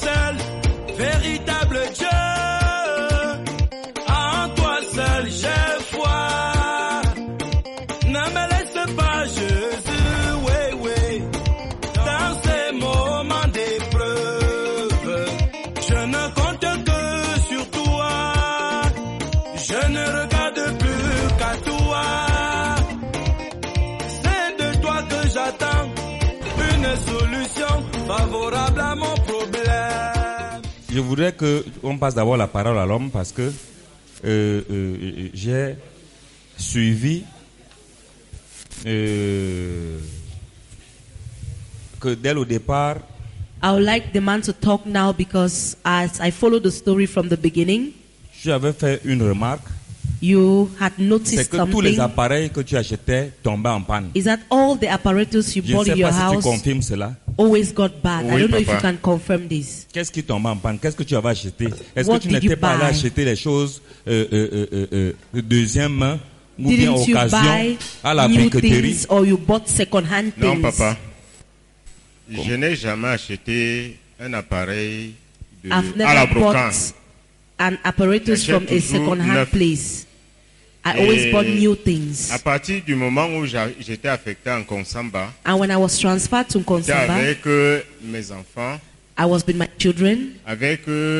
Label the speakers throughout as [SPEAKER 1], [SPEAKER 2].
[SPEAKER 1] seul, véritable Dieu. En toi seul j'ai foi. Ne me laisse pas, Jésus, oui, oui. Dans ces moments d'épreuve, je ne compte que sur toi. Je ne regarde plus qu'à toi. C'est de toi que j'attends une solution favorable à mon problème.
[SPEAKER 2] Je voudrais qu'on passe d'abord la parole à l'homme parce que j'ai suivi que dès le départ,
[SPEAKER 3] I would like the man to talk now because as I follow the story from the beginning,
[SPEAKER 2] j'avais fait une remarque.
[SPEAKER 3] you had
[SPEAKER 2] C'est
[SPEAKER 3] noticed
[SPEAKER 2] que tous les
[SPEAKER 3] something.
[SPEAKER 2] appareils que tu achetais tombaient en panne.
[SPEAKER 3] Is that all the apparatus you
[SPEAKER 2] Je ne
[SPEAKER 3] bought
[SPEAKER 2] sais
[SPEAKER 3] in your
[SPEAKER 2] pas si tu
[SPEAKER 3] house
[SPEAKER 2] confirmes cela.
[SPEAKER 3] always got bad? I
[SPEAKER 4] Oui,
[SPEAKER 3] don't know if you
[SPEAKER 4] papa.
[SPEAKER 3] can confirm this.
[SPEAKER 2] Qu'est-ce qui tombait en panne? Qu'est-ce que tu avais acheté? Est-ce
[SPEAKER 3] What
[SPEAKER 2] que tu
[SPEAKER 3] did
[SPEAKER 2] n'étais
[SPEAKER 3] you
[SPEAKER 2] pas allé
[SPEAKER 3] buy?
[SPEAKER 2] acheter les choses de deuxième main ou bien
[SPEAKER 3] Didn't you
[SPEAKER 2] occasion
[SPEAKER 3] buy
[SPEAKER 2] à la
[SPEAKER 3] new
[SPEAKER 2] briqueterie?
[SPEAKER 3] things or you bought second-hand
[SPEAKER 4] Non,
[SPEAKER 3] things?
[SPEAKER 4] papa. Je n'ai jamais acheté un appareil
[SPEAKER 3] I've
[SPEAKER 4] à la
[SPEAKER 3] never
[SPEAKER 4] brocante.
[SPEAKER 3] bought an apparatus
[SPEAKER 4] J'achète
[SPEAKER 3] from a
[SPEAKER 4] toujours
[SPEAKER 3] second-hand
[SPEAKER 4] neuf.
[SPEAKER 3] place. I always bought new
[SPEAKER 4] À
[SPEAKER 3] things.
[SPEAKER 4] partir du moment où j'étais affecté en Konsamba,
[SPEAKER 3] And when I was transferred to
[SPEAKER 4] j'étais
[SPEAKER 3] Konsamba,
[SPEAKER 4] avec mes enfants,
[SPEAKER 3] I was with my children,
[SPEAKER 4] avec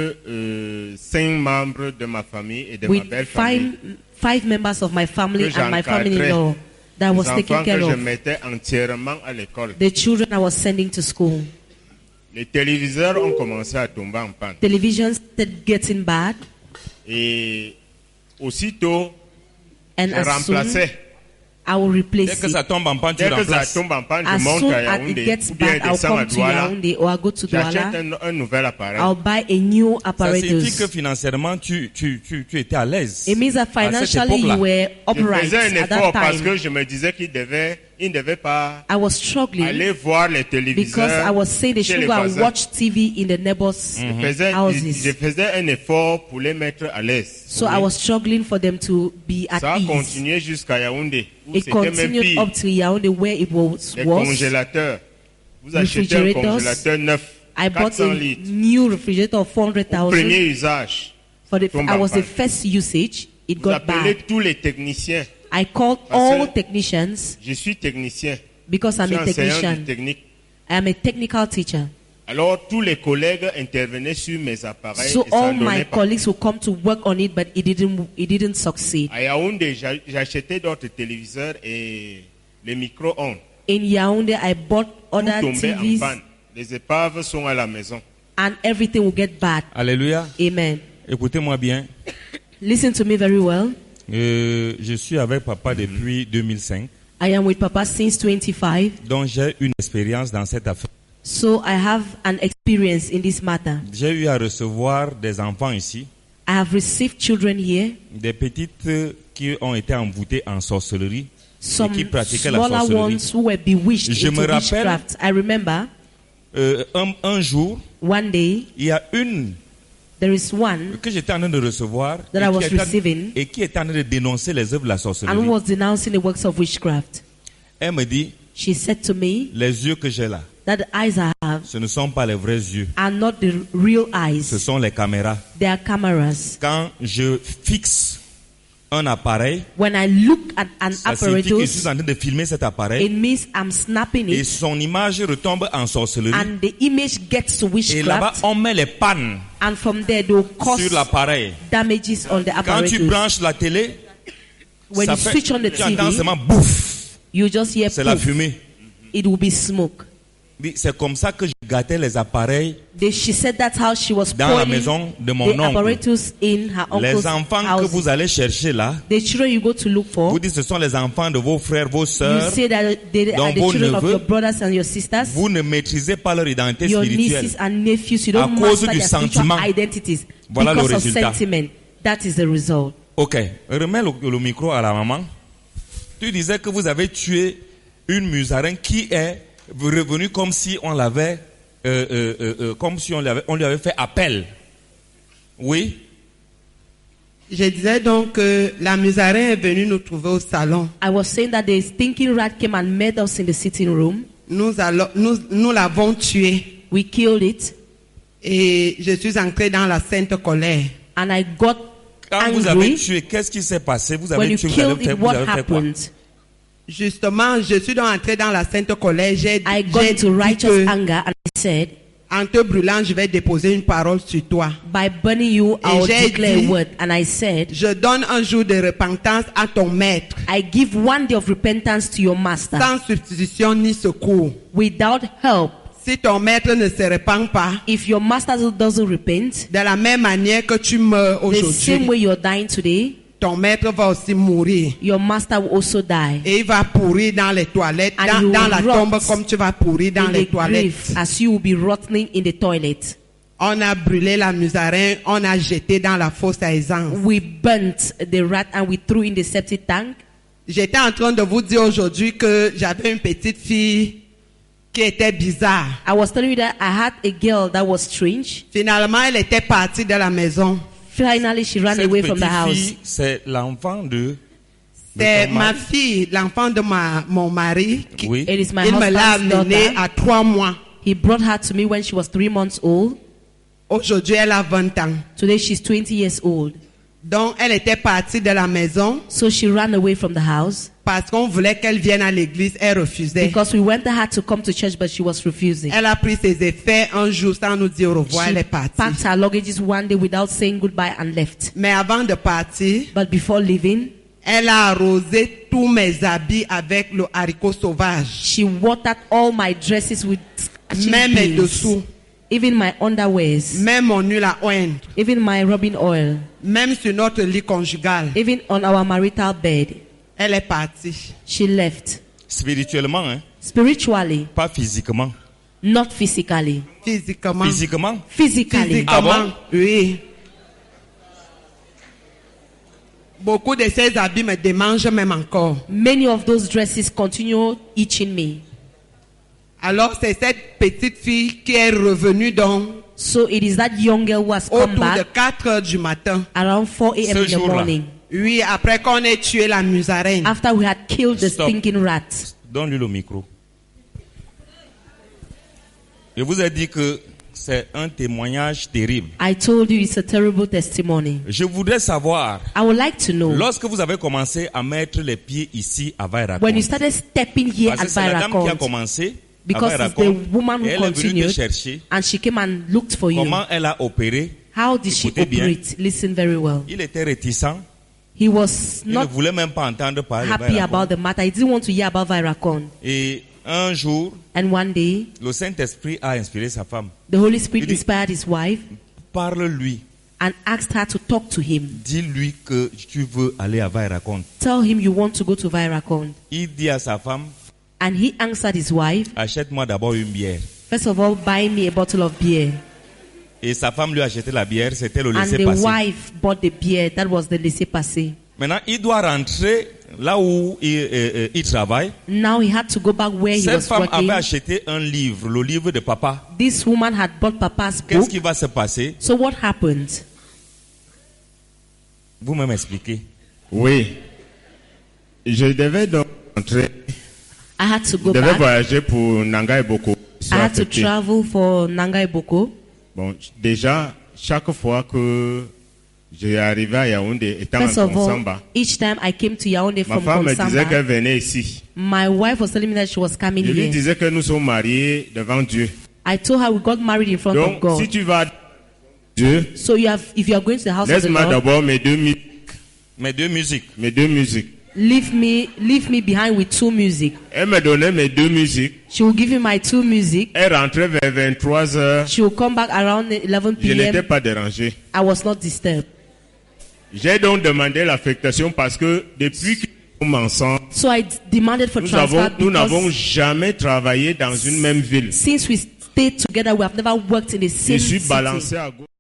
[SPEAKER 4] 5 membres de ma famille et de ma
[SPEAKER 3] with
[SPEAKER 4] belle famille.
[SPEAKER 3] five members of my family
[SPEAKER 4] Que
[SPEAKER 3] and my
[SPEAKER 4] j'encadrais.
[SPEAKER 3] family-in-law that I was
[SPEAKER 4] Les
[SPEAKER 3] taking
[SPEAKER 4] enfants
[SPEAKER 3] care
[SPEAKER 4] que je
[SPEAKER 3] of.
[SPEAKER 4] mettais entièrement à l'école.
[SPEAKER 3] The children I was sending to school.
[SPEAKER 4] Les téléviseurs ont commencé à tomber en panne.
[SPEAKER 3] Television started getting bad,
[SPEAKER 4] Et aussitôt,
[SPEAKER 3] and
[SPEAKER 4] je
[SPEAKER 3] as soon
[SPEAKER 4] remplaçais.
[SPEAKER 3] I will
[SPEAKER 2] Dès
[SPEAKER 3] replace
[SPEAKER 2] que ça
[SPEAKER 3] it.
[SPEAKER 2] tombe en panne, tu
[SPEAKER 4] Dès que ça
[SPEAKER 2] remplaces.
[SPEAKER 4] tombe en panne,
[SPEAKER 3] As
[SPEAKER 4] je monte
[SPEAKER 3] soon
[SPEAKER 4] à
[SPEAKER 3] as it
[SPEAKER 4] Yaoundé
[SPEAKER 3] gets
[SPEAKER 4] ou bien
[SPEAKER 3] bad,
[SPEAKER 4] je
[SPEAKER 3] I'll
[SPEAKER 4] descends à
[SPEAKER 3] come to
[SPEAKER 4] Douala.
[SPEAKER 3] Yaoundé or I'll go to
[SPEAKER 4] J'achète
[SPEAKER 3] Douala.
[SPEAKER 4] un nouvel appareil.
[SPEAKER 3] I'll buy a new
[SPEAKER 2] Ça signifie
[SPEAKER 3] apparatus.
[SPEAKER 2] que financièrement, tu étais à l'aise.
[SPEAKER 3] It means that
[SPEAKER 2] à cette
[SPEAKER 3] financially
[SPEAKER 2] époque-là.
[SPEAKER 3] you were
[SPEAKER 4] Je
[SPEAKER 3] upright
[SPEAKER 4] faisais un
[SPEAKER 3] at that
[SPEAKER 4] effort parce
[SPEAKER 3] time.
[SPEAKER 4] que je me disais qu'il ne devait pas
[SPEAKER 3] I was struggling
[SPEAKER 4] aller voir les
[SPEAKER 3] because
[SPEAKER 4] téléviseurs
[SPEAKER 3] I was saying they
[SPEAKER 4] chez
[SPEAKER 3] should
[SPEAKER 4] les
[SPEAKER 3] go and
[SPEAKER 4] voisins.
[SPEAKER 3] watch TV in the neighbors'
[SPEAKER 4] Je
[SPEAKER 3] houses.
[SPEAKER 4] faisais un effort pour les mettre à l'aise.
[SPEAKER 3] So I was struggling for them to be at
[SPEAKER 4] Ça a
[SPEAKER 3] ease.
[SPEAKER 4] continué jusqu'à Yaoundé, où
[SPEAKER 3] It
[SPEAKER 4] c'était même
[SPEAKER 3] continued
[SPEAKER 4] pire.
[SPEAKER 3] up to Yaoundé where it was
[SPEAKER 4] Les
[SPEAKER 3] worse.
[SPEAKER 4] congélateurs. Vous achetez un
[SPEAKER 3] Refrigerators.
[SPEAKER 4] congélateur neuf,
[SPEAKER 3] I bought
[SPEAKER 4] 400
[SPEAKER 3] a
[SPEAKER 4] litres,
[SPEAKER 3] new refrigerator of
[SPEAKER 4] au
[SPEAKER 3] 400,000.
[SPEAKER 4] premier usage.
[SPEAKER 3] For the,
[SPEAKER 4] tombe
[SPEAKER 3] I
[SPEAKER 4] en
[SPEAKER 3] was the
[SPEAKER 4] panne.
[SPEAKER 3] first usage. It
[SPEAKER 4] Vous
[SPEAKER 3] got
[SPEAKER 4] appelez
[SPEAKER 3] bad.
[SPEAKER 4] tous les techniciens.
[SPEAKER 3] I called
[SPEAKER 4] Parce
[SPEAKER 3] all
[SPEAKER 4] que-
[SPEAKER 3] technicians
[SPEAKER 4] Je suis technicien.
[SPEAKER 3] because
[SPEAKER 4] Je
[SPEAKER 3] I'm
[SPEAKER 4] suis
[SPEAKER 3] a
[SPEAKER 4] enseignant
[SPEAKER 3] technician.
[SPEAKER 4] du technique.
[SPEAKER 3] I am a technical teacher.
[SPEAKER 4] Alors tous les collègues intervenaient sur mes appareils
[SPEAKER 3] So
[SPEAKER 4] et ça
[SPEAKER 3] all
[SPEAKER 4] ne
[SPEAKER 3] my
[SPEAKER 4] donnait pas.
[SPEAKER 3] colleagues will come to work on it, but it didn't succeed.
[SPEAKER 4] À Yaoundé, j'achetais d'autres téléviseurs et les micros on.
[SPEAKER 3] In Yaoundé, I bought
[SPEAKER 4] Tout
[SPEAKER 3] other
[SPEAKER 4] tombait en
[SPEAKER 3] TVs
[SPEAKER 4] panne. Les épaves sont à la maison.
[SPEAKER 3] and everything will get bad.
[SPEAKER 2] Alléluia.
[SPEAKER 3] Amen.
[SPEAKER 2] Écoutez-moi bien.
[SPEAKER 3] Listen to me very well.
[SPEAKER 2] Je suis avec papa depuis 2005.
[SPEAKER 3] I am with Papa since 25,
[SPEAKER 2] Donc j'ai une expérience dans cette affaire.
[SPEAKER 3] so I have an experience in this matter.
[SPEAKER 2] J'ai eu à recevoir des enfants ici,
[SPEAKER 3] I have received children here,
[SPEAKER 2] des petites qui ont été envoûtées en sorcellerie
[SPEAKER 3] some
[SPEAKER 2] et qui pratiquaient la
[SPEAKER 3] smaller
[SPEAKER 2] sorcellerie.
[SPEAKER 3] ones who were bewitched
[SPEAKER 2] Je
[SPEAKER 3] into
[SPEAKER 2] me rappelle-
[SPEAKER 3] witchcraft. I remember
[SPEAKER 2] Un jour,
[SPEAKER 3] one day
[SPEAKER 2] il y a une
[SPEAKER 3] there is one
[SPEAKER 2] que j'étais en train de recevoir
[SPEAKER 3] That I was
[SPEAKER 2] qui était en-
[SPEAKER 3] receiving.
[SPEAKER 2] et qui était en train de dénoncer les œuvres de la
[SPEAKER 3] and
[SPEAKER 2] sorcellerie.
[SPEAKER 3] who was denouncing the works of witchcraft.
[SPEAKER 2] Elle me dit,
[SPEAKER 3] She said to me
[SPEAKER 2] les yeux que j'ai là,
[SPEAKER 3] that the eyes I have
[SPEAKER 2] ce ne sont pas les vrais yeux,
[SPEAKER 3] are not the real
[SPEAKER 2] ce
[SPEAKER 3] eyes.
[SPEAKER 2] sont les caméras.
[SPEAKER 3] They are cameras.
[SPEAKER 2] Quand je fixe un appareil,
[SPEAKER 3] When I look at an
[SPEAKER 2] ça signifie que je
[SPEAKER 3] apparatus,
[SPEAKER 2] suis en train de filmer cet appareil
[SPEAKER 3] it means I'm snapping
[SPEAKER 2] et
[SPEAKER 3] it
[SPEAKER 2] son image retombe en sorcellerie.
[SPEAKER 3] and the image gets to
[SPEAKER 2] Et là-bas,
[SPEAKER 3] witchcraft,
[SPEAKER 2] on met les pannes
[SPEAKER 3] and from there they will cause
[SPEAKER 2] sur l'appareil.
[SPEAKER 3] damages on the
[SPEAKER 2] Quand tu
[SPEAKER 3] apparatus.
[SPEAKER 2] branches la télé,
[SPEAKER 3] When
[SPEAKER 2] ça
[SPEAKER 3] you
[SPEAKER 2] fait,
[SPEAKER 3] switch on the
[SPEAKER 2] tu entends
[SPEAKER 3] TV,
[SPEAKER 2] seulement bouffe,
[SPEAKER 3] you just hear
[SPEAKER 2] c'est la
[SPEAKER 3] poof.
[SPEAKER 2] fumée.
[SPEAKER 3] It will be smoke.
[SPEAKER 2] C'est comme ça que je gâtais les appareils
[SPEAKER 3] She said that's how she was
[SPEAKER 2] dans la
[SPEAKER 3] pouring
[SPEAKER 2] maison de mon
[SPEAKER 3] the
[SPEAKER 2] oncle.
[SPEAKER 3] apparatus in her uncle's
[SPEAKER 2] Les enfants que
[SPEAKER 3] house.
[SPEAKER 2] vous allez chercher là,
[SPEAKER 3] The children you go to look for,
[SPEAKER 2] vous dites ce sont les enfants de vos frères, vos
[SPEAKER 3] you
[SPEAKER 2] sœurs.
[SPEAKER 3] say that they
[SPEAKER 2] donc
[SPEAKER 3] are the
[SPEAKER 2] vos
[SPEAKER 3] children of
[SPEAKER 2] neveux,
[SPEAKER 3] your brothers and your sisters,
[SPEAKER 2] Vous ne maîtrisez pas leur identité
[SPEAKER 3] your
[SPEAKER 2] spirituelle.
[SPEAKER 3] nieces and nephews. You
[SPEAKER 2] À
[SPEAKER 3] don't
[SPEAKER 2] cause
[SPEAKER 3] master
[SPEAKER 2] du
[SPEAKER 3] their spiritual
[SPEAKER 2] sentiment.
[SPEAKER 3] identities
[SPEAKER 2] Voilà le
[SPEAKER 3] because of
[SPEAKER 2] résultat.
[SPEAKER 3] sentiment. That is the result.
[SPEAKER 2] Ok, remets le micro à la maman. Tu disais que vous avez tué une musarine qui est revenue comme si on l'avait, comme si on lui avait fait appel. Oui.
[SPEAKER 5] Je disais donc que la musarine est venue nous trouver au salon.
[SPEAKER 3] I was saying that the stinking rat came and met us in the sitting room.
[SPEAKER 5] Nous l'avons tué.
[SPEAKER 3] We killed it.
[SPEAKER 5] Et je suis entré dans la sainte colère.
[SPEAKER 3] And I got
[SPEAKER 2] Quand vous avez
[SPEAKER 3] angry.
[SPEAKER 2] tué, qu'est-ce qui s'est passé? Vous
[SPEAKER 3] When
[SPEAKER 2] avez
[SPEAKER 3] you
[SPEAKER 2] tué, vous
[SPEAKER 3] killed
[SPEAKER 2] avez fait,
[SPEAKER 3] it,
[SPEAKER 2] vous
[SPEAKER 3] what
[SPEAKER 2] avez fait quoi?
[SPEAKER 3] happened?
[SPEAKER 5] Justement, je suis donc entré dans la sainte colère. J'ai
[SPEAKER 3] I got
[SPEAKER 5] dit
[SPEAKER 3] into righteous
[SPEAKER 5] que
[SPEAKER 3] anger and I said,
[SPEAKER 5] en te brûlant, je vais déposer une parole sur toi.
[SPEAKER 3] by burning you, I will
[SPEAKER 5] j'ai
[SPEAKER 3] declare
[SPEAKER 5] dit-
[SPEAKER 3] a word. And I said,
[SPEAKER 5] Je donne un jour de repentance à ton maître,
[SPEAKER 3] I give one day of repentance to your master
[SPEAKER 5] sans substitution ni secours.
[SPEAKER 3] without help.
[SPEAKER 5] Si ton maître ne se repent pas,
[SPEAKER 3] If your master doesn't repent,
[SPEAKER 5] de la même manière que tu meurs
[SPEAKER 3] the same
[SPEAKER 5] aujourd'hui,
[SPEAKER 3] way you're dying today,
[SPEAKER 5] ton maître va aussi mourir.
[SPEAKER 3] your master will also die.
[SPEAKER 5] Et il va pourrir dans les toilettes,
[SPEAKER 3] And
[SPEAKER 5] dans,
[SPEAKER 3] you
[SPEAKER 5] dans la
[SPEAKER 3] rot
[SPEAKER 5] tombe comme tu vas pourrir dans
[SPEAKER 3] In
[SPEAKER 5] les
[SPEAKER 3] the grave,
[SPEAKER 5] toilettes.
[SPEAKER 3] as you will be rotting in the toilet.
[SPEAKER 5] On a brûlé la musarin, on a jeté dans la fosse à essence.
[SPEAKER 3] We burnt the rat and we threw in the septic tank.
[SPEAKER 5] J'étais en train de vous dire aujourd'hui que j'avais une petite fille qui était bizarre.
[SPEAKER 3] I was telling you that I had a girl that was strange.
[SPEAKER 5] Finalement, elle était partie de la maison.
[SPEAKER 3] Finally, she ran
[SPEAKER 2] Cette
[SPEAKER 3] away from the
[SPEAKER 2] petite
[SPEAKER 3] house.
[SPEAKER 2] fille, c'est l'enfant de
[SPEAKER 5] C'est
[SPEAKER 2] ton
[SPEAKER 5] ma
[SPEAKER 2] mari.
[SPEAKER 5] fille, l'enfant de mon mari. Qui,
[SPEAKER 2] Oui.
[SPEAKER 3] It is my
[SPEAKER 5] il me l'a
[SPEAKER 3] husband's
[SPEAKER 5] amenée
[SPEAKER 3] daughter.
[SPEAKER 5] à 3 mois.
[SPEAKER 3] He brought her to me when she was 3 months old.
[SPEAKER 5] Aujourd'hui, elle a 20 ans.
[SPEAKER 3] Today, she's 20 years old.
[SPEAKER 5] Donc, elle était partie de la maison
[SPEAKER 3] So she ran away from the house
[SPEAKER 5] parce qu'on voulait qu'elle vienne à l'église. Elle refusait.
[SPEAKER 3] because we wanted her to come to church, but she was refusing.
[SPEAKER 5] Elle a pris ses effets un jour sans nous dire au revoir. Elle
[SPEAKER 3] She
[SPEAKER 5] est partie.
[SPEAKER 3] packed her luggages one day without saying goodbye and left.
[SPEAKER 5] Mais avant de partir,
[SPEAKER 3] But before leaving,
[SPEAKER 5] elle a arrosé tous mes habits avec le haricot sauvage.
[SPEAKER 3] she watered all my dresses with
[SPEAKER 5] Même mes
[SPEAKER 3] beans,
[SPEAKER 5] dessous.
[SPEAKER 3] even my underwears,
[SPEAKER 5] Même mon huile à oindre.
[SPEAKER 3] even my rubbing oil,
[SPEAKER 5] Même sur notre lit conjugal.
[SPEAKER 3] even on our marital bed.
[SPEAKER 5] Elle est partie.
[SPEAKER 3] She left.
[SPEAKER 2] Spirituellement, hein,
[SPEAKER 3] Spiritually,
[SPEAKER 2] pas physiquement.
[SPEAKER 3] not physically.
[SPEAKER 5] Physiquement.
[SPEAKER 2] Physiquement,
[SPEAKER 3] Physically.
[SPEAKER 5] Physiquement,
[SPEAKER 2] Ah bon?
[SPEAKER 5] oui. Beaucoup de ces habits me démangent même encore.
[SPEAKER 3] Many of those dresses continue itching me.
[SPEAKER 5] Alors c'est cette petite fille qui est revenue donc
[SPEAKER 3] So it is that young girl who has come
[SPEAKER 5] autour de
[SPEAKER 3] back
[SPEAKER 5] 4 heures du matin.
[SPEAKER 3] around 4 a.m.
[SPEAKER 2] Ce
[SPEAKER 3] in the
[SPEAKER 2] jour-là.
[SPEAKER 3] morning
[SPEAKER 5] Oui, après qu'on ait tué la musaraigne.
[SPEAKER 3] after we had killed the
[SPEAKER 2] Stop.
[SPEAKER 3] stinking rat.
[SPEAKER 2] donne-lui le micro. Je vous ai dit que c'est un témoignage terrible.
[SPEAKER 3] I told you it's a terrible testimony.
[SPEAKER 2] Je voudrais savoir,
[SPEAKER 3] I would like to know
[SPEAKER 2] lorsque vous avez commencé à mettre les pieds ici à Vairacon,
[SPEAKER 3] when you started stepping here
[SPEAKER 2] parce que
[SPEAKER 3] at
[SPEAKER 2] c'est la dame qui a
[SPEAKER 3] Vairacon,
[SPEAKER 2] commencé à
[SPEAKER 3] because it's
[SPEAKER 2] Vairacon,
[SPEAKER 3] the woman who
[SPEAKER 2] et elle est venue te
[SPEAKER 3] continued
[SPEAKER 2] chercher.
[SPEAKER 3] and she came and looked for you.
[SPEAKER 2] Comment elle a opéré?
[SPEAKER 3] How did she
[SPEAKER 2] Écoutez bien.
[SPEAKER 3] operate? Listen very well.
[SPEAKER 2] Il était réticent.
[SPEAKER 3] He was
[SPEAKER 2] Il ne
[SPEAKER 3] not
[SPEAKER 2] voulait même pas entendre parler de
[SPEAKER 3] happy
[SPEAKER 2] Vairacon.
[SPEAKER 3] about the matter. He didn't want to hear about Vairacon.
[SPEAKER 2] Et un jour,
[SPEAKER 3] And one day,
[SPEAKER 2] le Saint-Esprit a inspiré sa femme.
[SPEAKER 3] the Holy Spirit
[SPEAKER 2] Il dit-
[SPEAKER 3] inspired his wife
[SPEAKER 2] Parle-lui.
[SPEAKER 3] and asked her to talk to him.
[SPEAKER 2] Dis-lui que tu veux aller à Vairacon.
[SPEAKER 3] Tell him you want to go to Vairacon.
[SPEAKER 2] Il dit à sa femme,
[SPEAKER 3] And he answered his wife,
[SPEAKER 2] achète-moi d'abord une bière.
[SPEAKER 3] first of all, buy me a bottle of beer.
[SPEAKER 2] Et sa femme lui a acheté la bière, c'était le
[SPEAKER 3] And the
[SPEAKER 2] laisser-passer.
[SPEAKER 3] wife bought the beer. That was the laissez-passer.
[SPEAKER 2] Maintenant, il doit rentrer là où il travaille.
[SPEAKER 3] Now he had to go back where he
[SPEAKER 2] Cette
[SPEAKER 3] was
[SPEAKER 2] femme
[SPEAKER 3] working.
[SPEAKER 2] avait acheté un livre, le livre de papa.
[SPEAKER 3] This woman had bought Papa's
[SPEAKER 2] Qu'est-ce
[SPEAKER 3] book.
[SPEAKER 2] qui va se passer?
[SPEAKER 3] So what happened?
[SPEAKER 2] Vous-même expliquez.
[SPEAKER 4] Oui. Je devais donc rentrer.
[SPEAKER 3] I had to
[SPEAKER 4] Je
[SPEAKER 3] go
[SPEAKER 4] devais
[SPEAKER 3] back.
[SPEAKER 4] voyager pour Nanga et Boko.
[SPEAKER 3] I had to travel for Nangai Boko.
[SPEAKER 4] Bon, déjà, chaque fois que j'ai arrivé à Yaoundé, étant
[SPEAKER 3] First
[SPEAKER 4] en
[SPEAKER 3] of all,
[SPEAKER 4] Konsamba,
[SPEAKER 3] each time I came to Yaoundé
[SPEAKER 4] ma
[SPEAKER 3] from
[SPEAKER 4] femme me disait
[SPEAKER 3] Konsamba,
[SPEAKER 4] qu'elle venait ici.
[SPEAKER 3] my wife was telling me that she was coming
[SPEAKER 4] Je lui
[SPEAKER 3] here.
[SPEAKER 4] disais que nous sommes mariés devant Dieu.
[SPEAKER 3] I told her we got married in front of
[SPEAKER 4] Donc,
[SPEAKER 3] God.
[SPEAKER 4] si tu vas à Dieu,
[SPEAKER 3] So if you are going to the house of the
[SPEAKER 4] laisse-moi
[SPEAKER 3] Lord,
[SPEAKER 4] d'abord
[SPEAKER 2] Mes deux musiques.
[SPEAKER 4] mes deux musiques.
[SPEAKER 3] leave me behind with 2 music.
[SPEAKER 4] Elle me donnait mes deux musiques.
[SPEAKER 3] She will give me my 2 music.
[SPEAKER 4] Elle rentrait vers 23 heures.
[SPEAKER 3] She will come back around 11
[SPEAKER 4] Je n'étais
[SPEAKER 3] p.m.
[SPEAKER 4] pas dérangé.
[SPEAKER 3] I was not disturbed.
[SPEAKER 4] J'ai donc demandé l'affectation parce que depuis que nous sommes ensemble,
[SPEAKER 3] So I demanded for transfer
[SPEAKER 4] nous n'avons
[SPEAKER 3] because
[SPEAKER 4] jamais travaillé dans une même ville.
[SPEAKER 3] since we stayed together, we have never worked in the
[SPEAKER 4] Je
[SPEAKER 3] same
[SPEAKER 4] suis
[SPEAKER 3] city.
[SPEAKER 4] balancé à gauche.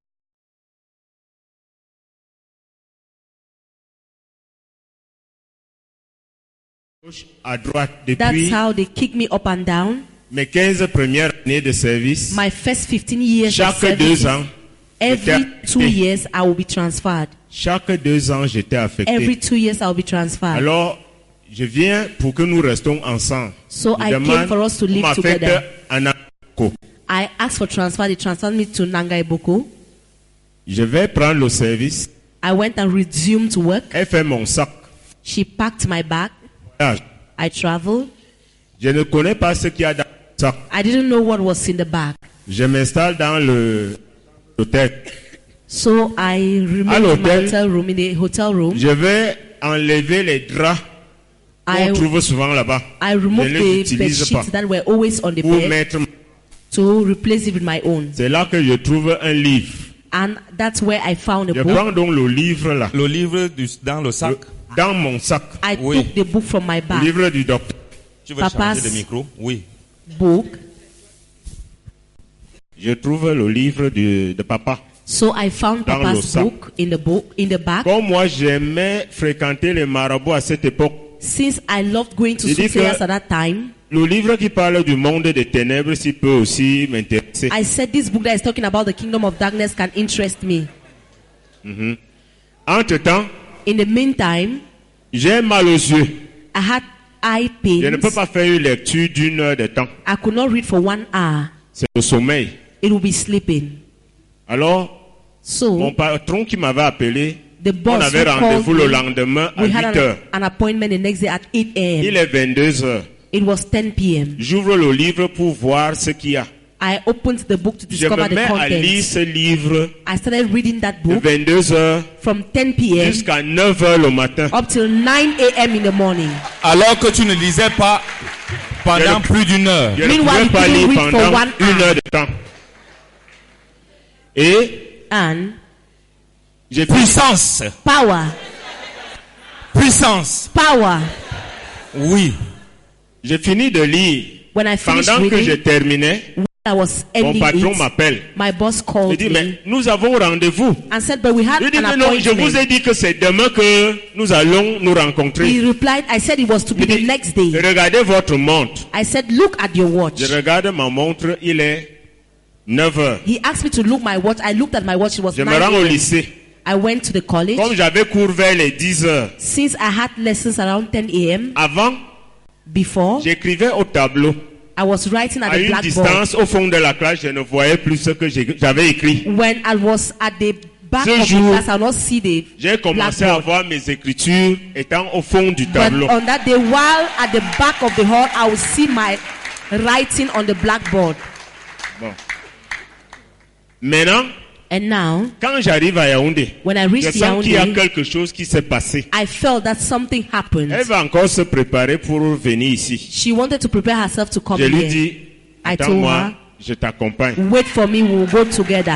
[SPEAKER 4] À droite
[SPEAKER 3] That's
[SPEAKER 4] depuis
[SPEAKER 3] how they kick me up and down.
[SPEAKER 4] mes 15 premières années de service.
[SPEAKER 3] My first 15 years of
[SPEAKER 4] Chaque 2
[SPEAKER 3] service,
[SPEAKER 4] ans,
[SPEAKER 3] every 2 years I will be transferred.
[SPEAKER 4] chaque 2 ans, j'étais affecté.
[SPEAKER 3] Every 2 years I will be transferred.
[SPEAKER 4] Alors, je viens pour que nous restons ensemble.
[SPEAKER 3] So
[SPEAKER 4] Je
[SPEAKER 3] I came
[SPEAKER 4] demande,
[SPEAKER 3] for us to
[SPEAKER 4] on
[SPEAKER 3] live
[SPEAKER 4] m'affecte
[SPEAKER 3] together.
[SPEAKER 4] en Anako.
[SPEAKER 3] I asked for transfer. They transferred me to Nangai Boko.
[SPEAKER 4] Je vais prendre le service.
[SPEAKER 3] I went and resumed to work.
[SPEAKER 4] Elle fait mon sac.
[SPEAKER 3] She packed my bag.
[SPEAKER 4] Ah,
[SPEAKER 3] I traveled.
[SPEAKER 4] je ne connais pas ce qu'il y a dans le sac.
[SPEAKER 3] I didn't know what was in the bag.
[SPEAKER 4] Je m'installe dans l'hôtel.
[SPEAKER 3] So I remained in my hotel room, in the hotel room.
[SPEAKER 4] Je vais enlever les draps qu'on trouve souvent là-bas.
[SPEAKER 3] I removed
[SPEAKER 4] Je ne
[SPEAKER 3] the
[SPEAKER 4] les
[SPEAKER 3] bed
[SPEAKER 4] utilise pas.
[SPEAKER 3] sheets that were always on the
[SPEAKER 4] Pour
[SPEAKER 3] bed
[SPEAKER 4] mettre.
[SPEAKER 3] to replace it with my own.
[SPEAKER 4] C'est là que je trouve un livre.
[SPEAKER 3] And that's where I found a
[SPEAKER 4] Je
[SPEAKER 3] book.
[SPEAKER 4] prends donc le livre là.
[SPEAKER 2] Le livre dans le sac.
[SPEAKER 4] Dans mon sac.
[SPEAKER 3] I
[SPEAKER 2] Oui.
[SPEAKER 3] took the book from my
[SPEAKER 4] Le
[SPEAKER 3] bag.
[SPEAKER 4] livre du docteur.
[SPEAKER 2] Tu veux
[SPEAKER 3] Papa's
[SPEAKER 2] changer de micro? Oui.
[SPEAKER 3] Book.
[SPEAKER 4] Je trouve le livre de papa.
[SPEAKER 3] So I found
[SPEAKER 4] Dans le
[SPEAKER 3] Papa's
[SPEAKER 4] sac.
[SPEAKER 3] book in the bag.
[SPEAKER 4] Comme moi j'aimais fréquenter les marabouts à cette époque,
[SPEAKER 3] Since I loved going to
[SPEAKER 4] Il dit
[SPEAKER 3] soothsayers
[SPEAKER 4] que-
[SPEAKER 3] at that time,
[SPEAKER 4] le livre qui parle du monde des ténèbres, s'il peut aussi m'intéresser.
[SPEAKER 3] I said this book that is talking about the kingdom of darkness can interest me.
[SPEAKER 4] Entre-temps,
[SPEAKER 3] In the meantime,
[SPEAKER 4] j'ai mal aux yeux.
[SPEAKER 3] I had eye
[SPEAKER 4] Je ne peux
[SPEAKER 3] pains.
[SPEAKER 4] pas faire une lecture d'une heure de temps.
[SPEAKER 3] I could not read for 1 hour.
[SPEAKER 4] C'est le sommeil.
[SPEAKER 3] It would be sleeping.
[SPEAKER 4] Alors, mon
[SPEAKER 3] So
[SPEAKER 4] patron qui m'avait appelé,
[SPEAKER 3] the
[SPEAKER 4] on
[SPEAKER 3] boss
[SPEAKER 4] avait
[SPEAKER 3] who
[SPEAKER 4] rendez-vous le
[SPEAKER 3] called me,
[SPEAKER 4] lendemain à
[SPEAKER 3] we
[SPEAKER 4] 8
[SPEAKER 3] had
[SPEAKER 4] heures.
[SPEAKER 3] an appointment the next day at 8
[SPEAKER 4] Il
[SPEAKER 3] a.m.
[SPEAKER 4] est 22 heures.
[SPEAKER 3] It was 10 p.m.
[SPEAKER 4] J'ouvre le livre pour voir ce qu'il y a.
[SPEAKER 3] I opened the book to
[SPEAKER 4] Je
[SPEAKER 3] discover
[SPEAKER 4] me
[SPEAKER 3] the
[SPEAKER 4] mets à lire
[SPEAKER 3] contents.
[SPEAKER 4] ce livre
[SPEAKER 3] I started reading that
[SPEAKER 4] de
[SPEAKER 3] book
[SPEAKER 4] 22 heures
[SPEAKER 3] from 10 p.m.
[SPEAKER 4] jusqu'à 9 heures le matin.
[SPEAKER 3] up till 9 a.m. in the morning.
[SPEAKER 2] Alors que tu ne lisais pas pendant plus d'une heure.
[SPEAKER 4] Je ne
[SPEAKER 3] Meanwhile,
[SPEAKER 4] pouvais
[SPEAKER 3] you
[SPEAKER 4] pas
[SPEAKER 3] couldn't
[SPEAKER 4] lire
[SPEAKER 3] read for
[SPEAKER 4] pendant
[SPEAKER 3] 1
[SPEAKER 4] une
[SPEAKER 3] hour.
[SPEAKER 4] heure de temps. Et
[SPEAKER 3] And
[SPEAKER 4] j'ai pu
[SPEAKER 2] Puissance.
[SPEAKER 3] power,
[SPEAKER 2] Puissance.
[SPEAKER 3] power.
[SPEAKER 2] Oui.
[SPEAKER 4] j'ai fini de lire.
[SPEAKER 3] When I finished
[SPEAKER 4] Pendant que je
[SPEAKER 3] reading,
[SPEAKER 4] terminais,
[SPEAKER 3] when I was
[SPEAKER 4] mon
[SPEAKER 3] ending
[SPEAKER 4] patron
[SPEAKER 3] it,
[SPEAKER 4] m'appelle.
[SPEAKER 3] my boss
[SPEAKER 4] Il
[SPEAKER 3] called
[SPEAKER 4] dit,
[SPEAKER 3] me
[SPEAKER 4] mais nous avons rendez-vous.
[SPEAKER 3] and said, but we had
[SPEAKER 4] Je dis,
[SPEAKER 3] an
[SPEAKER 4] mais non, je vous
[SPEAKER 3] appointment.
[SPEAKER 4] ai dit que c'est demain que nous allons nous
[SPEAKER 3] He
[SPEAKER 4] rencontrer.
[SPEAKER 3] replied, I said it was to be
[SPEAKER 4] Il
[SPEAKER 3] the
[SPEAKER 4] dit,
[SPEAKER 3] next day.
[SPEAKER 4] regardez votre montre.
[SPEAKER 3] I said, look at your watch.
[SPEAKER 4] Je regarde ma montre, il est 9 heures.
[SPEAKER 3] He asked me to look my watch. I looked at my watch. It was
[SPEAKER 4] Je
[SPEAKER 3] 9
[SPEAKER 4] me rends au
[SPEAKER 3] a.m.
[SPEAKER 4] lycée.
[SPEAKER 3] I went to the college.
[SPEAKER 4] Comme j'avais cours vers les 10 heures.
[SPEAKER 3] Since I had lessons around 10 a.m.
[SPEAKER 4] Avant,
[SPEAKER 3] before,
[SPEAKER 4] j'écrivais au tableau.
[SPEAKER 3] I was writing at
[SPEAKER 4] À
[SPEAKER 3] the
[SPEAKER 4] une
[SPEAKER 3] blackboard.
[SPEAKER 4] distance, au fond de la classe, je ne voyais plus ce que j'avais écrit.
[SPEAKER 3] When I was at the back
[SPEAKER 4] Ce
[SPEAKER 3] of the
[SPEAKER 4] jour,
[SPEAKER 3] class, I will not see the
[SPEAKER 4] J'ai commencé à
[SPEAKER 3] blackboard.
[SPEAKER 4] voir mes écritures étant au fond du
[SPEAKER 3] But
[SPEAKER 4] tableau.
[SPEAKER 3] on that day, while at the back of the hall, I would see my writing on the blackboard.
[SPEAKER 4] Bon. Maintenant,
[SPEAKER 3] And now,
[SPEAKER 4] quand j'arrive à Yaoundé,
[SPEAKER 3] when I
[SPEAKER 4] je
[SPEAKER 3] reached
[SPEAKER 4] sens qu'il y a
[SPEAKER 3] Yaoundé,
[SPEAKER 4] quelque chose qui s'est passé.
[SPEAKER 3] I felt that something happened.
[SPEAKER 4] Elle va encore se préparer pour venir ici.
[SPEAKER 3] She wanted to prepare herself to come
[SPEAKER 4] Je lui
[SPEAKER 3] here.
[SPEAKER 4] dis,
[SPEAKER 3] I told
[SPEAKER 4] attends-moi,
[SPEAKER 3] her,
[SPEAKER 4] je t'accompagne.
[SPEAKER 3] wait for me, we'll go together.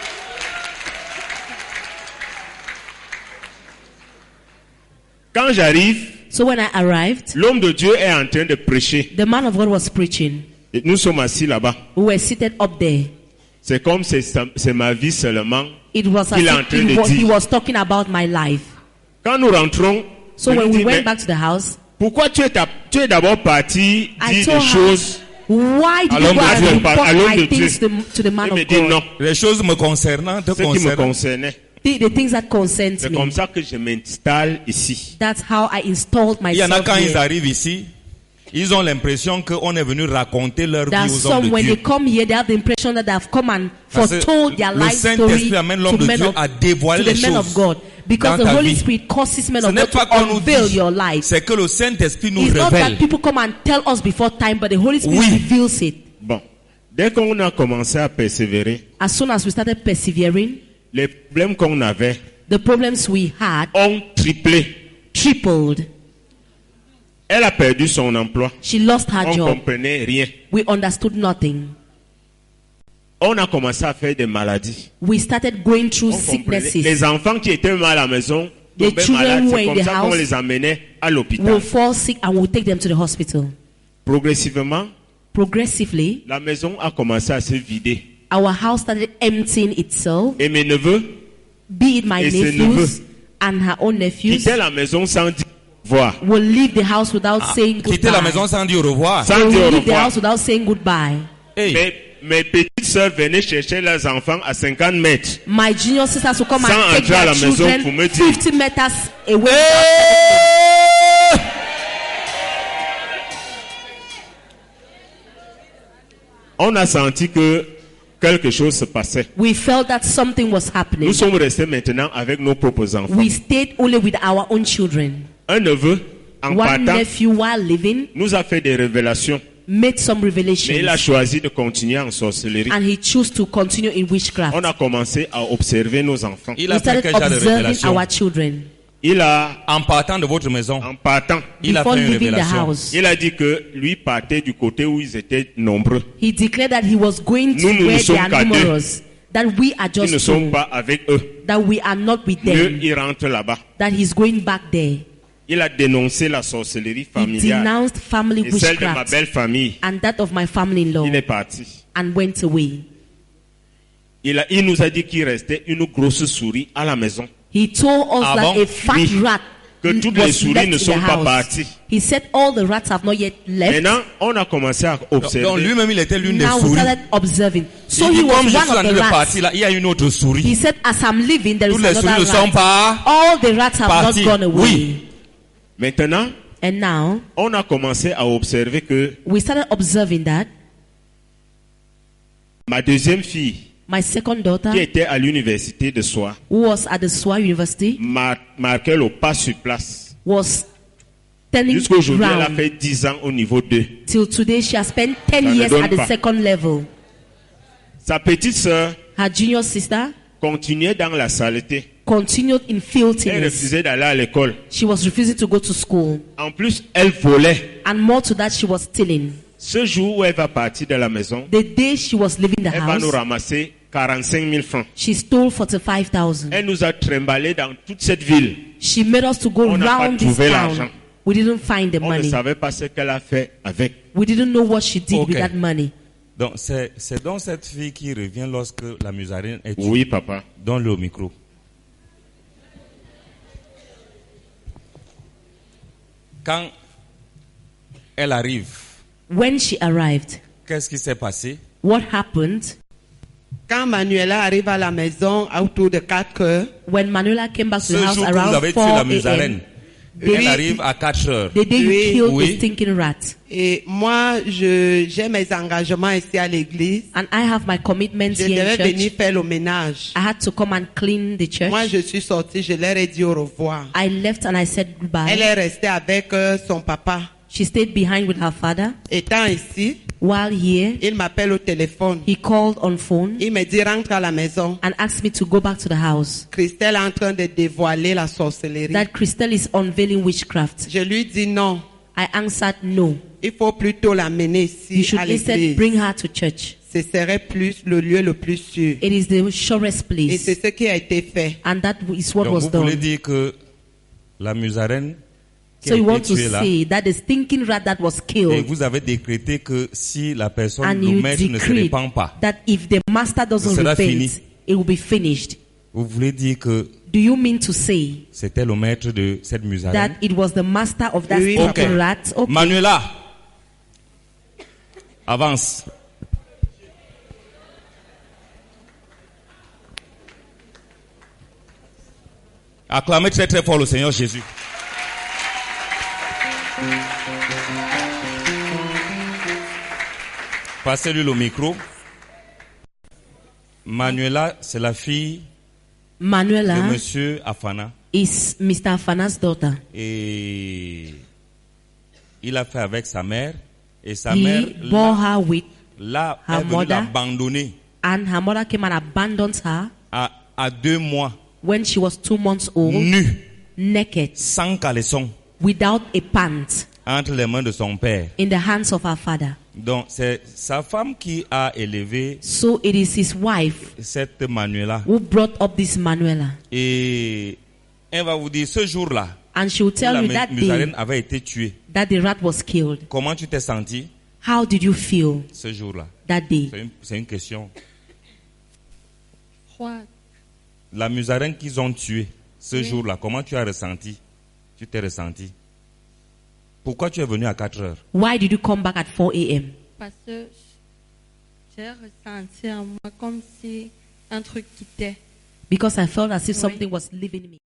[SPEAKER 4] Quand j'arrive,
[SPEAKER 3] So when I arrived,
[SPEAKER 4] l'homme de Dieu est en train de prêcher.
[SPEAKER 3] the man of God was preaching.
[SPEAKER 4] Et nous sommes assis là-bas.
[SPEAKER 3] We were seated up there.
[SPEAKER 4] C'est comme c'est ma vie seulement.
[SPEAKER 3] It was as
[SPEAKER 4] Il est en
[SPEAKER 3] if
[SPEAKER 4] train de
[SPEAKER 3] he
[SPEAKER 4] dire.
[SPEAKER 3] was talking about my life.
[SPEAKER 4] Quand nous rentrons,
[SPEAKER 3] So
[SPEAKER 4] je
[SPEAKER 3] when
[SPEAKER 4] lui
[SPEAKER 3] we
[SPEAKER 4] dis,
[SPEAKER 3] went
[SPEAKER 4] mais
[SPEAKER 3] back to the house,
[SPEAKER 4] pourquoi tu es d'abord parti
[SPEAKER 3] I
[SPEAKER 4] dire
[SPEAKER 3] told
[SPEAKER 4] des
[SPEAKER 3] her,
[SPEAKER 4] choses?
[SPEAKER 3] why did
[SPEAKER 2] À
[SPEAKER 3] you
[SPEAKER 2] l'homme
[SPEAKER 3] go
[SPEAKER 2] de
[SPEAKER 3] and
[SPEAKER 2] Dieu,
[SPEAKER 3] report
[SPEAKER 4] à l'homme
[SPEAKER 3] my
[SPEAKER 4] de
[SPEAKER 3] things
[SPEAKER 4] Dieu.
[SPEAKER 3] to the man
[SPEAKER 4] Il me
[SPEAKER 3] of
[SPEAKER 4] dit non,
[SPEAKER 3] God?
[SPEAKER 2] Les choses me concernant, te
[SPEAKER 4] ce qui me
[SPEAKER 2] concernent.
[SPEAKER 4] concernait.
[SPEAKER 3] The things that concern
[SPEAKER 4] C'est
[SPEAKER 3] me.
[SPEAKER 4] comme ça que je m'installe ici.
[SPEAKER 3] That's how I installed
[SPEAKER 2] Il y en a
[SPEAKER 3] myself
[SPEAKER 2] quand ils
[SPEAKER 3] here.
[SPEAKER 2] arrivent ici, ils ont l'impression qu'on est venu raconter leur
[SPEAKER 3] There are
[SPEAKER 2] vie aux hommes
[SPEAKER 3] some,
[SPEAKER 2] de
[SPEAKER 3] when
[SPEAKER 2] Dieu.
[SPEAKER 3] they come here, they have the impression that they have come and
[SPEAKER 2] Parce que
[SPEAKER 3] foretold their
[SPEAKER 2] le
[SPEAKER 3] life story
[SPEAKER 2] Saint-Esprit amène l'homme
[SPEAKER 3] to
[SPEAKER 2] de
[SPEAKER 3] men
[SPEAKER 2] Dieu
[SPEAKER 3] of,
[SPEAKER 2] à dévoiler
[SPEAKER 3] to the
[SPEAKER 2] les
[SPEAKER 3] men of
[SPEAKER 2] choses
[SPEAKER 3] God. Because
[SPEAKER 2] dans
[SPEAKER 3] the
[SPEAKER 2] ta
[SPEAKER 3] Holy
[SPEAKER 2] vie.
[SPEAKER 3] Spirit causes men
[SPEAKER 2] Ce
[SPEAKER 3] of
[SPEAKER 2] n'est
[SPEAKER 3] God
[SPEAKER 2] pas
[SPEAKER 3] to
[SPEAKER 2] qu'on nous
[SPEAKER 3] unveil
[SPEAKER 2] dit,
[SPEAKER 3] your life.
[SPEAKER 2] c'est que le Saint-Esprit nous
[SPEAKER 3] It's not
[SPEAKER 2] révèle.
[SPEAKER 3] that people come and tell us before time, but the Holy Spirit
[SPEAKER 2] Oui.
[SPEAKER 3] reveals it.
[SPEAKER 4] Bon. Dès qu'on a commencé à persévérer,
[SPEAKER 3] As soon as we started persevering,
[SPEAKER 4] les problèmes qu'on avait
[SPEAKER 3] the problems we had
[SPEAKER 4] ont triplé.
[SPEAKER 3] tripled.
[SPEAKER 4] Elle a perdu son emploi.
[SPEAKER 3] She lost her
[SPEAKER 4] On ne
[SPEAKER 3] job.
[SPEAKER 4] comprenait rien.
[SPEAKER 3] We understood nothing.
[SPEAKER 4] On a commencé à faire des maladies.
[SPEAKER 3] We started going through
[SPEAKER 4] On comprenait.
[SPEAKER 3] sicknesses.
[SPEAKER 4] Les enfants qui étaient mal à la maison,
[SPEAKER 3] The
[SPEAKER 4] tombaient
[SPEAKER 3] children
[SPEAKER 4] malades.
[SPEAKER 3] were
[SPEAKER 4] C'est
[SPEAKER 3] in
[SPEAKER 4] comme
[SPEAKER 3] the
[SPEAKER 4] ça qu'on
[SPEAKER 3] house.
[SPEAKER 4] les amenait à l'hôpital.
[SPEAKER 3] We'll fall sick and we'll take them to the hospital.
[SPEAKER 4] Progressivement,
[SPEAKER 3] Progressively,
[SPEAKER 4] la maison a commencé à se vider.
[SPEAKER 3] our house started emptying itself,
[SPEAKER 4] Et mes neveux
[SPEAKER 3] be it my
[SPEAKER 4] Et ses
[SPEAKER 3] nephews
[SPEAKER 4] neveux.
[SPEAKER 3] and her own nephews,
[SPEAKER 4] quittaient la maison sans dire au revoir.
[SPEAKER 3] will leave the house without saying goodbye.
[SPEAKER 2] Quitter la maison sans dire au revoir.
[SPEAKER 4] Sans
[SPEAKER 3] Will
[SPEAKER 4] dire au
[SPEAKER 3] leave the
[SPEAKER 4] revoir.
[SPEAKER 3] house without saying goodbye.
[SPEAKER 2] Hey,
[SPEAKER 4] Mes petites sœurs venaient chercher leurs enfants à 50 mètres.
[SPEAKER 3] My junior sisters will come
[SPEAKER 4] Sans
[SPEAKER 3] and take
[SPEAKER 4] entrer à
[SPEAKER 3] their
[SPEAKER 4] la maison
[SPEAKER 3] children
[SPEAKER 4] pour me dire.
[SPEAKER 3] 50 meters away.
[SPEAKER 4] On a senti que quelque chose se passait.
[SPEAKER 3] We felt that something was happening.
[SPEAKER 4] Nous sommes restés maintenant avec nos propres enfants.
[SPEAKER 3] We stayed only with our own children.
[SPEAKER 4] Un neveu, en
[SPEAKER 3] One
[SPEAKER 4] partant,
[SPEAKER 3] nephew, while living,
[SPEAKER 4] nous a fait des révélations.
[SPEAKER 3] made some
[SPEAKER 4] Mais il a
[SPEAKER 3] revelations,
[SPEAKER 4] choisi de continuer en sorcellerie.
[SPEAKER 3] and he chose to continue in witchcraft.
[SPEAKER 4] On a commencé à observer nos enfants.
[SPEAKER 2] Il
[SPEAKER 3] We
[SPEAKER 2] a fait
[SPEAKER 3] started
[SPEAKER 2] quel genre de
[SPEAKER 3] observing
[SPEAKER 2] révélation?
[SPEAKER 3] our children
[SPEAKER 4] Il a,
[SPEAKER 2] En partant de votre maison,
[SPEAKER 4] en partant,
[SPEAKER 2] il a
[SPEAKER 3] before
[SPEAKER 2] fait une
[SPEAKER 3] leaving the
[SPEAKER 2] révélation.
[SPEAKER 3] house.
[SPEAKER 4] il a dit que lui partait du côté où ils étaient nombreux.
[SPEAKER 3] He declared that he was going to
[SPEAKER 4] Nous, nous
[SPEAKER 3] where
[SPEAKER 4] ne
[SPEAKER 3] they
[SPEAKER 4] sommes
[SPEAKER 3] are
[SPEAKER 4] qu'à deux.
[SPEAKER 3] numerous, that we are
[SPEAKER 4] Ils ne
[SPEAKER 3] just
[SPEAKER 4] sont
[SPEAKER 3] two,
[SPEAKER 4] pas avec eux.
[SPEAKER 3] that we are not with
[SPEAKER 4] Mieux,
[SPEAKER 3] them,
[SPEAKER 4] il rentre là-bas.
[SPEAKER 3] that he's going back there.
[SPEAKER 4] Il a dénoncé la sorcellerie
[SPEAKER 3] He
[SPEAKER 4] familiale
[SPEAKER 3] denounced family
[SPEAKER 4] et celle de ma
[SPEAKER 3] witchcraft
[SPEAKER 4] belle famille.
[SPEAKER 3] and that of my family-in-law
[SPEAKER 4] Il est parti.
[SPEAKER 3] and went away.
[SPEAKER 4] Il nous a dit qu'il restait une grosse souris à la maison.
[SPEAKER 3] He told us
[SPEAKER 2] Ah
[SPEAKER 3] that
[SPEAKER 2] bon?
[SPEAKER 3] a fat
[SPEAKER 4] Oui.
[SPEAKER 3] rat
[SPEAKER 4] Que toutes les
[SPEAKER 3] was
[SPEAKER 4] souris
[SPEAKER 3] left
[SPEAKER 4] ne
[SPEAKER 3] in
[SPEAKER 4] sont
[SPEAKER 3] the
[SPEAKER 4] pas
[SPEAKER 3] house.
[SPEAKER 4] parties.
[SPEAKER 3] He said all the rats have not yet left.
[SPEAKER 4] Maintenant, on a commencé à
[SPEAKER 2] Donc
[SPEAKER 4] observer.
[SPEAKER 2] lui-même, il était l'une des
[SPEAKER 3] Now we
[SPEAKER 2] souris.
[SPEAKER 3] started observing. So
[SPEAKER 2] Il
[SPEAKER 3] he
[SPEAKER 2] dit,
[SPEAKER 3] was
[SPEAKER 2] comme je suis
[SPEAKER 3] one
[SPEAKER 2] en train
[SPEAKER 3] of the
[SPEAKER 2] de
[SPEAKER 3] rats.
[SPEAKER 2] partir là, il y a une autre
[SPEAKER 3] He
[SPEAKER 2] souris.
[SPEAKER 3] said, as I'm living, there is
[SPEAKER 2] Toutes les souris
[SPEAKER 3] another
[SPEAKER 2] ne sont
[SPEAKER 3] rat.
[SPEAKER 2] pas
[SPEAKER 3] All the rats have
[SPEAKER 2] parties.
[SPEAKER 3] not gone away.
[SPEAKER 2] Oui.
[SPEAKER 4] Maintenant,
[SPEAKER 3] And now
[SPEAKER 4] on a commencé à observer que
[SPEAKER 3] we started observing that
[SPEAKER 4] ma deuxième fille,
[SPEAKER 3] my second daughter,
[SPEAKER 4] qui était à l'université de Soie,
[SPEAKER 3] who was at the SWA University,
[SPEAKER 4] marquait le pas sur place.
[SPEAKER 3] was turning
[SPEAKER 4] Jusqu'à aujourd'hui, elle a
[SPEAKER 3] round.
[SPEAKER 4] fait 10 ans au niveau 2.
[SPEAKER 3] Till today, she has spent 10
[SPEAKER 4] Ça ne
[SPEAKER 3] years
[SPEAKER 4] donne
[SPEAKER 3] at the
[SPEAKER 4] pas.
[SPEAKER 3] second level.
[SPEAKER 4] Sa petite sœur
[SPEAKER 3] Her junior sister
[SPEAKER 4] continuait dans la saleté.
[SPEAKER 3] continued in
[SPEAKER 4] Elle
[SPEAKER 3] filthiness.
[SPEAKER 4] refusait d'aller à l'école.
[SPEAKER 3] She was refusing to go to school.
[SPEAKER 4] En plus, elle volait.
[SPEAKER 3] And more to that, she was stealing.
[SPEAKER 4] Ce jour où elle va partir de la maison,
[SPEAKER 3] The day she was leaving the
[SPEAKER 4] elle va nous
[SPEAKER 3] house,
[SPEAKER 4] ramasser 45 000 francs.
[SPEAKER 3] she stole 45,000.
[SPEAKER 4] Elle nous a trimballé dans toute cette ville.
[SPEAKER 3] She made us to go
[SPEAKER 4] On n'a pas
[SPEAKER 3] round this
[SPEAKER 4] trouvé l'argent.
[SPEAKER 3] town. We didn't find the
[SPEAKER 4] On ne
[SPEAKER 3] money.
[SPEAKER 4] savait pas ce qu'elle a fait avec.
[SPEAKER 3] We didn't know what she did
[SPEAKER 2] Okay.
[SPEAKER 3] with that money.
[SPEAKER 2] Donc c'est donc cette fille qui revient lorsque la musarine est tuée.
[SPEAKER 4] Oui, papa.
[SPEAKER 2] Donne-le au micro. Quand elle arrive,
[SPEAKER 3] When she arrived,
[SPEAKER 2] qu'est-ce qui s'est passé?
[SPEAKER 3] what happened?
[SPEAKER 5] Quand Manuela arrive à la maison autour de 4 heures,
[SPEAKER 3] When Manuela came back to
[SPEAKER 2] Ce
[SPEAKER 3] the house
[SPEAKER 2] jour que vous
[SPEAKER 3] around
[SPEAKER 2] avez tué
[SPEAKER 3] 4
[SPEAKER 2] la musarine,
[SPEAKER 3] a.m.,
[SPEAKER 2] elle arrive à 4 heures.
[SPEAKER 3] the day you
[SPEAKER 5] Oui.
[SPEAKER 3] killed
[SPEAKER 2] Oui.
[SPEAKER 3] the stinking rat.
[SPEAKER 5] et moi, j'ai mes engagements ici à l'église.
[SPEAKER 3] And I have my commitments
[SPEAKER 5] Je
[SPEAKER 3] here in
[SPEAKER 5] devais venir
[SPEAKER 3] church.
[SPEAKER 5] faire le ménage.
[SPEAKER 3] I had to come and clean the church.
[SPEAKER 5] Moi, je suis sortie, je leur ai dit au revoir.
[SPEAKER 3] I left and I said
[SPEAKER 5] Elle
[SPEAKER 3] goodbye.
[SPEAKER 5] est restée avec son papa.
[SPEAKER 3] She stayed behind with her father.
[SPEAKER 5] Étant ici,
[SPEAKER 3] While here,
[SPEAKER 5] il m'appelle au téléphone.
[SPEAKER 3] he called on phone
[SPEAKER 5] Il me dit rentre à la maison.
[SPEAKER 3] and asked me to go back to the house.
[SPEAKER 5] Christelle est en train de dévoiler la sorcellerie.
[SPEAKER 3] That Christelle is unveiling witchcraft.
[SPEAKER 5] Je lui dis non.
[SPEAKER 3] I answered no.
[SPEAKER 5] Il faut plutôt l'amener
[SPEAKER 3] You
[SPEAKER 5] ici
[SPEAKER 3] should
[SPEAKER 5] à
[SPEAKER 3] instead
[SPEAKER 5] l'église.
[SPEAKER 3] bring her to church.
[SPEAKER 5] Ce serait plus le lieu le plus sûr.
[SPEAKER 3] It is the surest
[SPEAKER 5] Et
[SPEAKER 3] place.
[SPEAKER 5] c'est ce qui a été fait.
[SPEAKER 3] And that is what
[SPEAKER 2] Donc
[SPEAKER 3] was
[SPEAKER 2] vous voulez
[SPEAKER 3] done.
[SPEAKER 2] dire que la musarine qui
[SPEAKER 3] So
[SPEAKER 2] a
[SPEAKER 3] you
[SPEAKER 2] été
[SPEAKER 3] want to
[SPEAKER 2] tuée là,
[SPEAKER 3] say that the stinking rat that was
[SPEAKER 2] et
[SPEAKER 3] killed,
[SPEAKER 2] vous avez décrété que si la personne,
[SPEAKER 3] and
[SPEAKER 2] le
[SPEAKER 3] you
[SPEAKER 2] maître ne se
[SPEAKER 3] decreed
[SPEAKER 2] répand pas,
[SPEAKER 3] that if the master doesn't
[SPEAKER 2] sera fini.
[SPEAKER 3] repent, it will be finished.
[SPEAKER 2] vous voulez dire que
[SPEAKER 3] Do you mean to say
[SPEAKER 2] c'était le maître de cette musarine?
[SPEAKER 3] that it was the master of that
[SPEAKER 5] Oui,
[SPEAKER 3] stinking
[SPEAKER 2] papa.
[SPEAKER 3] rat? Okay.
[SPEAKER 2] Manuela, avance. Acclamez très très fort le Seigneur Jésus. Passez-lui le micro. Manuela, c'est la fille de
[SPEAKER 3] Manuela
[SPEAKER 2] Monsieur Afana.
[SPEAKER 3] is Mr. Afana's daughter.
[SPEAKER 2] Et il a fait avec sa mère. Et sa mère
[SPEAKER 3] He bore her with,
[SPEAKER 2] l'a
[SPEAKER 3] her
[SPEAKER 2] est venue
[SPEAKER 3] mother.
[SPEAKER 2] l'abandonner
[SPEAKER 3] and her mother came and abandoned her
[SPEAKER 2] à 2 mois,
[SPEAKER 3] when she was 2 months old,
[SPEAKER 2] nue,
[SPEAKER 3] naked,
[SPEAKER 2] sans caleçon,
[SPEAKER 3] without a pant,
[SPEAKER 2] entre les mains de son père.
[SPEAKER 3] in the hands of her father.
[SPEAKER 2] Donc c'est sa femme qui a élevé
[SPEAKER 3] So it is his wife
[SPEAKER 2] cette Manuela.
[SPEAKER 3] who brought up this Manuela.
[SPEAKER 2] Et elle va vous dire, ce jour-là,
[SPEAKER 3] And she will
[SPEAKER 2] où
[SPEAKER 3] tell
[SPEAKER 2] la
[SPEAKER 3] you that day
[SPEAKER 2] musarine avait été tuée,
[SPEAKER 3] that the rat was killed.
[SPEAKER 2] comment tu t'es senti
[SPEAKER 3] How did you feel
[SPEAKER 2] ce jour-là?
[SPEAKER 3] that day?
[SPEAKER 2] C'est une question.
[SPEAKER 6] Froide.
[SPEAKER 2] La musarine qu'ils ont tuée ce jour-là, comment tu as ressenti? Tu t'es ressenti? Pourquoi tu es venu à 4 heures?
[SPEAKER 3] Why did you come back at 4 a.m.?
[SPEAKER 6] Parce que j'ai ressenti en moi comme si un truc quittait.
[SPEAKER 3] Because I felt as if
[SPEAKER 6] Oui.
[SPEAKER 3] something was leaving me.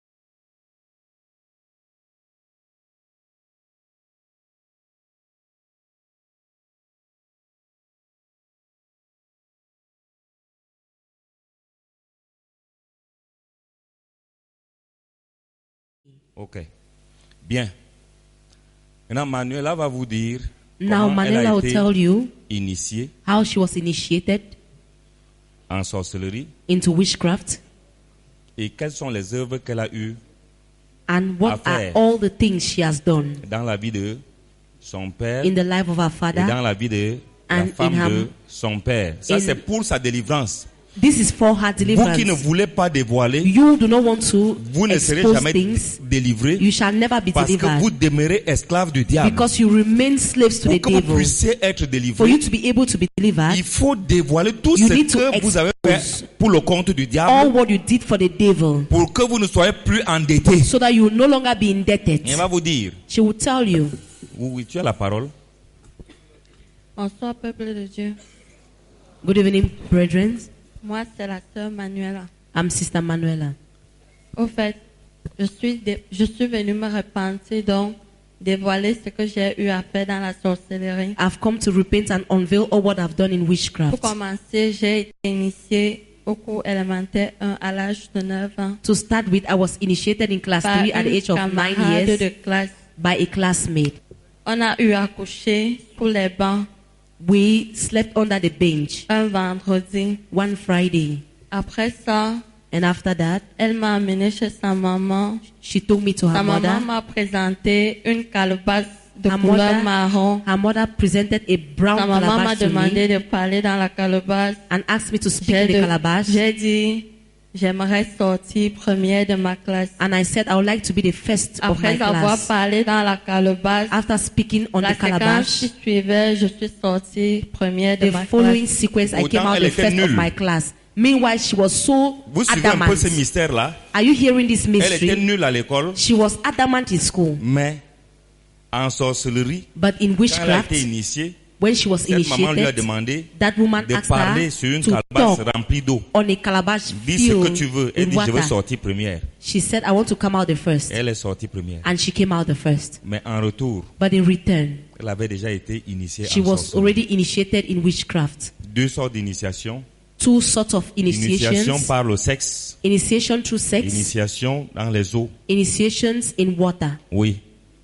[SPEAKER 2] Ok. Bien. Maintenant, Manuela va vous dire
[SPEAKER 3] Now
[SPEAKER 2] comment elle
[SPEAKER 3] Manuela
[SPEAKER 2] a
[SPEAKER 3] will
[SPEAKER 2] été
[SPEAKER 3] tell you
[SPEAKER 2] initiée
[SPEAKER 3] how she was initiated
[SPEAKER 2] en sorcellerie
[SPEAKER 3] into witchcraft
[SPEAKER 2] et quelles sont les œuvres qu'elle a eues
[SPEAKER 3] and what are
[SPEAKER 2] Affaire.
[SPEAKER 3] all the things she has done
[SPEAKER 2] dans la vie de son père
[SPEAKER 3] in the life of her
[SPEAKER 2] et
[SPEAKER 3] father.
[SPEAKER 2] dans la vie de la
[SPEAKER 3] and
[SPEAKER 2] femme
[SPEAKER 3] in her-
[SPEAKER 2] de son père. Ça,
[SPEAKER 3] in-
[SPEAKER 2] c'est pour sa délivrance.
[SPEAKER 3] This is for her
[SPEAKER 2] Vous qui ne
[SPEAKER 3] deliverance.
[SPEAKER 2] voulez pas dévoiler,
[SPEAKER 3] You do not want to
[SPEAKER 2] vous ne serez
[SPEAKER 3] expose
[SPEAKER 2] jamais
[SPEAKER 3] things.
[SPEAKER 2] délivré
[SPEAKER 3] You shall never be
[SPEAKER 2] parce que
[SPEAKER 3] delivered
[SPEAKER 2] vous demeurez esclave du diable.
[SPEAKER 3] because you remain slaves to
[SPEAKER 2] Pour
[SPEAKER 3] the
[SPEAKER 2] que vous
[SPEAKER 3] devil.
[SPEAKER 2] puissiez être
[SPEAKER 3] For
[SPEAKER 2] délivré,
[SPEAKER 3] you to be able to be delivered,
[SPEAKER 2] il faut dévoiler tout
[SPEAKER 3] You
[SPEAKER 2] ce
[SPEAKER 3] need to
[SPEAKER 2] que vous avez fait
[SPEAKER 3] expose
[SPEAKER 2] pour le compte du
[SPEAKER 3] all
[SPEAKER 2] diable
[SPEAKER 3] what you did for the devil,
[SPEAKER 2] pour que vous ne soyez plus endetté.
[SPEAKER 3] so that you will no longer be indebted.
[SPEAKER 2] Et elle va vous dire,
[SPEAKER 3] She will tell you.
[SPEAKER 2] oui, tu as la parole.
[SPEAKER 6] Bonsoir, peuple de Dieu.
[SPEAKER 3] Good evening, brethren.
[SPEAKER 6] Moi, c'est la sœur Manuela.
[SPEAKER 3] I'm Sister Manuela.
[SPEAKER 6] Au fait, je suis venue me repentir, donc dévoiler ce que j'ai eu à faire dans la sorcellerie.
[SPEAKER 3] I've come to repent and unveil all what I've done in
[SPEAKER 6] Pour
[SPEAKER 3] witchcraft.
[SPEAKER 6] commencer, j'ai été initiée au cours élémentaire 1 à l'âge de 9 ans
[SPEAKER 3] To start with, I was initiated in class
[SPEAKER 6] par
[SPEAKER 3] 3 at the
[SPEAKER 6] une
[SPEAKER 3] age of 9
[SPEAKER 6] camarade de
[SPEAKER 3] years
[SPEAKER 6] classe.
[SPEAKER 3] by a classmate.
[SPEAKER 6] On a eu à coucher sous les bancs
[SPEAKER 3] We slept under the bench
[SPEAKER 6] un vendredi.
[SPEAKER 3] one Friday.
[SPEAKER 6] Après ça,
[SPEAKER 3] And after that,
[SPEAKER 6] elle m'a amené chez sa maman.
[SPEAKER 3] she took me to her
[SPEAKER 6] Sa maman
[SPEAKER 3] mother.
[SPEAKER 6] m'a présenté une calebasse de
[SPEAKER 3] Her
[SPEAKER 6] couleur
[SPEAKER 3] mother,
[SPEAKER 6] marron.
[SPEAKER 3] her mother presented a brown
[SPEAKER 6] Sa maman m'a
[SPEAKER 3] calabash to
[SPEAKER 6] demandé
[SPEAKER 3] me
[SPEAKER 6] de parler dans la calebasse.
[SPEAKER 3] and asked me to speak in the calabash.
[SPEAKER 6] J'ai dit, j'aimerais sortir première de ma classe.
[SPEAKER 3] And I said I would like to be the first of my
[SPEAKER 6] Après avoir
[SPEAKER 3] class.
[SPEAKER 6] parlé dans la calabasse,
[SPEAKER 3] After speaking on
[SPEAKER 6] la
[SPEAKER 3] the
[SPEAKER 6] séquence
[SPEAKER 3] calabash,
[SPEAKER 6] qui suivait, je suis sortie première de
[SPEAKER 3] the
[SPEAKER 6] ma
[SPEAKER 3] following
[SPEAKER 6] classe.
[SPEAKER 3] sequence, I
[SPEAKER 2] Autant
[SPEAKER 3] came out
[SPEAKER 2] elle
[SPEAKER 3] the
[SPEAKER 2] était
[SPEAKER 3] first of
[SPEAKER 2] nulle.
[SPEAKER 3] my class. Meanwhile, she was so
[SPEAKER 2] Vous suivez un peu
[SPEAKER 3] adamant.
[SPEAKER 2] ce mystère-là.
[SPEAKER 3] Are you hearing this
[SPEAKER 2] Elle était
[SPEAKER 3] mystery?
[SPEAKER 2] nulle à l'école,
[SPEAKER 3] She was adamant in school,
[SPEAKER 2] mais en sorcellerie,
[SPEAKER 3] but in
[SPEAKER 2] quand elle a
[SPEAKER 3] witchcraft,
[SPEAKER 2] été initiée,
[SPEAKER 3] when she was
[SPEAKER 2] cette maman lui a
[SPEAKER 3] initiated,
[SPEAKER 2] demandé
[SPEAKER 3] that woman
[SPEAKER 2] de
[SPEAKER 3] asked
[SPEAKER 2] parler
[SPEAKER 3] her
[SPEAKER 2] sur une
[SPEAKER 3] to
[SPEAKER 2] calebasse
[SPEAKER 3] talk
[SPEAKER 2] remplie d'eau.
[SPEAKER 3] on a calabash
[SPEAKER 2] Dis ce que tu
[SPEAKER 3] filled
[SPEAKER 2] veux. Elle
[SPEAKER 3] with
[SPEAKER 2] dit, je veux
[SPEAKER 3] water.
[SPEAKER 2] sortir première.
[SPEAKER 3] She said, I want to come out the first.
[SPEAKER 2] Elle est sortie première.
[SPEAKER 3] And she came out the first.
[SPEAKER 2] Mais en retour,
[SPEAKER 3] But in return,
[SPEAKER 2] elle avait déjà été initiée
[SPEAKER 3] she
[SPEAKER 2] en
[SPEAKER 3] was
[SPEAKER 2] sorcellerie.
[SPEAKER 3] already initiated in witchcraft.
[SPEAKER 2] Deux sortes d'initiation.
[SPEAKER 3] Two sorts of
[SPEAKER 2] Initiation
[SPEAKER 3] initiations.
[SPEAKER 2] par le sexe,
[SPEAKER 3] Initiation through sex,
[SPEAKER 2] initiation dans les eaux.
[SPEAKER 3] initiations in water.
[SPEAKER 2] Oui.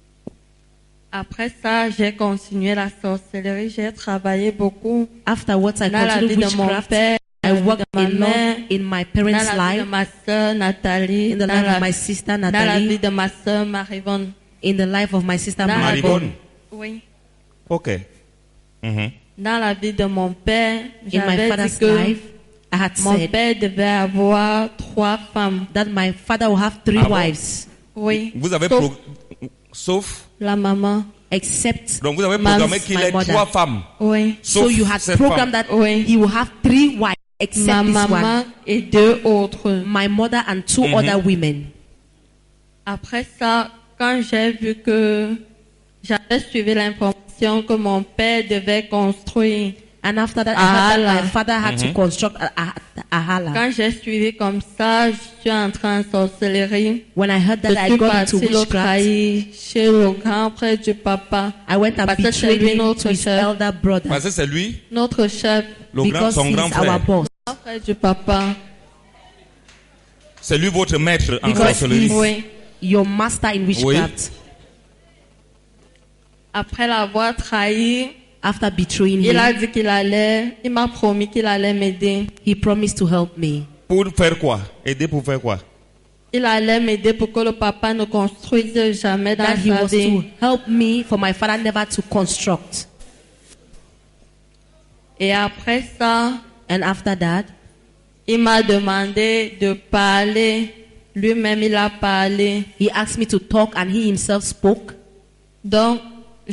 [SPEAKER 6] Après ça, j'ai continué la sorcellerie. J'ai travaillé beaucoup
[SPEAKER 3] Afterwards, I
[SPEAKER 6] dans la vie
[SPEAKER 3] continued
[SPEAKER 6] de mon
[SPEAKER 3] witchcraft.
[SPEAKER 6] père,
[SPEAKER 3] I
[SPEAKER 6] dans la vie
[SPEAKER 3] worked
[SPEAKER 6] de
[SPEAKER 3] a
[SPEAKER 6] ma
[SPEAKER 3] lot
[SPEAKER 6] mère,
[SPEAKER 3] in my
[SPEAKER 6] dans
[SPEAKER 3] parents'
[SPEAKER 6] la vie de
[SPEAKER 3] life,
[SPEAKER 6] ma soeur Nathalie,
[SPEAKER 3] in the
[SPEAKER 6] dans
[SPEAKER 3] life
[SPEAKER 6] la,
[SPEAKER 3] of my sister
[SPEAKER 6] dans la vie
[SPEAKER 3] Natalie,
[SPEAKER 6] de ma soeur Marivonne.
[SPEAKER 3] in the life of my sister
[SPEAKER 6] Dans la vie-
[SPEAKER 2] Maribonne.
[SPEAKER 6] Oui.
[SPEAKER 2] Ok. Mhm.
[SPEAKER 6] Dans la vie de mon père,
[SPEAKER 3] in my
[SPEAKER 6] j'avais dit
[SPEAKER 3] father's
[SPEAKER 6] que
[SPEAKER 3] life, I had
[SPEAKER 6] mon
[SPEAKER 3] said
[SPEAKER 6] père devait avoir 3 femmes.
[SPEAKER 3] that my father will have 3
[SPEAKER 2] Ah bon?
[SPEAKER 3] wives,
[SPEAKER 6] Oui.
[SPEAKER 2] Vous avez
[SPEAKER 6] Sauf
[SPEAKER 2] sauf,
[SPEAKER 6] la maman.
[SPEAKER 3] except
[SPEAKER 2] donc vous avez
[SPEAKER 6] Ma-
[SPEAKER 2] programmé qu'il
[SPEAKER 3] my
[SPEAKER 2] ait
[SPEAKER 3] mother.
[SPEAKER 2] 3 femmes.
[SPEAKER 6] Oui.
[SPEAKER 3] so
[SPEAKER 2] Sauf
[SPEAKER 3] you had
[SPEAKER 2] cette
[SPEAKER 3] programmed
[SPEAKER 2] femme.
[SPEAKER 3] that
[SPEAKER 6] Oui.
[SPEAKER 3] he will have 3 wives except
[SPEAKER 6] Ma
[SPEAKER 3] this
[SPEAKER 6] maman
[SPEAKER 3] one,
[SPEAKER 6] et 2 autres.
[SPEAKER 3] my mother and 2 other women.
[SPEAKER 6] Après ça, quand j'ai vu que j'avais suivi l'information que mon père devait construire,
[SPEAKER 3] And after that, I
[SPEAKER 6] Ah,
[SPEAKER 3] heard that
[SPEAKER 6] là.
[SPEAKER 3] my father had to construct a hala.
[SPEAKER 6] quand j'ai suivi comme ça, je suis entrée en sorcellerie.
[SPEAKER 3] When I heard
[SPEAKER 6] Je
[SPEAKER 3] that, I
[SPEAKER 6] suis
[SPEAKER 3] got into
[SPEAKER 6] partie le
[SPEAKER 3] witchcraft.
[SPEAKER 6] trahir chez le grand frère du papa.
[SPEAKER 3] I went and
[SPEAKER 6] Parce que c'est
[SPEAKER 3] betrayed
[SPEAKER 6] lui
[SPEAKER 3] him
[SPEAKER 6] notre
[SPEAKER 3] to his
[SPEAKER 6] chef.
[SPEAKER 3] elder brother
[SPEAKER 2] Parce que c'est lui,
[SPEAKER 6] Notre chef,
[SPEAKER 2] le grand,
[SPEAKER 3] because
[SPEAKER 2] son
[SPEAKER 3] he's
[SPEAKER 2] grand
[SPEAKER 3] our
[SPEAKER 2] frère.
[SPEAKER 3] boss.
[SPEAKER 6] le grand frère du papa.
[SPEAKER 2] C'est lui votre maître en
[SPEAKER 3] Because
[SPEAKER 2] sorcellerie.
[SPEAKER 3] he's
[SPEAKER 6] Oui.
[SPEAKER 3] your master in witchcraft.
[SPEAKER 6] Après l'avoir trahi,
[SPEAKER 3] After betraying
[SPEAKER 6] il a
[SPEAKER 3] him,
[SPEAKER 6] dit il m'a promis qu'il allait m'aider.
[SPEAKER 3] he promised to help me.
[SPEAKER 2] Pour faire quoi? Aider pour faire quoi?
[SPEAKER 6] Il allait m'aider pour que le papa ne construise jamais dans
[SPEAKER 3] That he
[SPEAKER 6] sa
[SPEAKER 3] was
[SPEAKER 6] vie.
[SPEAKER 3] to help me for my father never to construct.
[SPEAKER 6] Et après ça,
[SPEAKER 3] And after that,
[SPEAKER 6] il m'a demandé de parler. Lui-même, il a parlé.
[SPEAKER 3] he asked me to talk and he himself spoke.
[SPEAKER 6] Donc,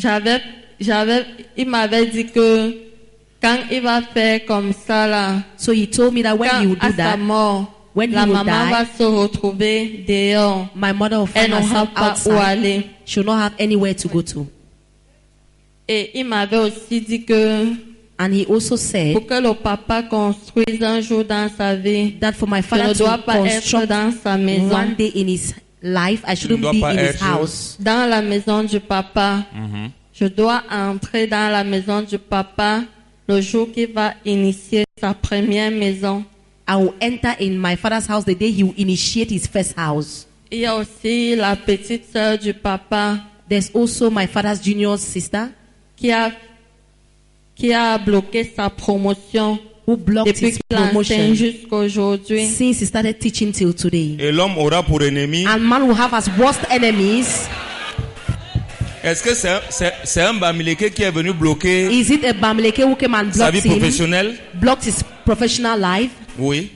[SPEAKER 6] il m'avait dit que quand il va faire comme ça là,
[SPEAKER 3] So he told me that when
[SPEAKER 6] quand
[SPEAKER 3] he would
[SPEAKER 6] à
[SPEAKER 3] do
[SPEAKER 6] sa
[SPEAKER 3] that,
[SPEAKER 6] mort,
[SPEAKER 3] when
[SPEAKER 6] la
[SPEAKER 3] he will
[SPEAKER 6] maman
[SPEAKER 3] die,
[SPEAKER 6] va se retrouver dehors.
[SPEAKER 3] my mother will
[SPEAKER 6] Elle
[SPEAKER 3] find
[SPEAKER 6] n'aura
[SPEAKER 3] herself
[SPEAKER 6] pas où
[SPEAKER 3] outside.
[SPEAKER 6] aller.
[SPEAKER 3] She will not have anywhere to go to.
[SPEAKER 6] Et il m'avait aussi dit que
[SPEAKER 3] And he also said
[SPEAKER 6] pour que le papa construise un jour dans sa vie,
[SPEAKER 3] that for my
[SPEAKER 6] je
[SPEAKER 3] father
[SPEAKER 6] ne dois
[SPEAKER 3] to
[SPEAKER 6] pas être
[SPEAKER 3] construct
[SPEAKER 6] dans sa maison.
[SPEAKER 3] one day in his life, I shouldn't
[SPEAKER 2] dois
[SPEAKER 3] be
[SPEAKER 2] pas
[SPEAKER 3] in his
[SPEAKER 2] être-
[SPEAKER 3] house.
[SPEAKER 6] Dans la maison du papa, je dois entrer dans la maison du papa le jour qu'il va initier sa première maison.
[SPEAKER 3] I will enter in my father's house the day he will initiate his first house.
[SPEAKER 6] Il y a aussi la petite sœur du papa
[SPEAKER 3] There's also my father's junior sister
[SPEAKER 6] qui a bloqué sa promotion
[SPEAKER 3] who blocked
[SPEAKER 6] depuis
[SPEAKER 3] his
[SPEAKER 6] qu'il enseigne
[SPEAKER 3] promotion
[SPEAKER 6] jusqu'à aujourd'hui.
[SPEAKER 3] since he started teaching till today.
[SPEAKER 2] Et l'homme aura pour ennemi.
[SPEAKER 3] And man will have as worst enemies.
[SPEAKER 2] Est-ce que c'est un Bamileke qui est venu bloquer
[SPEAKER 3] Is it a Bamileke who came and
[SPEAKER 2] sa vie
[SPEAKER 3] blocked him,
[SPEAKER 2] professionnelle?
[SPEAKER 3] blocked his professional life?
[SPEAKER 2] Oui.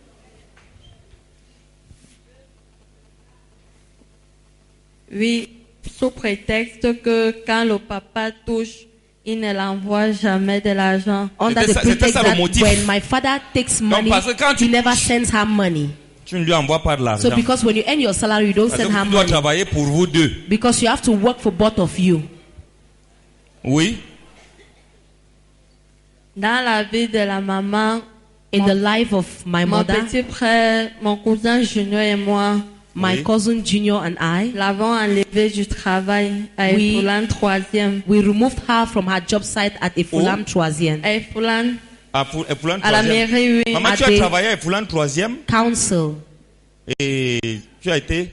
[SPEAKER 6] Oui, sous prétexte que quand le papa touche, il ne l'envoie jamais de l'argent.
[SPEAKER 3] Under
[SPEAKER 2] C'était
[SPEAKER 3] the
[SPEAKER 2] ça- c'était
[SPEAKER 3] pretext
[SPEAKER 2] ça le
[SPEAKER 3] that
[SPEAKER 2] motif.
[SPEAKER 3] when my father takes money,
[SPEAKER 2] parce que quand tu-
[SPEAKER 3] he never sends her money.
[SPEAKER 2] Tu ne lui envoies pas de l'argent.
[SPEAKER 3] So because when you earn your salary, you don't
[SPEAKER 2] Parce
[SPEAKER 3] send
[SPEAKER 2] que
[SPEAKER 3] her
[SPEAKER 2] tu dois
[SPEAKER 3] money.
[SPEAKER 2] travailler pour vous deux.
[SPEAKER 3] Because you have to work for both of you.
[SPEAKER 2] Oui.
[SPEAKER 6] Dans la vie de la maman,
[SPEAKER 3] In the life of my
[SPEAKER 6] mon
[SPEAKER 3] mother,
[SPEAKER 6] petit frère, mon cousin Junior et moi
[SPEAKER 3] my
[SPEAKER 2] Oui.
[SPEAKER 3] cousin Junior and I,
[SPEAKER 6] l'avons enlevé du travail à
[SPEAKER 3] Oui.
[SPEAKER 6] Efoulan 3e.
[SPEAKER 3] we removed her from her job site at Efulam Troisième
[SPEAKER 6] À Efoulan,
[SPEAKER 2] À Foulan
[SPEAKER 6] à la
[SPEAKER 2] 3e.
[SPEAKER 6] mairie, oui.
[SPEAKER 2] Maman, tu
[SPEAKER 3] À
[SPEAKER 2] as
[SPEAKER 3] des-
[SPEAKER 2] travaillé à Foulan 3e
[SPEAKER 3] Council.
[SPEAKER 2] et tu as été.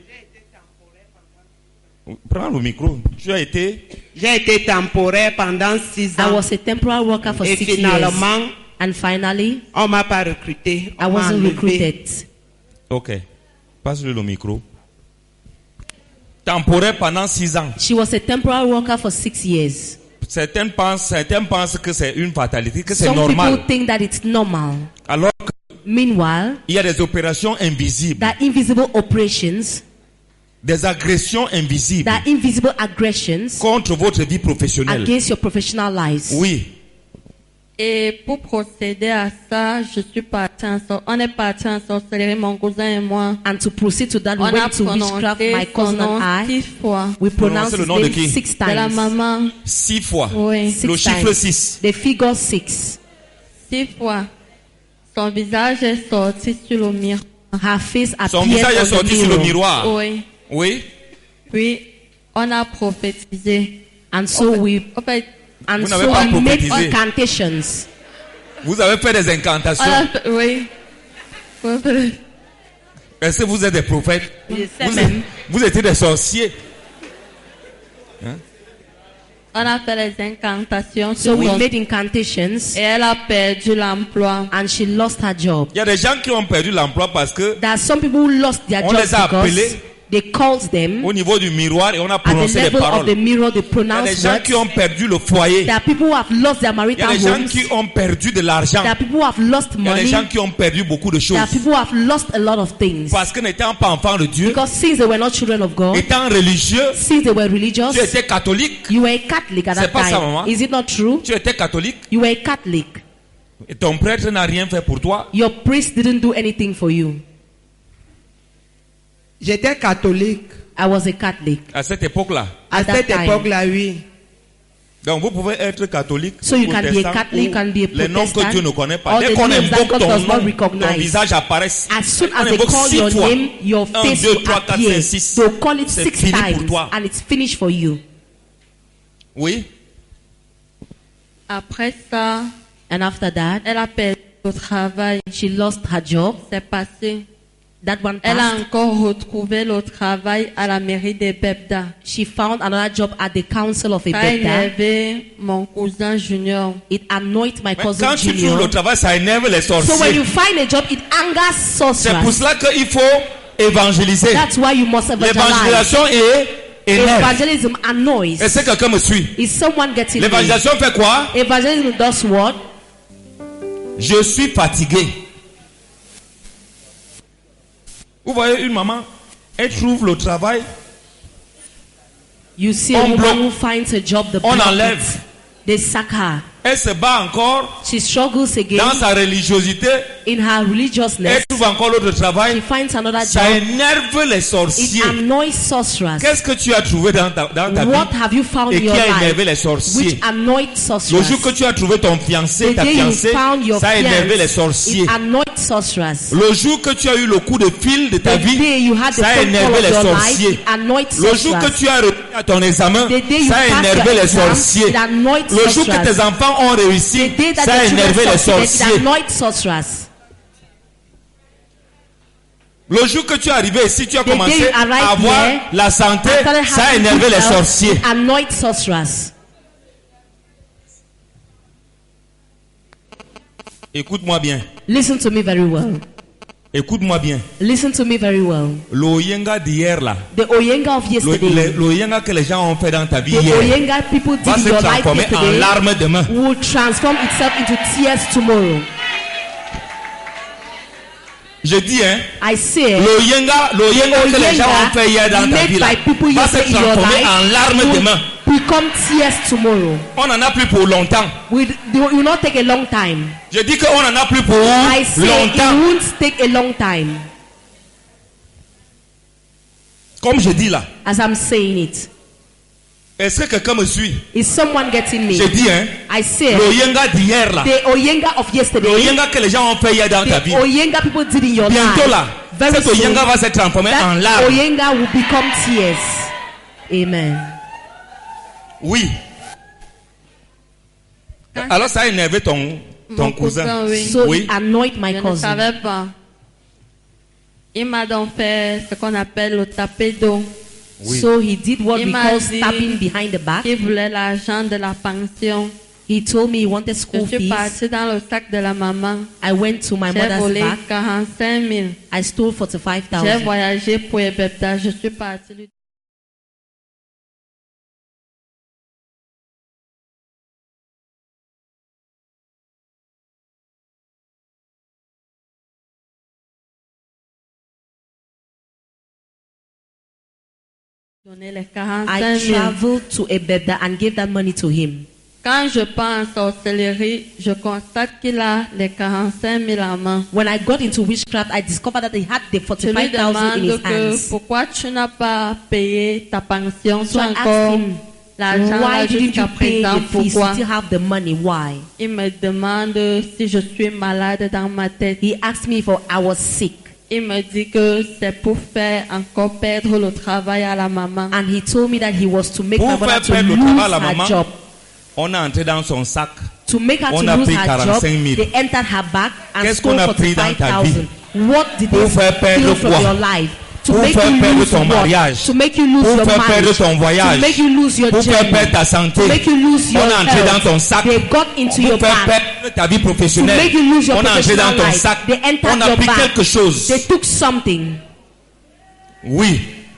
[SPEAKER 2] Prends le micro. Tu as été.
[SPEAKER 5] J'ai été temporaire pendant 6
[SPEAKER 3] I
[SPEAKER 5] ans.
[SPEAKER 3] was a temporary worker for
[SPEAKER 5] Et
[SPEAKER 3] 6 years.
[SPEAKER 5] finalement,
[SPEAKER 3] And finally,
[SPEAKER 5] on m'a pas recruté.
[SPEAKER 3] I
[SPEAKER 5] On m'a
[SPEAKER 3] wasn't
[SPEAKER 5] enlevé.
[SPEAKER 3] recruited.
[SPEAKER 2] Ok. Passe-le le micro. Temporaire pendant 6 ans.
[SPEAKER 3] She was a temporary worker for 6 years.
[SPEAKER 2] Certains pensent que c'est une fatalité, que c'est
[SPEAKER 3] Some
[SPEAKER 2] normal.
[SPEAKER 3] people think that it's normal.
[SPEAKER 2] Alors
[SPEAKER 3] Meanwhile,
[SPEAKER 2] qu'il y a des opérations invisibles,
[SPEAKER 3] there are invisible operations,
[SPEAKER 2] des agressions invisibles
[SPEAKER 3] there are invisible aggressions
[SPEAKER 2] contre votre vie professionnelle.
[SPEAKER 3] against your professional lives.
[SPEAKER 2] Oui.
[SPEAKER 6] Et pour procéder à ça, on est parti en sorcellerie, mon cousin et moi.
[SPEAKER 3] And to proceed to that, we
[SPEAKER 6] On a
[SPEAKER 3] went to witchcraft,
[SPEAKER 6] prononcé
[SPEAKER 3] my
[SPEAKER 6] son
[SPEAKER 3] cousin
[SPEAKER 6] nom
[SPEAKER 3] and I.
[SPEAKER 6] 6 fois.
[SPEAKER 3] We pronounced
[SPEAKER 2] Prononcez le
[SPEAKER 3] his
[SPEAKER 2] nom de
[SPEAKER 3] name
[SPEAKER 2] qui?
[SPEAKER 3] 6
[SPEAKER 6] De la
[SPEAKER 3] times.
[SPEAKER 6] maman,
[SPEAKER 2] 6 fois.
[SPEAKER 6] oui.
[SPEAKER 3] Six
[SPEAKER 2] Le chiffre
[SPEAKER 3] times.
[SPEAKER 2] 6.
[SPEAKER 3] The figure 6.
[SPEAKER 6] 6 fois. Son visage est sorti sur le miroir.
[SPEAKER 3] Her face
[SPEAKER 2] Son
[SPEAKER 3] appeared
[SPEAKER 2] visage est
[SPEAKER 3] on the
[SPEAKER 2] sorti sur le
[SPEAKER 3] mirror.
[SPEAKER 2] miroir.
[SPEAKER 6] Oui.
[SPEAKER 2] Oui.
[SPEAKER 6] Puis, on a prophétisé.
[SPEAKER 3] And so we
[SPEAKER 6] En fait,
[SPEAKER 3] and
[SPEAKER 2] Vous
[SPEAKER 3] so
[SPEAKER 2] n'avez pas
[SPEAKER 3] we made
[SPEAKER 2] prophétisé.
[SPEAKER 3] incantations.
[SPEAKER 2] Vous avez fait des
[SPEAKER 6] on
[SPEAKER 2] incantations.
[SPEAKER 6] a fait, oui.
[SPEAKER 2] Est-ce que vous êtes des prophètes?
[SPEAKER 3] Je sais
[SPEAKER 2] Vous,
[SPEAKER 3] même.
[SPEAKER 2] vous étiez des sorciers.
[SPEAKER 6] On a fait les incantations
[SPEAKER 3] So
[SPEAKER 6] sur
[SPEAKER 3] we
[SPEAKER 6] son...
[SPEAKER 3] made incantations
[SPEAKER 6] Et elle a perdu l'emploi.
[SPEAKER 3] and she lost her job.
[SPEAKER 2] Il y a des gens qui ont perdu l'emploi parce que
[SPEAKER 3] There are some people who lost their
[SPEAKER 2] On
[SPEAKER 3] jobs
[SPEAKER 2] les a
[SPEAKER 3] because
[SPEAKER 2] appelés
[SPEAKER 3] they called them
[SPEAKER 2] au niveau du miroir et on a
[SPEAKER 3] at the
[SPEAKER 2] prononcé des
[SPEAKER 3] level of
[SPEAKER 2] paroles.
[SPEAKER 3] the mirror, they
[SPEAKER 2] Il y a des
[SPEAKER 3] pronounced
[SPEAKER 2] gens
[SPEAKER 3] words.
[SPEAKER 2] qui ont perdu le foyer.
[SPEAKER 3] There are people who have lost their
[SPEAKER 2] Il y a
[SPEAKER 3] marital
[SPEAKER 2] des gens
[SPEAKER 3] homes.
[SPEAKER 2] qui ont perdu de l'argent.
[SPEAKER 3] There are people who have lost
[SPEAKER 2] Il y a des
[SPEAKER 3] money.
[SPEAKER 2] gens qui ont perdu beaucoup de choses.
[SPEAKER 3] There are people who have lost a lot of things.
[SPEAKER 2] Parce que n'étant pas enfant de Dieu,
[SPEAKER 3] Because since they were not children of God,
[SPEAKER 2] étant religieux,
[SPEAKER 3] since they were religious,
[SPEAKER 2] tu étais catholique,
[SPEAKER 3] you were a Catholic at
[SPEAKER 2] C'est
[SPEAKER 3] that
[SPEAKER 2] pas ça,
[SPEAKER 3] time.
[SPEAKER 2] maman.
[SPEAKER 3] Is it not true?
[SPEAKER 2] tu étais catholique
[SPEAKER 3] You were a Catholic.
[SPEAKER 2] et ton prêtre n'a rien fait pour toi.
[SPEAKER 3] Your priest didn't do anything for you.
[SPEAKER 5] J'étais catholique.
[SPEAKER 3] I was a Catholic.
[SPEAKER 2] À cette époque-là.
[SPEAKER 5] À
[SPEAKER 3] At that
[SPEAKER 5] cette
[SPEAKER 3] time.
[SPEAKER 5] époque-là, oui.
[SPEAKER 2] Donc vous pouvez être catholique,
[SPEAKER 3] So you can be a
[SPEAKER 2] protestant,
[SPEAKER 3] Catholic,
[SPEAKER 2] ou
[SPEAKER 3] can be a
[SPEAKER 2] les noms que
[SPEAKER 3] Protestant,
[SPEAKER 2] Dieu ne connaît pas.
[SPEAKER 3] or
[SPEAKER 2] Dès
[SPEAKER 3] the
[SPEAKER 2] qu'on
[SPEAKER 3] names that
[SPEAKER 2] invoque
[SPEAKER 3] God
[SPEAKER 2] ton
[SPEAKER 3] does not
[SPEAKER 2] nom,
[SPEAKER 3] recognize.
[SPEAKER 2] ton visage apparaît.
[SPEAKER 3] As soon
[SPEAKER 2] On
[SPEAKER 3] as they
[SPEAKER 2] invoque
[SPEAKER 3] call
[SPEAKER 2] 6
[SPEAKER 3] your
[SPEAKER 2] fois.
[SPEAKER 3] name, your
[SPEAKER 2] 1,
[SPEAKER 3] face
[SPEAKER 2] 2,
[SPEAKER 3] will
[SPEAKER 2] 3, 4,
[SPEAKER 3] appear.
[SPEAKER 2] 5, 6.
[SPEAKER 3] They'll call it
[SPEAKER 2] C'est
[SPEAKER 3] 6
[SPEAKER 2] fini pour
[SPEAKER 3] times
[SPEAKER 2] toi.
[SPEAKER 3] and it's finished for you.
[SPEAKER 2] Oui.
[SPEAKER 6] Après ça,
[SPEAKER 3] And after that,
[SPEAKER 6] elle a perdu le travail.
[SPEAKER 3] she lost her job.
[SPEAKER 6] C'est passé.
[SPEAKER 3] That one
[SPEAKER 6] Elle a
[SPEAKER 3] passed.
[SPEAKER 6] encore retrouvé le travail à la mairie de Bebda.
[SPEAKER 3] She found another job at the council of
[SPEAKER 6] Ça a
[SPEAKER 3] Ebeda.
[SPEAKER 6] énervé mon cousin Junior.
[SPEAKER 3] It annoyed my
[SPEAKER 2] Mais
[SPEAKER 3] cousin
[SPEAKER 2] quand tu trouves
[SPEAKER 3] Junior.
[SPEAKER 2] le travail, ça énerve les
[SPEAKER 3] So when
[SPEAKER 2] sorciers.
[SPEAKER 3] you find a job, it angers
[SPEAKER 2] C'est pour
[SPEAKER 3] sorcerers.
[SPEAKER 2] cela qu'il faut évangéliser.
[SPEAKER 3] That's why you must evangelize.
[SPEAKER 2] L'évangélisation est énerve.
[SPEAKER 3] Evangelism annoys.
[SPEAKER 2] Est-ce que quelqu'un me suit?
[SPEAKER 3] Is someone getting me?
[SPEAKER 2] L'évangélisation fait quoi?
[SPEAKER 3] Evangelism does what?
[SPEAKER 2] Je suis fatigué. Vous voyez une maman, elle trouve le travail,
[SPEAKER 3] You see a
[SPEAKER 2] On
[SPEAKER 3] woman
[SPEAKER 2] bloque.
[SPEAKER 3] who finds a job, the
[SPEAKER 2] on
[SPEAKER 3] block
[SPEAKER 2] enlève.
[SPEAKER 3] it. They sack her.
[SPEAKER 2] Elle se bat encore
[SPEAKER 3] She struggles again
[SPEAKER 2] dans sa religiosité.
[SPEAKER 3] in her
[SPEAKER 2] Elle
[SPEAKER 3] religiousness.
[SPEAKER 2] trouve encore l'autre
[SPEAKER 3] She
[SPEAKER 2] travail.
[SPEAKER 3] finds another
[SPEAKER 2] Ça
[SPEAKER 3] job.
[SPEAKER 2] énerve les
[SPEAKER 3] It
[SPEAKER 2] sorciers.
[SPEAKER 3] annoys sorcerers.
[SPEAKER 2] Qu'est-ce que tu as trouvé dans ta
[SPEAKER 3] What
[SPEAKER 2] vie
[SPEAKER 3] have you found
[SPEAKER 2] et
[SPEAKER 3] in
[SPEAKER 2] qui
[SPEAKER 3] your
[SPEAKER 2] a énervé
[SPEAKER 3] life
[SPEAKER 2] les sorciers?
[SPEAKER 3] which annoyed
[SPEAKER 2] Le
[SPEAKER 3] sorcerers?
[SPEAKER 2] jour que tu as trouvé ton fiancé,
[SPEAKER 3] The
[SPEAKER 2] ta
[SPEAKER 3] day you
[SPEAKER 2] fiancée,
[SPEAKER 3] found your
[SPEAKER 2] ça a énervé les
[SPEAKER 3] fiancé,
[SPEAKER 2] sorciers.
[SPEAKER 3] it annoyed sorcerers.
[SPEAKER 2] Le jour que tu as eu le coup de fil de ta
[SPEAKER 3] The day
[SPEAKER 2] vie,
[SPEAKER 3] you had the
[SPEAKER 2] ça a
[SPEAKER 3] phone call
[SPEAKER 2] énervé
[SPEAKER 3] of
[SPEAKER 2] les
[SPEAKER 3] your life,
[SPEAKER 2] sorciers.
[SPEAKER 3] it annoyed
[SPEAKER 2] Le jour que
[SPEAKER 3] sorcerers.
[SPEAKER 2] tu as réussi à ton examen,
[SPEAKER 3] The day you
[SPEAKER 2] ça a
[SPEAKER 3] passed
[SPEAKER 2] énervé
[SPEAKER 3] your
[SPEAKER 2] les
[SPEAKER 3] exam,
[SPEAKER 2] sorciers.
[SPEAKER 3] it annoyed
[SPEAKER 2] Le jour que
[SPEAKER 3] sorcerers.
[SPEAKER 2] tes enfants ont réussi,
[SPEAKER 3] The day that
[SPEAKER 2] ça a
[SPEAKER 3] the
[SPEAKER 2] énervé
[SPEAKER 3] children
[SPEAKER 2] les
[SPEAKER 3] succeeded, it
[SPEAKER 2] sorciers.
[SPEAKER 3] annoyed sorcerers.
[SPEAKER 2] Le jour que tu es arrivé ici, tu as
[SPEAKER 3] The day
[SPEAKER 2] commencé
[SPEAKER 3] you
[SPEAKER 2] à
[SPEAKER 3] arrived
[SPEAKER 2] avoir
[SPEAKER 3] here,
[SPEAKER 2] la santé,
[SPEAKER 3] I started
[SPEAKER 2] ça a
[SPEAKER 3] having
[SPEAKER 2] énervé
[SPEAKER 3] good
[SPEAKER 2] les
[SPEAKER 3] health,
[SPEAKER 2] sorciers.
[SPEAKER 3] Anoint sorcerers.
[SPEAKER 2] Écoute-moi bien.
[SPEAKER 3] Listen to me very well.
[SPEAKER 2] Écoute-moi bien.
[SPEAKER 3] Listen to me very well.
[SPEAKER 2] Le Oyenga d'hier là,
[SPEAKER 3] The Oyenga of yesterday,
[SPEAKER 2] le Oyenga que les gens ont fait dans ta vie
[SPEAKER 3] the
[SPEAKER 2] hier,
[SPEAKER 3] Oyenga people did
[SPEAKER 2] va
[SPEAKER 3] in
[SPEAKER 2] se
[SPEAKER 3] your life
[SPEAKER 2] transformer en
[SPEAKER 3] yesterday,
[SPEAKER 2] larmes demain.
[SPEAKER 3] will transform itself into tears tomorrow.
[SPEAKER 2] Je dis, hein,
[SPEAKER 3] I say,
[SPEAKER 2] le Oyenga que les gens ont fait hier dans ta
[SPEAKER 3] made
[SPEAKER 2] vie là,
[SPEAKER 3] by people
[SPEAKER 2] va se
[SPEAKER 3] yesterday in your
[SPEAKER 2] transformer en
[SPEAKER 3] life
[SPEAKER 2] larmes
[SPEAKER 3] will
[SPEAKER 2] demain.
[SPEAKER 3] become tears tomorrow.
[SPEAKER 2] On n'en a plus pour longtemps.
[SPEAKER 3] It will not take a long time.
[SPEAKER 2] Je dis qu'on n'en a plus pour
[SPEAKER 3] I say it
[SPEAKER 2] longtemps.
[SPEAKER 3] won't take a long time.
[SPEAKER 2] Comme je dis là,
[SPEAKER 3] As I'm saying it,
[SPEAKER 2] est-ce que quelqu'un me suit?
[SPEAKER 3] is someone getting me?
[SPEAKER 2] Je dis, hein,
[SPEAKER 3] I say,
[SPEAKER 2] le Oyenga d'hier là,
[SPEAKER 3] the Oyenga of
[SPEAKER 2] le
[SPEAKER 3] yesterday,
[SPEAKER 2] Oyenga que les gens ont fait hier dans ta
[SPEAKER 3] the
[SPEAKER 2] vie,
[SPEAKER 3] Oyenga people did in your
[SPEAKER 2] bientôt
[SPEAKER 3] life,
[SPEAKER 2] là,
[SPEAKER 3] very
[SPEAKER 2] cet
[SPEAKER 3] soon,
[SPEAKER 2] Oyenga va se transformer en
[SPEAKER 3] that
[SPEAKER 2] larmes.
[SPEAKER 3] Oyenga will become tears. Amen.
[SPEAKER 2] Oui. Alors ça a énervé ton
[SPEAKER 6] Mon
[SPEAKER 2] cousin.
[SPEAKER 6] oui.
[SPEAKER 3] So
[SPEAKER 2] Oui.
[SPEAKER 3] it annoyed my
[SPEAKER 6] Je ne
[SPEAKER 3] cousin.
[SPEAKER 6] savais pas. Il m'a donc fait ce qu'on appelle le tapé d'eau.
[SPEAKER 2] Oui.
[SPEAKER 3] So he did what
[SPEAKER 6] Il
[SPEAKER 3] we
[SPEAKER 6] m'a
[SPEAKER 3] call
[SPEAKER 6] dit
[SPEAKER 3] stabbing behind the back.
[SPEAKER 6] Il voulait l'argent de la pension.
[SPEAKER 3] He told me he wanted
[SPEAKER 6] Je
[SPEAKER 3] school
[SPEAKER 6] suis
[SPEAKER 3] fees.
[SPEAKER 6] partie dans le sac de la maman.
[SPEAKER 3] I went to my
[SPEAKER 6] J'ai
[SPEAKER 3] mother's
[SPEAKER 6] volé
[SPEAKER 3] back.
[SPEAKER 6] 45 000.
[SPEAKER 3] I stole
[SPEAKER 6] J'ai
[SPEAKER 3] 45,000.
[SPEAKER 6] voyagé pour Ebebda. Je suis partie. Donner les 45
[SPEAKER 3] I
[SPEAKER 6] 000.
[SPEAKER 3] traveled to Ebeda and gave that money to him.
[SPEAKER 6] Quand je pense en sorcellerie, je constate qu'il a les 45 000 en main.
[SPEAKER 3] When I got into witchcraft, I discovered that he had the
[SPEAKER 6] Je lui
[SPEAKER 3] 45,000 in his
[SPEAKER 6] demande que
[SPEAKER 3] hands.
[SPEAKER 6] pourquoi tu n'as pas payé ta pension,
[SPEAKER 3] So
[SPEAKER 6] tu as
[SPEAKER 3] I
[SPEAKER 6] encore
[SPEAKER 3] asked him,
[SPEAKER 6] l'argent là
[SPEAKER 3] why didn't
[SPEAKER 6] jusqu'à
[SPEAKER 3] you pay
[SPEAKER 6] présent,
[SPEAKER 3] the fees? You
[SPEAKER 6] pourquoi?
[SPEAKER 3] still have the money. Why?
[SPEAKER 6] Il me demande si je suis malade dans ma tête.
[SPEAKER 3] He asked me if I was sick.
[SPEAKER 6] Il me dit que c'est pour faire encore perdre le travail à la maman.
[SPEAKER 3] And he told me that he was to make
[SPEAKER 2] Pour
[SPEAKER 3] my mother
[SPEAKER 2] faire
[SPEAKER 3] to
[SPEAKER 2] perdre le
[SPEAKER 3] lose
[SPEAKER 2] travail à la maman,
[SPEAKER 3] her job.
[SPEAKER 2] On a entré dans son sac.
[SPEAKER 3] To make her
[SPEAKER 2] On
[SPEAKER 3] to
[SPEAKER 2] a
[SPEAKER 3] lose
[SPEAKER 2] pris
[SPEAKER 3] her job,
[SPEAKER 2] 45 000.
[SPEAKER 3] they entered her back and
[SPEAKER 2] Qu'est-ce
[SPEAKER 3] stole
[SPEAKER 2] qu'on a pris dans ta vie?
[SPEAKER 3] 45,000. What did
[SPEAKER 2] Pour
[SPEAKER 3] they
[SPEAKER 2] faire perdre
[SPEAKER 3] steal from
[SPEAKER 2] quoi?
[SPEAKER 3] your life? To
[SPEAKER 2] Pour
[SPEAKER 3] make
[SPEAKER 2] faire
[SPEAKER 3] you
[SPEAKER 2] perdre
[SPEAKER 3] lose
[SPEAKER 2] ton
[SPEAKER 3] what?
[SPEAKER 2] mariage.
[SPEAKER 3] To make you lose
[SPEAKER 2] Pour
[SPEAKER 3] your
[SPEAKER 2] faire perdre
[SPEAKER 3] marriage.
[SPEAKER 2] ton voyage.
[SPEAKER 3] To make you lose your
[SPEAKER 2] Pour faire
[SPEAKER 3] journey.
[SPEAKER 2] perdre ta santé.
[SPEAKER 3] To make you lose your
[SPEAKER 2] On a entré dans ton
[SPEAKER 3] health.
[SPEAKER 2] sac.
[SPEAKER 3] They got into
[SPEAKER 2] Pour
[SPEAKER 3] your
[SPEAKER 2] faire
[SPEAKER 3] back.
[SPEAKER 2] perdre ta vie
[SPEAKER 3] To
[SPEAKER 2] professionnelle.
[SPEAKER 3] make you lose your
[SPEAKER 2] On a entré dans
[SPEAKER 3] professional
[SPEAKER 2] ton
[SPEAKER 3] life.
[SPEAKER 2] sac.
[SPEAKER 3] They entered
[SPEAKER 2] On a
[SPEAKER 3] your
[SPEAKER 2] pris
[SPEAKER 3] back.
[SPEAKER 2] quelque chose.
[SPEAKER 3] They took something.
[SPEAKER 2] Oui.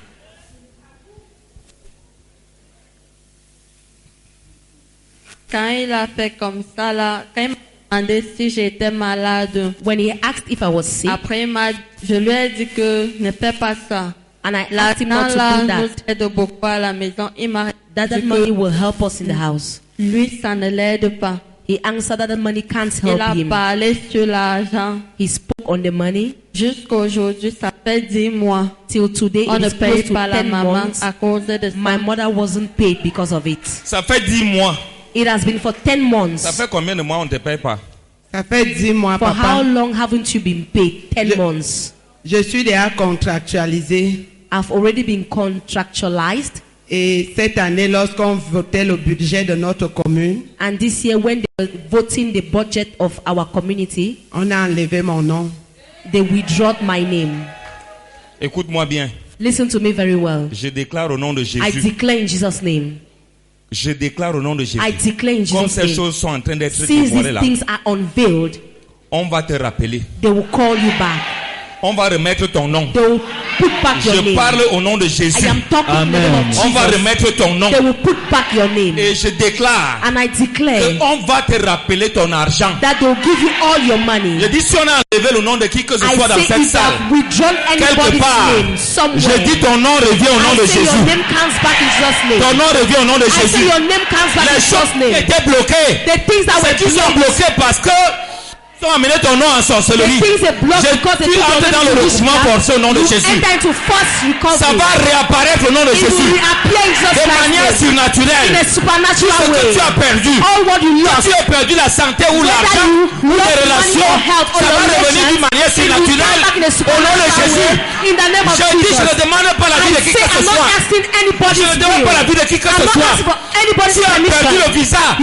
[SPEAKER 6] Quand il a fait comme ça là, quand il m'a demandé si j'étais malade,
[SPEAKER 3] When he asked if I was sick,
[SPEAKER 6] après je lui ai dit que ne fais pas ça.
[SPEAKER 3] and I asked him not
[SPEAKER 6] L'argent
[SPEAKER 3] to
[SPEAKER 6] là
[SPEAKER 3] do
[SPEAKER 6] nous
[SPEAKER 3] that,
[SPEAKER 6] aide beaucoup à la maison. Il m'a
[SPEAKER 3] that
[SPEAKER 6] dit
[SPEAKER 3] money
[SPEAKER 6] que
[SPEAKER 3] will help us in the house.
[SPEAKER 6] lui ça ne l'aide pas.
[SPEAKER 3] He answered that the money can't
[SPEAKER 6] Il
[SPEAKER 3] help
[SPEAKER 6] a
[SPEAKER 3] him.
[SPEAKER 6] parlé sur l'argent.
[SPEAKER 3] He spoke on the money.
[SPEAKER 6] Jusqu'aujourd'hui, ça fait 10 mois.
[SPEAKER 3] Till today,
[SPEAKER 6] On
[SPEAKER 3] it
[SPEAKER 6] ne
[SPEAKER 3] is
[SPEAKER 6] paye
[SPEAKER 3] close to
[SPEAKER 6] pas la
[SPEAKER 3] 10
[SPEAKER 6] maman
[SPEAKER 3] months.
[SPEAKER 6] à cause de ça.
[SPEAKER 3] My mother wasn't paid because of it.
[SPEAKER 2] Ça fait 10 mois.
[SPEAKER 3] It has been for 10 months.
[SPEAKER 2] Ça fait combien de mois on ne te paye pas?
[SPEAKER 5] Ça fait 10 mois,
[SPEAKER 3] For how
[SPEAKER 5] papa.
[SPEAKER 3] long haven't you been paid? 10
[SPEAKER 5] Je-
[SPEAKER 3] months.
[SPEAKER 5] Je suis déjà contractualisé.
[SPEAKER 3] I've already been contractualized.
[SPEAKER 5] Et cette année, lorsqu'on votait le budget de notre commune,
[SPEAKER 3] And this year, when they were voting the budget of our community,
[SPEAKER 5] on a enlevé mon nom.
[SPEAKER 3] they withdrew my name.
[SPEAKER 2] Écoute-moi bien.
[SPEAKER 3] Listen to me very well.
[SPEAKER 2] Je déclare au nom de
[SPEAKER 3] I
[SPEAKER 2] Jésus.
[SPEAKER 3] declare in Jesus' name.
[SPEAKER 2] Je déclare au nom de Jésus.
[SPEAKER 3] I declare in
[SPEAKER 2] Comme
[SPEAKER 3] Jesus'
[SPEAKER 2] ces
[SPEAKER 3] name.
[SPEAKER 2] choses sont en train d'être
[SPEAKER 3] Since
[SPEAKER 2] dévoilées
[SPEAKER 3] these
[SPEAKER 2] là,
[SPEAKER 3] things are unveiled,
[SPEAKER 2] on va te rappeler.
[SPEAKER 3] they will call you back.
[SPEAKER 2] On va remettre ton nom.
[SPEAKER 3] They will put back your
[SPEAKER 2] Je
[SPEAKER 3] name.
[SPEAKER 2] parle au nom de
[SPEAKER 3] I
[SPEAKER 2] Jésus.
[SPEAKER 3] am talking in the name of
[SPEAKER 2] On va
[SPEAKER 3] Jesus.
[SPEAKER 2] remettre ton nom.
[SPEAKER 3] They will put back your name.
[SPEAKER 2] Et je déclare
[SPEAKER 3] And I declare
[SPEAKER 2] qu'on va te rappeler ton argent.
[SPEAKER 3] that they will give you all your
[SPEAKER 2] Je
[SPEAKER 3] money.
[SPEAKER 2] dis si on a enlevé le nom de qui que ce
[SPEAKER 3] I
[SPEAKER 2] soit dans
[SPEAKER 3] say
[SPEAKER 2] cette
[SPEAKER 3] if you
[SPEAKER 2] salle,
[SPEAKER 3] have withdrawn
[SPEAKER 2] quelque
[SPEAKER 3] anybody's
[SPEAKER 2] part,
[SPEAKER 3] name somewhere,
[SPEAKER 2] je dis ton nom revient au nom
[SPEAKER 3] I
[SPEAKER 2] de
[SPEAKER 3] say your
[SPEAKER 2] Jésus.
[SPEAKER 3] name comes back in Jesus' name.
[SPEAKER 2] Ton nom revient au nom de
[SPEAKER 3] I say
[SPEAKER 2] Jésus.
[SPEAKER 3] your name comes back
[SPEAKER 2] Les
[SPEAKER 3] in
[SPEAKER 2] choses
[SPEAKER 3] Jesus'
[SPEAKER 2] qui
[SPEAKER 3] name.
[SPEAKER 2] étaient bloquées,
[SPEAKER 3] The things that were
[SPEAKER 2] c'est qu'ils sont
[SPEAKER 3] blocked,
[SPEAKER 2] bloqués parce que ils ont amené ton nom en sorcellerie.
[SPEAKER 3] the things they blocked because they
[SPEAKER 2] Tu
[SPEAKER 3] took your
[SPEAKER 2] entres dans
[SPEAKER 3] name
[SPEAKER 2] le
[SPEAKER 3] to
[SPEAKER 2] recouvrement
[SPEAKER 3] witchcraft,
[SPEAKER 2] forcé au nom de
[SPEAKER 3] you
[SPEAKER 2] Jésus.
[SPEAKER 3] enter into false
[SPEAKER 2] Ça
[SPEAKER 3] recovery.
[SPEAKER 2] va réapparaître au nom de
[SPEAKER 3] It will
[SPEAKER 2] Jésus.
[SPEAKER 3] reappear in Jesus'
[SPEAKER 2] De manière
[SPEAKER 3] name.
[SPEAKER 2] surnaturelle.
[SPEAKER 3] In a supernatural
[SPEAKER 2] Ce que
[SPEAKER 3] way.
[SPEAKER 2] tu as perdu.
[SPEAKER 3] All what you
[SPEAKER 2] Quand
[SPEAKER 3] lost,
[SPEAKER 2] tu as perdu la santé ou
[SPEAKER 3] whether
[SPEAKER 2] l'argent
[SPEAKER 3] you
[SPEAKER 2] ou
[SPEAKER 3] lost
[SPEAKER 2] tes
[SPEAKER 3] money
[SPEAKER 2] relations,
[SPEAKER 3] or health or
[SPEAKER 2] ça
[SPEAKER 3] your
[SPEAKER 2] va revenir
[SPEAKER 3] relations,
[SPEAKER 2] d'une manière
[SPEAKER 3] it will come
[SPEAKER 2] surnaturelle
[SPEAKER 3] back in a
[SPEAKER 2] au nom de
[SPEAKER 3] supernatural
[SPEAKER 2] Jésus.
[SPEAKER 3] way. In the name of
[SPEAKER 2] Je dis, je ne
[SPEAKER 3] Jesus.
[SPEAKER 2] demande pas la vie
[SPEAKER 3] I
[SPEAKER 2] de qui
[SPEAKER 3] say
[SPEAKER 2] que ce
[SPEAKER 3] I'm not
[SPEAKER 2] soit.
[SPEAKER 3] asking anybody's
[SPEAKER 2] Je ne demande
[SPEAKER 3] will.
[SPEAKER 2] pas la vie de qui que
[SPEAKER 3] I'm
[SPEAKER 2] ce
[SPEAKER 3] not
[SPEAKER 2] soit.
[SPEAKER 3] asking for anybody's
[SPEAKER 2] Tu as perdu le
[SPEAKER 3] permission.
[SPEAKER 2] visa.
[SPEAKER 3] You have lost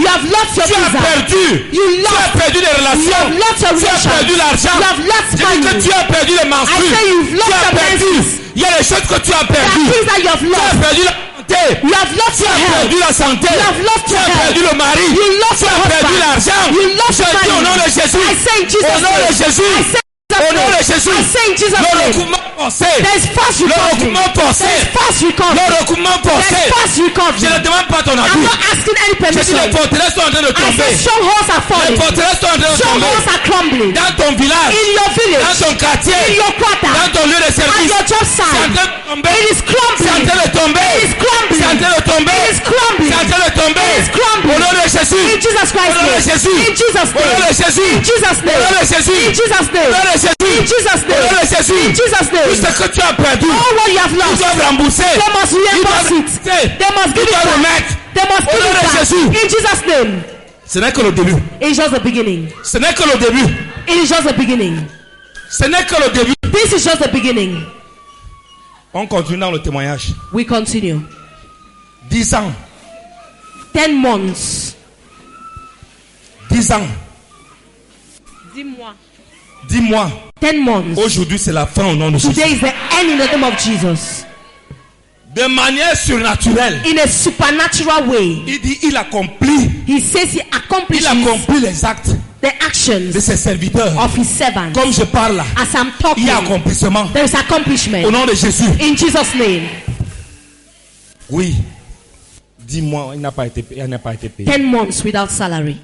[SPEAKER 3] lost your
[SPEAKER 2] Tu as
[SPEAKER 3] visa.
[SPEAKER 2] perdu.
[SPEAKER 3] You
[SPEAKER 2] Tu as
[SPEAKER 3] lost.
[SPEAKER 2] perdu les
[SPEAKER 3] You
[SPEAKER 2] relations.
[SPEAKER 3] have lost your
[SPEAKER 2] Tu as
[SPEAKER 3] relations.
[SPEAKER 2] perdu l'argent.
[SPEAKER 3] You have lost
[SPEAKER 2] Je dis que
[SPEAKER 3] money.
[SPEAKER 2] tu as perdu les
[SPEAKER 3] I
[SPEAKER 2] menstrues.
[SPEAKER 3] say you've lost
[SPEAKER 2] Tu as
[SPEAKER 3] your
[SPEAKER 2] perdu.
[SPEAKER 3] menses.
[SPEAKER 2] Il y a des choses que tu as
[SPEAKER 3] There are
[SPEAKER 2] perdues.
[SPEAKER 3] things that you have
[SPEAKER 2] Tu as
[SPEAKER 3] lost.
[SPEAKER 2] perdu la santé.
[SPEAKER 3] You have lost
[SPEAKER 2] Tu
[SPEAKER 3] your
[SPEAKER 2] as
[SPEAKER 3] health.
[SPEAKER 2] perdu la santé.
[SPEAKER 3] You have lost
[SPEAKER 2] Tu
[SPEAKER 3] your
[SPEAKER 2] as
[SPEAKER 3] health.
[SPEAKER 2] perdu le mari.
[SPEAKER 3] You lost
[SPEAKER 2] Tu
[SPEAKER 3] your
[SPEAKER 2] as perdu
[SPEAKER 3] husband.
[SPEAKER 2] l'argent.
[SPEAKER 3] You lost
[SPEAKER 2] Je dis au nom de
[SPEAKER 3] money.
[SPEAKER 2] Jésus.
[SPEAKER 3] I say in Jesus'
[SPEAKER 2] Au nom de
[SPEAKER 3] name.
[SPEAKER 2] Jésus.
[SPEAKER 3] I say in
[SPEAKER 2] Au
[SPEAKER 3] Jesus'
[SPEAKER 2] nom de
[SPEAKER 3] name.
[SPEAKER 2] Jésus.
[SPEAKER 3] I say in Jesus'
[SPEAKER 2] Le
[SPEAKER 3] name.
[SPEAKER 2] recoupement forcé.
[SPEAKER 3] There's fast
[SPEAKER 2] Le
[SPEAKER 3] recovery.
[SPEAKER 2] recoupement forcé.
[SPEAKER 3] There's fast
[SPEAKER 2] Le
[SPEAKER 3] recovery.
[SPEAKER 2] recoupement forcé.
[SPEAKER 3] There's fast
[SPEAKER 2] Je
[SPEAKER 3] recovery.
[SPEAKER 2] ne demande pas ton
[SPEAKER 3] I'm
[SPEAKER 2] avis.
[SPEAKER 3] not asking any
[SPEAKER 2] Je dis les
[SPEAKER 3] permission.
[SPEAKER 2] forteresses sont en train de
[SPEAKER 3] I
[SPEAKER 2] tomber.
[SPEAKER 3] say strongholds are
[SPEAKER 2] Les
[SPEAKER 3] falling.
[SPEAKER 2] forteresses sont en train de
[SPEAKER 3] Strongholds
[SPEAKER 2] tomber.
[SPEAKER 3] are crumbling.
[SPEAKER 2] Dans ton village.
[SPEAKER 3] In your
[SPEAKER 2] Dans
[SPEAKER 3] village.
[SPEAKER 2] ton quartier.
[SPEAKER 3] In your quarter.
[SPEAKER 2] Dans ton lieu de
[SPEAKER 3] At
[SPEAKER 2] service.
[SPEAKER 3] your job
[SPEAKER 2] C'est en
[SPEAKER 3] site.
[SPEAKER 2] train de tomber.
[SPEAKER 3] It is
[SPEAKER 2] C'est en
[SPEAKER 3] crumbling.
[SPEAKER 2] train de tomber.
[SPEAKER 3] It is crumbling.
[SPEAKER 2] C'est en train de tomber.
[SPEAKER 3] It is crumbling.
[SPEAKER 2] C'est en train de tomber.
[SPEAKER 3] It is crumbling.
[SPEAKER 2] Au nom de Jésus.
[SPEAKER 3] In Jesus
[SPEAKER 2] Au nom de
[SPEAKER 3] Christ's
[SPEAKER 2] Jésus.
[SPEAKER 3] name. In Jesus'
[SPEAKER 2] Au nom de
[SPEAKER 3] name.
[SPEAKER 2] Jésus.
[SPEAKER 3] In Jesus'
[SPEAKER 2] Au nom de
[SPEAKER 3] name.
[SPEAKER 2] Jésus.
[SPEAKER 3] In Jesus'
[SPEAKER 2] Au nom
[SPEAKER 3] name.
[SPEAKER 2] de Jésus.
[SPEAKER 3] In Jesus'
[SPEAKER 2] Au nom
[SPEAKER 3] name.
[SPEAKER 2] de Jésus.
[SPEAKER 3] In Jesus'
[SPEAKER 2] Tout
[SPEAKER 3] name.
[SPEAKER 2] ce que tu as perdu.
[SPEAKER 3] All what you have
[SPEAKER 2] Ils
[SPEAKER 3] lost.
[SPEAKER 2] doivent rembourser.
[SPEAKER 3] They must
[SPEAKER 2] Ils
[SPEAKER 3] reimburse
[SPEAKER 2] doivent
[SPEAKER 3] it.
[SPEAKER 2] rembourser.
[SPEAKER 3] They must give
[SPEAKER 2] Ils
[SPEAKER 3] it
[SPEAKER 2] doivent
[SPEAKER 3] back.
[SPEAKER 2] remettre.
[SPEAKER 3] They must
[SPEAKER 2] Au
[SPEAKER 3] give
[SPEAKER 2] nom
[SPEAKER 3] it
[SPEAKER 2] de
[SPEAKER 3] back.
[SPEAKER 2] Jésus.
[SPEAKER 3] In Jesus' name.
[SPEAKER 2] Ce n'est que le début.
[SPEAKER 3] It's just the beginning.
[SPEAKER 2] Ce n'est que le début.
[SPEAKER 3] It is just the beginning.
[SPEAKER 2] Ce n'est que le début.
[SPEAKER 3] This is just the beginning.
[SPEAKER 2] On continue dans le témoignage.
[SPEAKER 3] We continue.
[SPEAKER 2] 10 ans.
[SPEAKER 3] 10 months.
[SPEAKER 2] 10 ans.
[SPEAKER 3] 10 mois.
[SPEAKER 2] 10 mois.
[SPEAKER 3] 10 months.
[SPEAKER 2] Aujourd'hui, c'est la fin au nom de Jésus.
[SPEAKER 3] Today is the end in the name of Jesus.
[SPEAKER 2] De manière surnaturelle.
[SPEAKER 3] In a supernatural way.
[SPEAKER 2] Il dit, il accomplit.
[SPEAKER 3] He says he
[SPEAKER 2] Il
[SPEAKER 3] accomplishes
[SPEAKER 2] accomplit les actes
[SPEAKER 3] the
[SPEAKER 2] de
[SPEAKER 3] actions
[SPEAKER 2] ses serviteurs.
[SPEAKER 3] of his servants.
[SPEAKER 2] Comme je parle là,
[SPEAKER 3] As I'm
[SPEAKER 2] il
[SPEAKER 3] talking,
[SPEAKER 2] y a accomplissement.
[SPEAKER 3] there is
[SPEAKER 2] Au
[SPEAKER 3] accomplishment.
[SPEAKER 2] nom de Jésus.
[SPEAKER 3] In Jesus' name.
[SPEAKER 2] Oui. 10 mois, il n'a pas été payé.
[SPEAKER 3] 10 months without salary.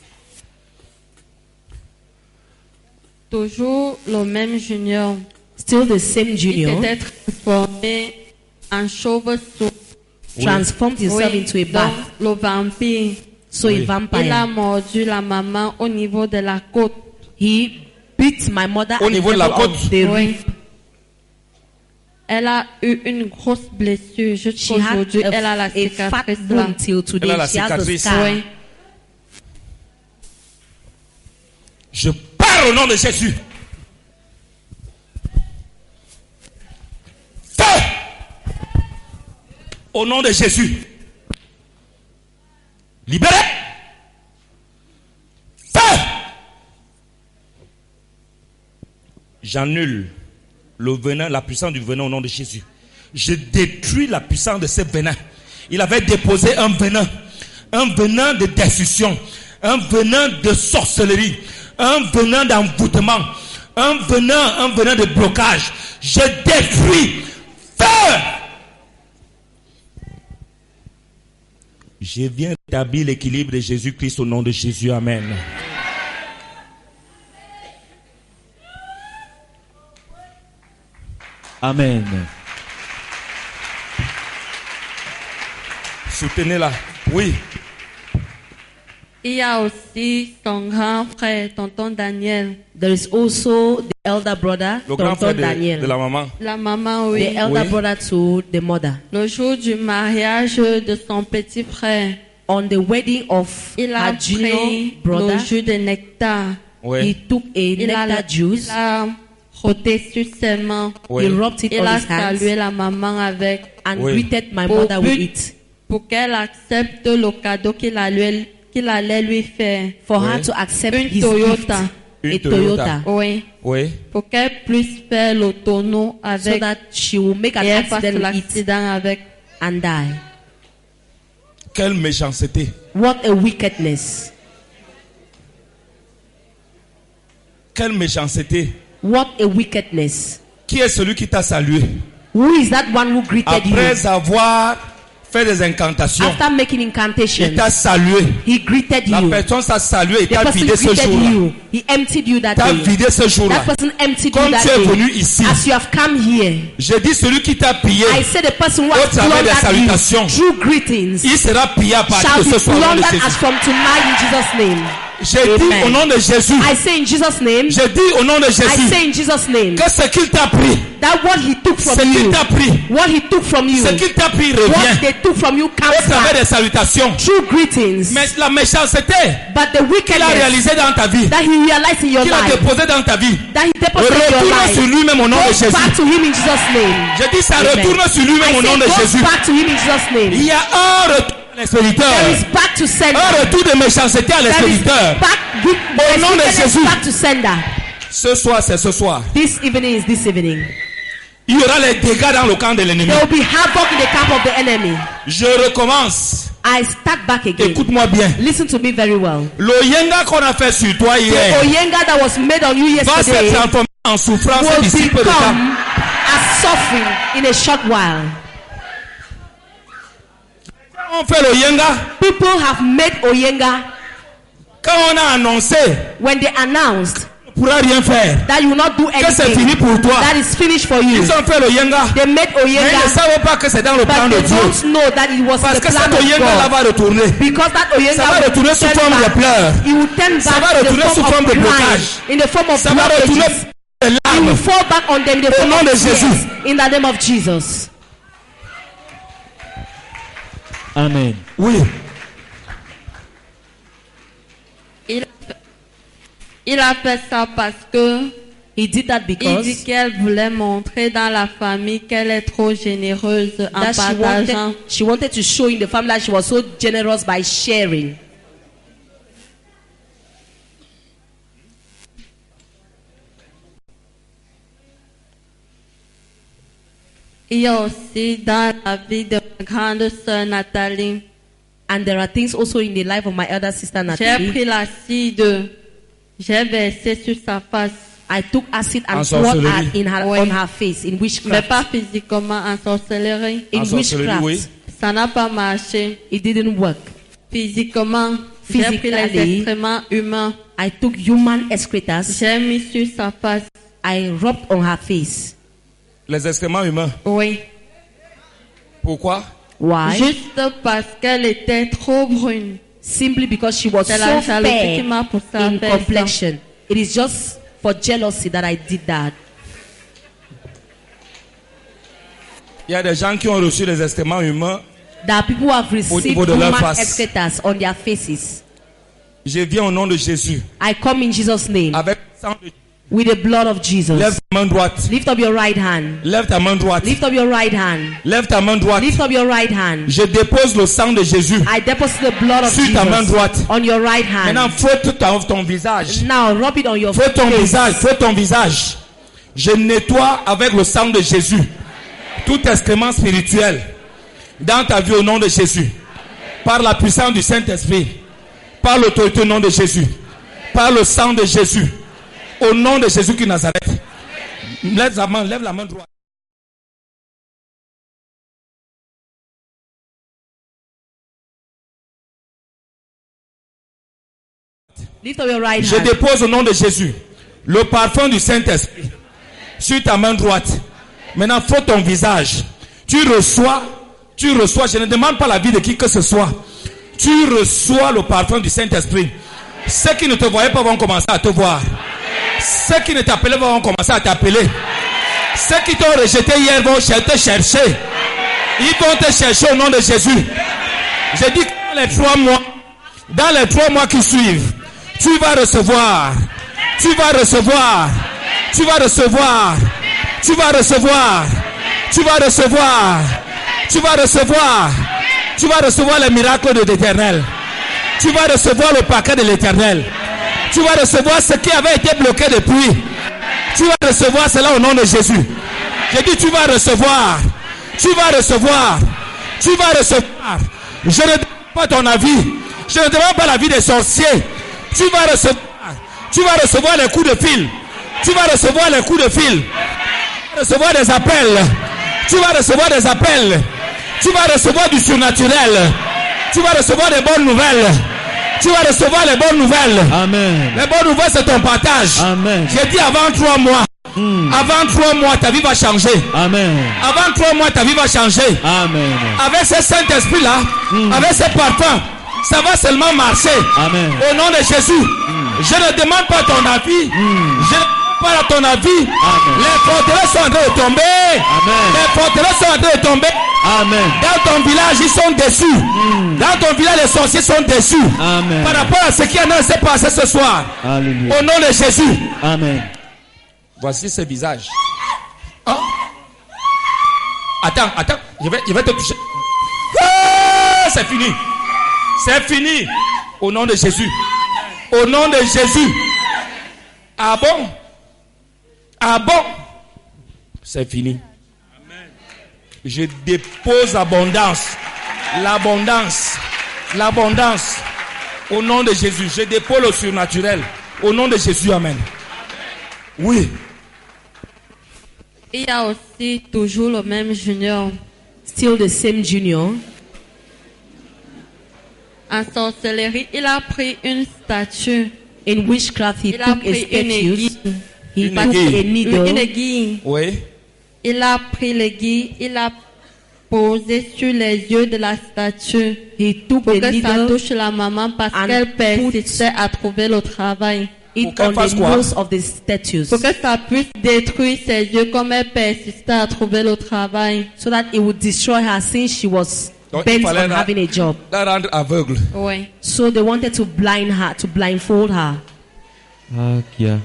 [SPEAKER 6] Toujours le même junior.
[SPEAKER 3] Still the same
[SPEAKER 6] Il
[SPEAKER 3] junior
[SPEAKER 6] s'était transformé en chauve-souris.
[SPEAKER 3] transformed himself into a
[SPEAKER 6] donc
[SPEAKER 3] bat.
[SPEAKER 6] le vampire.
[SPEAKER 3] So a
[SPEAKER 2] Oui.
[SPEAKER 6] Il a
[SPEAKER 3] vampire.
[SPEAKER 6] mordu la maman au niveau de la côte.
[SPEAKER 3] He beat my mother
[SPEAKER 2] Au
[SPEAKER 3] at the
[SPEAKER 2] niveau de la
[SPEAKER 3] level of
[SPEAKER 2] côte.
[SPEAKER 3] the
[SPEAKER 6] Oui.
[SPEAKER 3] rib.
[SPEAKER 6] Elle a eu une grosse blessure
[SPEAKER 3] She had
[SPEAKER 6] jusqu'aujourd'hui. Elle a la
[SPEAKER 3] a fat
[SPEAKER 6] cicatrice là.
[SPEAKER 3] wound till today.
[SPEAKER 2] Elle a la
[SPEAKER 3] She has a
[SPEAKER 2] cicatrice.
[SPEAKER 3] scar.
[SPEAKER 6] Oui.
[SPEAKER 2] Je parle au nom de Jésus. Feu! Au nom de Jésus. Libéré. Feu! J'annule le venin, la puissance du venin au nom de Jésus. Je détruis la puissance de ce venin. Il avait déposé un venin de destruction, un venin de sorcellerie, un venin d'envoûtement, un venin de blocage. Je détruis. Feu! Je viens d'établir l'équilibre de Jésus-Christ au nom de Jésus. Amen.
[SPEAKER 7] Amen.
[SPEAKER 2] Soutenez-la. Oui.
[SPEAKER 6] Il y a aussi son grand frère, tonton Daniel.
[SPEAKER 3] There is also the elder brother,
[SPEAKER 2] Le grand frère
[SPEAKER 3] Tonton Daniel.
[SPEAKER 2] de la maman.
[SPEAKER 6] La maman,
[SPEAKER 3] The
[SPEAKER 6] oui.
[SPEAKER 3] elder
[SPEAKER 2] Oui.
[SPEAKER 3] brother to the mother.
[SPEAKER 6] Le jour du mariage de son petit frère,
[SPEAKER 3] On the wedding of
[SPEAKER 6] il a
[SPEAKER 3] her junior
[SPEAKER 6] pris
[SPEAKER 3] brother,
[SPEAKER 6] le jus de nectar.
[SPEAKER 2] Oui.
[SPEAKER 3] he took a
[SPEAKER 6] Il a,
[SPEAKER 3] nectar juice.
[SPEAKER 6] il a frotté sur ses mains.
[SPEAKER 2] Oui.
[SPEAKER 3] He rubbed it
[SPEAKER 6] Il
[SPEAKER 3] on
[SPEAKER 6] a
[SPEAKER 3] his hands
[SPEAKER 6] salué la maman avec
[SPEAKER 3] and
[SPEAKER 2] Oui.
[SPEAKER 3] greeted my
[SPEAKER 6] Pour
[SPEAKER 3] mother with
[SPEAKER 6] but-
[SPEAKER 3] it
[SPEAKER 6] pour qu'elle accepte le cadeau qu'il allait lui faire.
[SPEAKER 3] for
[SPEAKER 2] Oui.
[SPEAKER 3] her to accept
[SPEAKER 6] Une
[SPEAKER 3] his
[SPEAKER 6] Toyota.
[SPEAKER 3] gift.
[SPEAKER 2] Une
[SPEAKER 3] A
[SPEAKER 2] Toyota.
[SPEAKER 3] Toyota.
[SPEAKER 6] Oui.
[SPEAKER 2] Oui.
[SPEAKER 6] Pour qu'elle puisse faire le tonneau
[SPEAKER 3] So
[SPEAKER 6] avec
[SPEAKER 3] that she will make an
[SPEAKER 6] et elle fasse
[SPEAKER 3] accident with it
[SPEAKER 6] l'accident avec.
[SPEAKER 3] and die.
[SPEAKER 2] Quelle méchanceté.
[SPEAKER 3] What a wickedness.
[SPEAKER 2] Quelle méchanceté.
[SPEAKER 3] What a wickedness.
[SPEAKER 2] Qui est celui qui t'a salué
[SPEAKER 3] Who is that one who greeted
[SPEAKER 2] après
[SPEAKER 3] you?
[SPEAKER 2] avoir fait des incantations?
[SPEAKER 3] After making
[SPEAKER 2] Il
[SPEAKER 3] incantations,
[SPEAKER 2] t'a salué.
[SPEAKER 3] he greeted
[SPEAKER 2] La
[SPEAKER 3] you.
[SPEAKER 2] personne t'a salué et
[SPEAKER 3] The
[SPEAKER 2] t'a
[SPEAKER 3] person
[SPEAKER 2] vidé ce
[SPEAKER 3] greeted
[SPEAKER 2] jour-là.
[SPEAKER 3] you. He emptied you that
[SPEAKER 2] T'as
[SPEAKER 3] day.
[SPEAKER 2] vidé ce jour-là.
[SPEAKER 3] That person emptied you
[SPEAKER 2] Comme
[SPEAKER 3] that
[SPEAKER 2] tu es
[SPEAKER 3] day.
[SPEAKER 2] venu ici,
[SPEAKER 3] As you have come here,
[SPEAKER 2] j'ai dit celui qui t'a pillé,
[SPEAKER 3] I say the person who
[SPEAKER 2] Au
[SPEAKER 3] has
[SPEAKER 2] travers des
[SPEAKER 3] plundered you
[SPEAKER 2] salutations,
[SPEAKER 3] through greetings
[SPEAKER 2] il sera pillé à partir
[SPEAKER 3] shall
[SPEAKER 2] de
[SPEAKER 3] be
[SPEAKER 2] ce soir au nom de
[SPEAKER 3] plundered as
[SPEAKER 2] Jésus.
[SPEAKER 3] from tonight in Jesus' name.
[SPEAKER 2] J'ai dit
[SPEAKER 3] Amen.
[SPEAKER 2] au nom de Jésus,
[SPEAKER 3] I say in Jesus' name,
[SPEAKER 2] j'ai dit au nom de
[SPEAKER 3] I
[SPEAKER 2] Jésus,
[SPEAKER 3] say in Jesus' name,
[SPEAKER 2] que ce qu'il t'a pris,
[SPEAKER 3] that what he took
[SPEAKER 2] ce
[SPEAKER 3] from
[SPEAKER 2] qu'il
[SPEAKER 3] you,
[SPEAKER 2] t'a pris,
[SPEAKER 3] what he took from you,
[SPEAKER 2] ce qu'il t'a pris
[SPEAKER 3] what
[SPEAKER 2] revient
[SPEAKER 3] they took from you
[SPEAKER 2] au
[SPEAKER 3] comes
[SPEAKER 2] travers
[SPEAKER 3] back
[SPEAKER 2] des salutations.
[SPEAKER 3] through greetings.
[SPEAKER 2] Mais la méchanceté
[SPEAKER 3] But the
[SPEAKER 2] qu'il a
[SPEAKER 3] wickedness
[SPEAKER 2] réalisé dans ta vie,
[SPEAKER 3] that he realized in your
[SPEAKER 2] qu'il a
[SPEAKER 3] life,
[SPEAKER 2] déposé dans ta vie,
[SPEAKER 3] that he deposited in your
[SPEAKER 2] retourne sur
[SPEAKER 3] life,
[SPEAKER 2] lui-même au nom de
[SPEAKER 3] goes
[SPEAKER 2] Jésus.
[SPEAKER 3] back to him in Jesus' name.
[SPEAKER 2] J'ai dit ça
[SPEAKER 3] Amen.
[SPEAKER 2] retourne sur
[SPEAKER 3] I
[SPEAKER 2] lui-même au nom
[SPEAKER 3] say
[SPEAKER 2] de
[SPEAKER 3] goes
[SPEAKER 2] Jésus.
[SPEAKER 3] back to him in Jesus'
[SPEAKER 2] Il
[SPEAKER 3] name.
[SPEAKER 2] y a un retour l'expéditeur.
[SPEAKER 3] There is back to sender.
[SPEAKER 2] Un retour de méchanceté à
[SPEAKER 3] There is
[SPEAKER 2] l'expéditeur. Au nom de Jésus.
[SPEAKER 3] back to sender.
[SPEAKER 2] Ce soir, c'est ce soir.
[SPEAKER 3] This evening is this evening.
[SPEAKER 2] Il y aura les dégâts dans le camp de l'ennemi.
[SPEAKER 3] There will be havoc in the camp of the enemy.
[SPEAKER 2] Je recommence.
[SPEAKER 3] I start back again.
[SPEAKER 2] Écoute-moi bien.
[SPEAKER 3] Listen to me very well.
[SPEAKER 2] Le yenga qu'on a fait sur toi
[SPEAKER 3] The
[SPEAKER 2] hier
[SPEAKER 3] oyenga that was made on you
[SPEAKER 2] va se
[SPEAKER 3] yesterday
[SPEAKER 2] transformer en souffrance
[SPEAKER 3] will
[SPEAKER 2] d'ici peu de temps.
[SPEAKER 3] become as suffering in a short while.
[SPEAKER 2] On fait le yenga.
[SPEAKER 3] People have made oyenga
[SPEAKER 2] Quand on a annoncé,
[SPEAKER 3] when they announced
[SPEAKER 2] on ne pourra rien faire.
[SPEAKER 3] that you will not do
[SPEAKER 2] Que c'est
[SPEAKER 3] anything.
[SPEAKER 2] fini pour toi.
[SPEAKER 3] That is finished for you.
[SPEAKER 2] Ils ont fait le yenga.
[SPEAKER 3] They made
[SPEAKER 2] Mais ils ne
[SPEAKER 3] oyenga,
[SPEAKER 2] savent pas que c'est dans le plan
[SPEAKER 3] but
[SPEAKER 2] de
[SPEAKER 3] they
[SPEAKER 2] Dieu.
[SPEAKER 3] don't know that it was
[SPEAKER 2] Parce
[SPEAKER 3] the
[SPEAKER 2] que
[SPEAKER 3] plan
[SPEAKER 2] cet
[SPEAKER 3] of
[SPEAKER 2] oyenga là
[SPEAKER 3] God.
[SPEAKER 2] va retourner.
[SPEAKER 3] Because that
[SPEAKER 2] Ça
[SPEAKER 3] oyenga
[SPEAKER 2] va
[SPEAKER 3] will
[SPEAKER 2] retourner sous
[SPEAKER 3] turn
[SPEAKER 2] forme de
[SPEAKER 3] back.
[SPEAKER 2] pleurs.
[SPEAKER 3] It will turn
[SPEAKER 2] Ça va
[SPEAKER 3] back in
[SPEAKER 2] retourner
[SPEAKER 3] the
[SPEAKER 2] sous
[SPEAKER 3] form
[SPEAKER 2] forme
[SPEAKER 3] of
[SPEAKER 2] de
[SPEAKER 3] crying,
[SPEAKER 2] blocage.
[SPEAKER 3] in the form of
[SPEAKER 2] Ça va retourner
[SPEAKER 3] blockages.
[SPEAKER 2] de
[SPEAKER 3] It will
[SPEAKER 2] larmes.
[SPEAKER 3] fall back on them in the
[SPEAKER 2] Au
[SPEAKER 3] form
[SPEAKER 2] nom de
[SPEAKER 3] of tears.
[SPEAKER 2] Jésus.
[SPEAKER 3] In the name of Jesus.
[SPEAKER 7] Amen.
[SPEAKER 2] Oui.
[SPEAKER 6] Il a fait ça parce que
[SPEAKER 3] He did that
[SPEAKER 6] il
[SPEAKER 3] because
[SPEAKER 6] dit qu'elle voulait montrer dans la famille qu'elle est trop généreuse en
[SPEAKER 3] that
[SPEAKER 6] partageant.
[SPEAKER 3] she wanted to show in the family that she was so generous by sharing.
[SPEAKER 6] Il y a aussi dans la vie de ma grande sœur Nathalie.
[SPEAKER 3] And there are things also in the life of my elder sister
[SPEAKER 6] J'ai
[SPEAKER 3] Natalie.
[SPEAKER 6] pris l'acide, j'ai versé sur sa face,
[SPEAKER 3] I took acid and
[SPEAKER 2] En
[SPEAKER 3] poured
[SPEAKER 2] sorcellerie.
[SPEAKER 3] on her face in
[SPEAKER 6] mais
[SPEAKER 3] witchcraft.
[SPEAKER 6] pas physiquement, en sorcellerie.
[SPEAKER 3] In
[SPEAKER 2] En sorcellerie,
[SPEAKER 3] witchcraft,
[SPEAKER 2] oui.
[SPEAKER 6] Ça n'a pas marché.
[SPEAKER 3] it didn't work.
[SPEAKER 6] Physiquement, j'ai pris les
[SPEAKER 3] Physically.
[SPEAKER 6] excréments humains,
[SPEAKER 3] I took human excretors.
[SPEAKER 6] j'ai mis sur sa face.
[SPEAKER 3] I rubbed on her face.
[SPEAKER 2] Les excréments humains.
[SPEAKER 6] Oui.
[SPEAKER 2] Pourquoi?
[SPEAKER 3] Why?
[SPEAKER 6] Juste parce qu'elle était trop brune.
[SPEAKER 3] Simply because she was
[SPEAKER 6] C'est la
[SPEAKER 3] so
[SPEAKER 6] jalousie qui
[SPEAKER 3] fair
[SPEAKER 6] m'a poussé à
[SPEAKER 3] in
[SPEAKER 6] faire ça.
[SPEAKER 3] complexion. It is just for jealousy that I did that.
[SPEAKER 2] Il y a des gens qui ont reçu les excréments humains.
[SPEAKER 3] There are people who have received
[SPEAKER 2] niveau de leur
[SPEAKER 3] human
[SPEAKER 2] face.
[SPEAKER 3] excretors on their faces.
[SPEAKER 2] Je viens au nom de Jésus.
[SPEAKER 3] I come in Jesus' name
[SPEAKER 2] Avec le sang de...
[SPEAKER 3] with the blood of Jesus.
[SPEAKER 2] Lève ta main droite.
[SPEAKER 3] Lift up your right hand.
[SPEAKER 2] Lève ta main droite.
[SPEAKER 3] Lift up your right hand.
[SPEAKER 2] Lève ta main droite.
[SPEAKER 3] Lift up your right hand.
[SPEAKER 2] Je dépose le sang de Jésus
[SPEAKER 3] I deposit the blood of
[SPEAKER 2] sur ta main
[SPEAKER 3] Jesus
[SPEAKER 2] droite.
[SPEAKER 3] on your right hand.
[SPEAKER 2] Maintenant, frotte ton visage.
[SPEAKER 3] Now rub it on your
[SPEAKER 2] Frotte ton
[SPEAKER 3] face.
[SPEAKER 2] visage. Frotte ton visage. Je nettoie avec le sang de Jésus tout excrément spirituel dans ta vie au nom de Jésus. Par la puissance du Saint-Esprit. Par l'autorité au nom de Jésus. Par le sang de Jésus. Au nom de Jésus qui Nazareth. Lève la main droite.
[SPEAKER 3] Lift up your right
[SPEAKER 2] Je
[SPEAKER 3] hand.
[SPEAKER 2] dépose au nom de Jésus le parfum du Saint-Esprit sur ta main droite. Maintenant, frotte ton visage. Tu reçois, je ne demande pas la vie de qui que ce soit. Tu reçois le parfum du Saint-Esprit. Ceux qui ne te voyaient pas vont commencer à te voir. Ceux qui ne t'appelaient pas vont commencer à t'appeler. Ceux qui t'ont rejeté hier vont te chercher. Ils vont te chercher au nom de Jésus. Je dis que dans les 3 mois qui suivent, tu vas recevoir. Tu vas recevoir. Tu vas recevoir. Tu vas recevoir. Tu vas recevoir. Tu vas recevoir. Tu vas recevoir les miracles de l'Éternel. Tu vas recevoir le paquet de l'Éternel. Tu vas recevoir ce qui avait été bloqué depuis. Tu vas recevoir cela au nom de Jésus. J'ai dit tu vas recevoir. Tu vas recevoir. Tu vas recevoir. Je ne demande pas ton avis. Je ne demande pas l'avis des sorciers. Tu vas recevoir. Tu vas recevoir les coups de fil. Tu vas recevoir les coups de fil. Tu vas recevoir des appels. Tu vas recevoir des appels. Tu vas recevoir du surnaturel. Tu vas recevoir des bonnes nouvelles. Tu vas recevoir les bonnes nouvelles.
[SPEAKER 7] Amen.
[SPEAKER 2] Les bonnes nouvelles, c'est ton partage.
[SPEAKER 7] Amen.
[SPEAKER 2] J'ai dit avant 3 mois. Avant 3 mois, ta vie va changer.
[SPEAKER 7] Amen.
[SPEAKER 2] Avant 3 mois, ta vie va changer.
[SPEAKER 7] Amen.
[SPEAKER 2] Avec ce Saint-Esprit-là, avec ce parfum, ça va seulement marcher.
[SPEAKER 7] Amen.
[SPEAKER 2] Au nom de Jésus, je ne demande pas ton avis. Je ne demande pas ton avis.
[SPEAKER 7] Amen.
[SPEAKER 2] Les forteresses sont en train de tomber.
[SPEAKER 7] Amen.
[SPEAKER 2] Les forteresses sont en train de tomber.
[SPEAKER 7] Amen.
[SPEAKER 2] Dans ton village, ils sont déçus. Dans ton village, les sorciers sont déçus.
[SPEAKER 7] Amen.
[SPEAKER 2] Par rapport à ce qui est en train de se passer ce soir.
[SPEAKER 7] Alléluia.
[SPEAKER 2] Au nom de Jésus.
[SPEAKER 7] Amen.
[SPEAKER 2] Voici ce visage. Oh. Attends. Je vais te toucher. Hey! c'est fini. C'est fini. Au nom de Jésus. Au nom de Jésus. Ah bon? Ah bon? C'est fini. Je dépose abondance. L'abondance. L'abondance. Au nom de Jésus. Je dépose le surnaturel. Au nom de Jésus. Amen. Oui.
[SPEAKER 6] Il y a aussi toujours le même junior.
[SPEAKER 3] Still the same junior.
[SPEAKER 6] En sorcellerie, il a pris une statue.
[SPEAKER 3] In witchcraft, he
[SPEAKER 6] Il a
[SPEAKER 3] took a
[SPEAKER 6] pris une
[SPEAKER 3] statue.
[SPEAKER 6] aiguille.
[SPEAKER 3] He
[SPEAKER 2] Une
[SPEAKER 3] took
[SPEAKER 2] aiguille.
[SPEAKER 3] a needle.
[SPEAKER 6] Une aiguille.
[SPEAKER 2] Oui.
[SPEAKER 6] Il a pris l'aiguille, il a posé sur les yeux de la statue.
[SPEAKER 3] He took
[SPEAKER 6] Pour
[SPEAKER 3] the
[SPEAKER 6] que ça
[SPEAKER 3] needle
[SPEAKER 6] touche la maman parce
[SPEAKER 3] and
[SPEAKER 6] qu'elle persistait à trouver le travail.
[SPEAKER 3] it
[SPEAKER 2] qu'elle
[SPEAKER 3] on
[SPEAKER 2] fasse
[SPEAKER 3] the
[SPEAKER 2] quoi?
[SPEAKER 3] nose of the statues,
[SPEAKER 6] Pour que ça puisse détruire ses yeux comme elle persistait à trouver le travail.
[SPEAKER 3] so that it would destroy her since she was
[SPEAKER 2] Donc, il
[SPEAKER 3] bent
[SPEAKER 2] fallait
[SPEAKER 3] on having a job.
[SPEAKER 2] la rendre aveugle.
[SPEAKER 6] Oui.
[SPEAKER 3] So they wanted to blind her, to blindfold her.
[SPEAKER 7] Akia.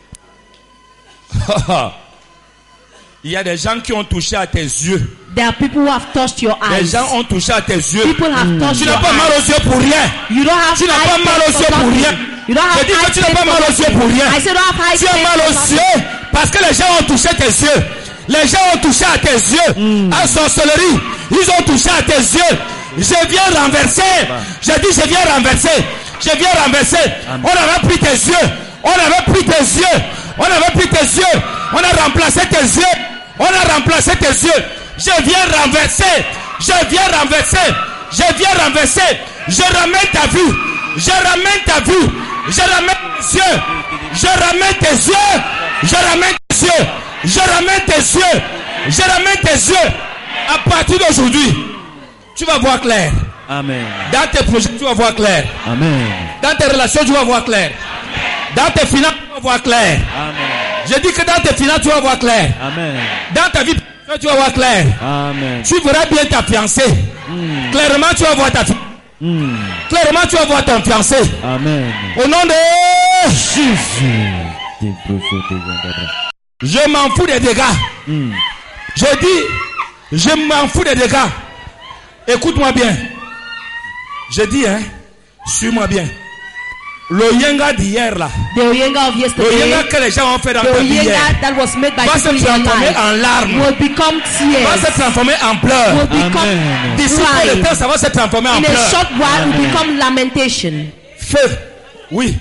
[SPEAKER 2] Il y a des gens qui ont touché à tes yeux.
[SPEAKER 3] There are people who have touched your
[SPEAKER 2] Les
[SPEAKER 3] eyes.
[SPEAKER 2] gens ont touché à tes yeux.
[SPEAKER 3] People have touched
[SPEAKER 2] Tu
[SPEAKER 3] your
[SPEAKER 2] n'as pas mal
[SPEAKER 3] eyes.
[SPEAKER 2] aux yeux pour rien.
[SPEAKER 3] You don't have
[SPEAKER 2] Tu n'as
[SPEAKER 3] eye
[SPEAKER 2] pas mal
[SPEAKER 3] pain
[SPEAKER 2] aux
[SPEAKER 3] for
[SPEAKER 2] yeux pour
[SPEAKER 3] nothing.
[SPEAKER 2] rien.
[SPEAKER 3] You don't have
[SPEAKER 2] Je dis que
[SPEAKER 3] eye
[SPEAKER 2] tu n'as
[SPEAKER 3] pain
[SPEAKER 2] pas
[SPEAKER 3] for
[SPEAKER 2] mal aux yeux
[SPEAKER 3] nothing.
[SPEAKER 2] pour rien.
[SPEAKER 3] I said don't have eye
[SPEAKER 2] Tu as
[SPEAKER 3] pain
[SPEAKER 2] mal
[SPEAKER 3] for
[SPEAKER 2] aux
[SPEAKER 3] nothing.
[SPEAKER 2] yeux parce que les gens ont touché tes yeux. Les gens ont touché à tes yeux. À sorcellerie, ils ont touché à tes yeux. Je viens renverser. Je dis je viens renverser. Je viens renverser. On avait pris tes yeux. On avait pris tes yeux. On avait pris tes yeux. On a remplacé tes yeux. On a remplacé tes yeux. Je viens renverser. Je viens renverser. Je viens renverser. Je ramène ta vue. Je ramène ta vue. Je ramène tes yeux. Je ramène tes yeux. Je ramène tes yeux. Je ramène tes yeux. Je ramène tes yeux. À partir d'aujourd'hui, tu vas voir clair.
[SPEAKER 7] Amen.
[SPEAKER 2] Dans tes projets, tu vas voir clair.
[SPEAKER 7] Amen.
[SPEAKER 2] Dans tes relations, tu vas voir clair. Dans tes finances, tu vas voir clair.
[SPEAKER 7] Amen.
[SPEAKER 2] Je dis que dans tes finances, tu vas voir clair.
[SPEAKER 7] Amen.
[SPEAKER 2] Dans ta vie, tu vas voir clair.
[SPEAKER 7] Amen.
[SPEAKER 2] Tu verras bien ta fiancée. Clairement, tu vas voir ta fiancée. Clairement, tu vas voir ton fiancé.
[SPEAKER 7] Amen.
[SPEAKER 2] Au nom de
[SPEAKER 7] Jésus. Des prophètes de Zambabra.
[SPEAKER 2] je m'en fous des dégâts. Je dis, je m'en fous des dégâts. Écoute-moi bien. Je dis, suis-moi bien. Le yenga d'hier là,
[SPEAKER 3] The Oyenga of
[SPEAKER 2] le
[SPEAKER 3] yesterday,
[SPEAKER 2] yenga que les gens ont fait dans
[SPEAKER 3] the
[SPEAKER 2] ta vie
[SPEAKER 3] Oyenga
[SPEAKER 2] hier,
[SPEAKER 3] that was made by
[SPEAKER 2] va se
[SPEAKER 3] people in your
[SPEAKER 2] transformer
[SPEAKER 3] life,
[SPEAKER 2] en larmes,
[SPEAKER 3] will become
[SPEAKER 2] va se
[SPEAKER 3] tears,
[SPEAKER 2] transformer en pleurs.
[SPEAKER 3] will become
[SPEAKER 7] Amen.
[SPEAKER 2] D'ici peu de
[SPEAKER 3] crying.
[SPEAKER 2] temps, ça va se transformer en
[SPEAKER 3] In a
[SPEAKER 2] pleurs.
[SPEAKER 3] short while, will become lamentation.
[SPEAKER 2] Feu, oui.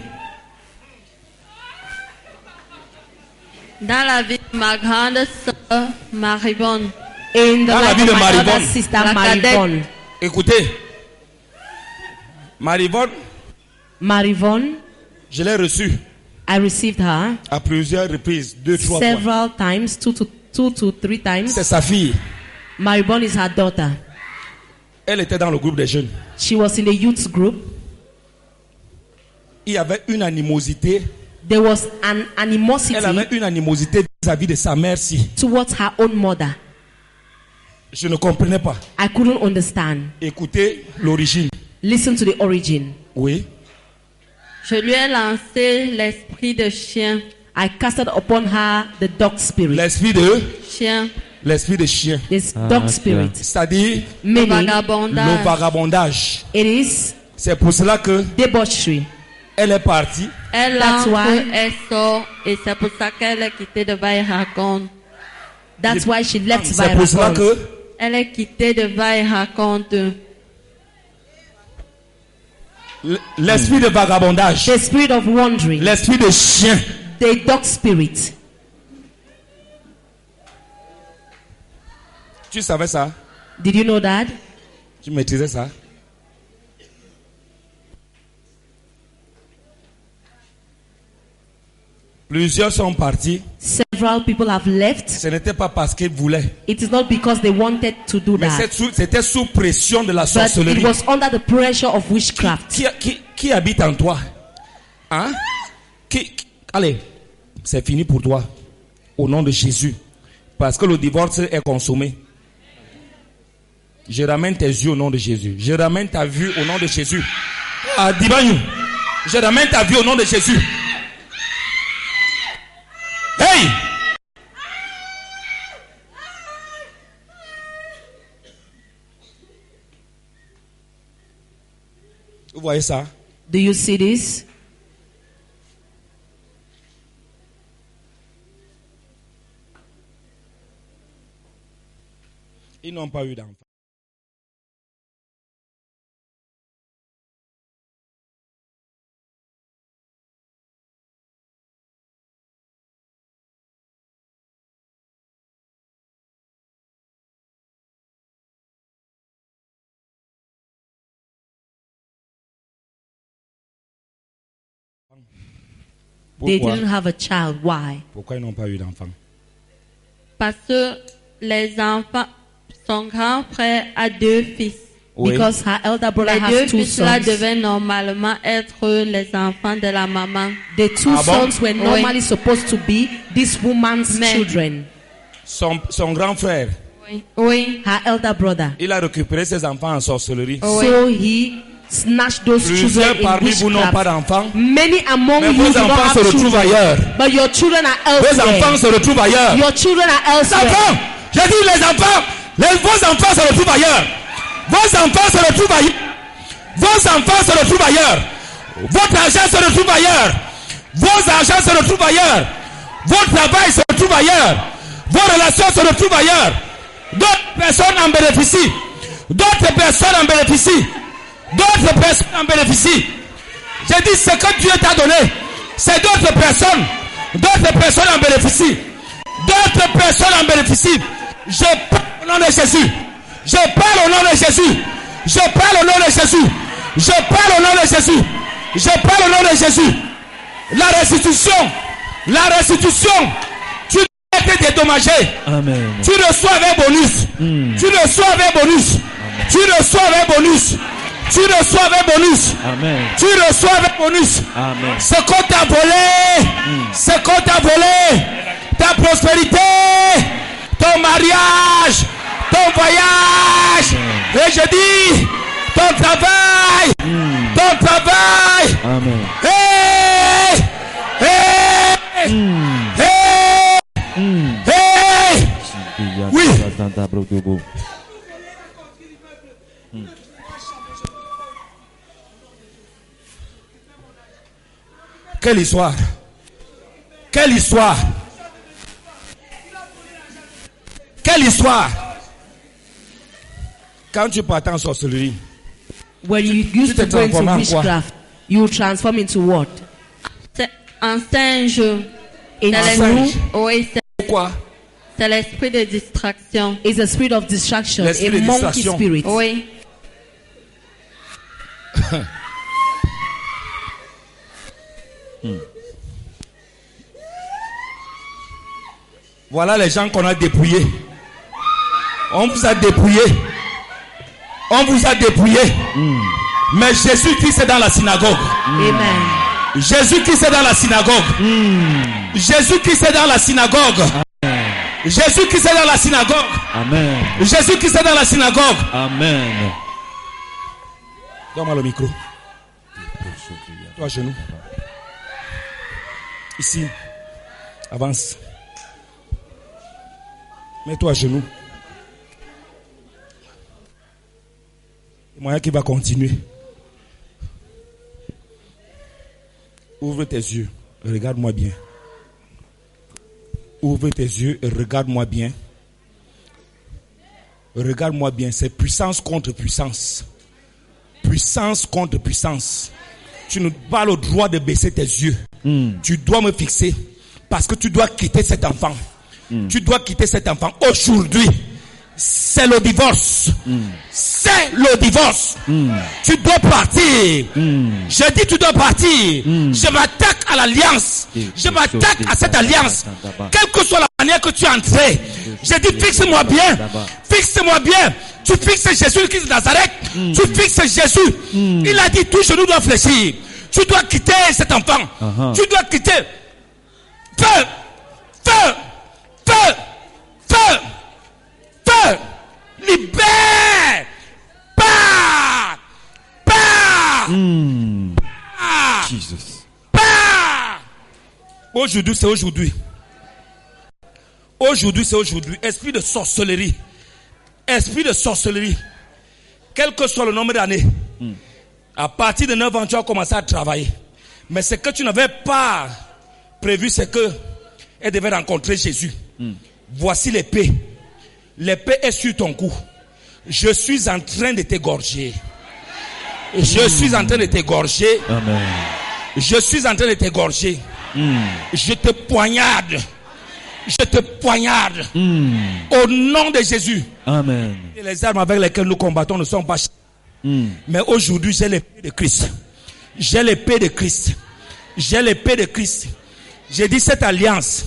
[SPEAKER 6] Dans la vie de ma grande sœur Maribonne,
[SPEAKER 3] In the
[SPEAKER 2] Dans la
[SPEAKER 3] life
[SPEAKER 2] vie
[SPEAKER 3] of
[SPEAKER 2] de
[SPEAKER 3] my
[SPEAKER 2] Maribonne.
[SPEAKER 3] other sister
[SPEAKER 6] La cadette.
[SPEAKER 3] Marivon.
[SPEAKER 2] Écoutez, Marivonne,
[SPEAKER 3] Marivon,
[SPEAKER 2] je l'ai reçue
[SPEAKER 3] I received her
[SPEAKER 2] à plusieurs reprises, 2-3 fois.
[SPEAKER 3] several times, two to three times.
[SPEAKER 2] C'est sa fille.
[SPEAKER 3] Maribon is her daughter.
[SPEAKER 2] Elle était dans le groupe des jeunes.
[SPEAKER 3] She was in the youth group.
[SPEAKER 2] Il y avait une animosité.
[SPEAKER 3] There was an animosity
[SPEAKER 2] Elle avait une animosité vis-à-vis de sa mère si.
[SPEAKER 3] towards her own mother.
[SPEAKER 2] Je ne comprenais pas.
[SPEAKER 3] I couldn't understand.
[SPEAKER 2] Écoutez l'origine.
[SPEAKER 3] Listen to the origin.
[SPEAKER 2] Oui.
[SPEAKER 6] je lui ai lancé l'esprit de chien.
[SPEAKER 3] I casted upon her the dog spirit.
[SPEAKER 2] L'esprit de
[SPEAKER 6] Chien,
[SPEAKER 2] chien.
[SPEAKER 3] This
[SPEAKER 7] Ah,
[SPEAKER 3] dog
[SPEAKER 7] ok.
[SPEAKER 3] spirit.
[SPEAKER 2] C'est-à-dire
[SPEAKER 6] le
[SPEAKER 3] Meaning,
[SPEAKER 2] le
[SPEAKER 6] vagabondage.
[SPEAKER 2] vagabondage.
[SPEAKER 3] it is
[SPEAKER 2] C'est pour cela que
[SPEAKER 3] debauchery.
[SPEAKER 2] elle est partie.
[SPEAKER 6] Elle
[SPEAKER 3] That's
[SPEAKER 6] entre,
[SPEAKER 3] why-
[SPEAKER 6] elle sort, et c'est pour ça qu'elle est quittée de Vaïrakon.
[SPEAKER 3] That's why she left
[SPEAKER 2] C'est pour cela
[SPEAKER 3] Vairacon.
[SPEAKER 2] que
[SPEAKER 6] Elle est quittée de Vaïrakon.
[SPEAKER 2] l'esprit de vagabondage,
[SPEAKER 3] The spirit of wandering,
[SPEAKER 2] l'esprit de chien,
[SPEAKER 3] the dog spirit.
[SPEAKER 2] tu savais ça?
[SPEAKER 3] Did you know that?
[SPEAKER 2] Tu maîtrisais ça? Plusieurs sont partis.
[SPEAKER 3] Several people have left.
[SPEAKER 2] Ce n'était pas parce qu'ils voulaient,
[SPEAKER 3] It is not because they wanted to do
[SPEAKER 2] mais
[SPEAKER 3] that,
[SPEAKER 2] c'était sous pression de la
[SPEAKER 3] but
[SPEAKER 2] sorcellerie.
[SPEAKER 3] it was under the pressure of witchcraft.
[SPEAKER 2] Qui habite en toi? Hein? Allez, c'est fini pour toi. Au nom de Jésus. Parce que le divorce est consommé. Je ramène tes yeux au nom de Jésus. Je ramène ta vue au nom de Jésus. Ah, Dibanyu. Je ramène ta vue au nom de Jésus. Hey! Vous voyez ça?
[SPEAKER 3] Do you see this?
[SPEAKER 2] Ils n'ont pas eu d'enfant.
[SPEAKER 3] They
[SPEAKER 2] Pourquoi?
[SPEAKER 3] didn't have a child. Why?
[SPEAKER 2] Pourquoi ils n'ont pas eu d'enfant?
[SPEAKER 6] Parce que les enfants, son grand frère a 2 fils.
[SPEAKER 2] Oui.
[SPEAKER 3] Because her elder brother
[SPEAKER 6] Les 2
[SPEAKER 3] has 2
[SPEAKER 6] fils-là
[SPEAKER 3] sons.
[SPEAKER 6] devaient normalement être les enfants de la maman.
[SPEAKER 3] The 2
[SPEAKER 2] Ah bon?
[SPEAKER 3] sons were normally supposed to be this woman's
[SPEAKER 6] Mais-
[SPEAKER 3] children.
[SPEAKER 2] Son grand frère,
[SPEAKER 6] Oui. Oui.
[SPEAKER 3] Her elder brother.
[SPEAKER 2] il a récupéré ses enfants en sorcellerie.
[SPEAKER 6] Oui.
[SPEAKER 3] So he snatched those
[SPEAKER 2] Plusieurs
[SPEAKER 3] children in
[SPEAKER 2] parmi vous n'ont pas
[SPEAKER 3] witchcraft.
[SPEAKER 2] d'enfants.
[SPEAKER 3] Many among
[SPEAKER 2] Mais
[SPEAKER 3] you
[SPEAKER 2] vos
[SPEAKER 3] do not
[SPEAKER 2] enfants
[SPEAKER 3] have
[SPEAKER 2] se retrouvent
[SPEAKER 3] children.
[SPEAKER 2] ailleurs.
[SPEAKER 3] But your children are
[SPEAKER 2] Vos enfants
[SPEAKER 3] elsewhere.
[SPEAKER 2] se retrouvent ailleurs.
[SPEAKER 3] Your children are
[SPEAKER 2] Les
[SPEAKER 3] elsewhere.
[SPEAKER 2] enfants, j'ai dit vos enfants se retrouvent ailleurs. Vos enfants se retrouvent ailleurs. Vos enfants se retrouvent ailleurs. Votre argent se retrouve ailleurs. Vos argents se retrouvent ailleurs. Votre travail se retrouve ailleurs. Vos relations se retrouvent ailleurs. D'autres personnes en bénéficient. D'autres personnes en bénéficient. D'autres personnes en bénéficient. J'ai dit ce que Dieu t'a donné. C'est d'autres personnes. D'autres personnes en bénéficient. D'autres personnes en bénéficient. Je parle au nom de Jésus. Je parle au nom de Jésus. Je parle au nom de Jésus. Je parle au nom de Jésus. Je parle au nom de Jésus. La restitution. La restitution. Tu dois être dédommagé.
[SPEAKER 7] Amen.
[SPEAKER 2] Tu reçois avec bonus. Tu reçois avec bonus. Tu reçois avec bonus. Tu reçois avec bonus.
[SPEAKER 7] Amen.
[SPEAKER 2] Tu reçois avec bonus.
[SPEAKER 7] Amen.
[SPEAKER 2] Ce qu'on t'a volé, ce qu'on t'a volé, ta prospérité, ton mariage, ton voyage, et je dis, ton travail, ton travail.
[SPEAKER 7] Amen.
[SPEAKER 2] Hey! Hey! Hey! Hey! Oui. Quelle histoire! Quelle histoire! Quelle histoire! Quand tu partais en sorcellerie,
[SPEAKER 3] When you used
[SPEAKER 2] te
[SPEAKER 3] to go into
[SPEAKER 2] transformes en quoi?
[SPEAKER 3] witchcraft, you transform into what?
[SPEAKER 6] C'est un singe.
[SPEAKER 3] Into
[SPEAKER 6] C'est
[SPEAKER 2] singe.
[SPEAKER 6] l'esprit- Oui,
[SPEAKER 2] pourquoi?
[SPEAKER 6] c'est l'esprit de distraction.
[SPEAKER 3] is a spirit of distraction,
[SPEAKER 2] L'esprit
[SPEAKER 3] a
[SPEAKER 2] de
[SPEAKER 3] monkey
[SPEAKER 2] distraction.
[SPEAKER 3] spirit.
[SPEAKER 6] Oui.
[SPEAKER 2] Voilà les gens qu'on a dépouillés. On vous a dépouillés. On vous a dépouillés. Mais Jésus-Christ est dans la synagogue.
[SPEAKER 3] Amen.
[SPEAKER 2] Jésus-Christ est dans la synagogue. Jésus-Christ est dans la synagogue. Jésus-Christ est dans la synagogue.
[SPEAKER 7] Amen.
[SPEAKER 2] Jésus-Christ est dans la synagogue.
[SPEAKER 7] Amen.
[SPEAKER 2] Donne-moi le micro. Toi, à genoux. Ici. Avance. Mets-toi à genoux. Moyen qui va continuer. Ouvre tes yeux. Regarde-moi bien. Ouvre tes yeux et regarde-moi bien. Regarde-moi bien. C'est puissance contre puissance. Puissance contre puissance. Tu n'as pas le droit de baisser tes yeux. Tu dois me fixer. Parce que tu dois quitter cet enfant. Tu dois quitter cet enfant. Aujourd'hui, c'est le divorce. C'est le divorce. Tu dois partir. Je dis tu dois partir. Je m'attaque à l'alliance. Je m'attaque à cette alliance. Quelle que soit la manière que tu es entré. Je dis fixe-moi bien. Fixe-moi bien. Tu fixes Jésus-Christ de Nazareth. Tu fixes Jésus. Il a dit tout genou doit fléchir. Tu dois quitter cet enfant. Tu dois quitter. Feu. Feu. Feu. Feu. Feu. Libère. Pas. Pas. Pas.
[SPEAKER 7] Jesus.
[SPEAKER 2] Pas. Aujourd'hui, c'est aujourd'hui. Aujourd'hui, c'est aujourd'hui. Esprit de sorcellerie. Esprit de sorcellerie. Quel que soit le nombre d'années.
[SPEAKER 1] À partir de 9 ans, tu as commencé à travailler. Mais ce que tu n'avais pas prévu, c'est que elle devait rencontrer Jésus. Voici l'épée. L'épée est sur ton cou. Je suis en train de t'égorger. Je suis en train de t'égorger.
[SPEAKER 7] Amen.
[SPEAKER 1] Je suis en train de t'égorger. Je te poignarde. Je te poignarde. Au nom de Jésus.
[SPEAKER 7] Amen.
[SPEAKER 1] Et les armes avec lesquelles nous combattons ne sont pas... Mais aujourd'hui, j'ai l'épée de Christ. J'ai l'épée de Christ. J'ai l'épée de Christ. J'ai dit cette alliance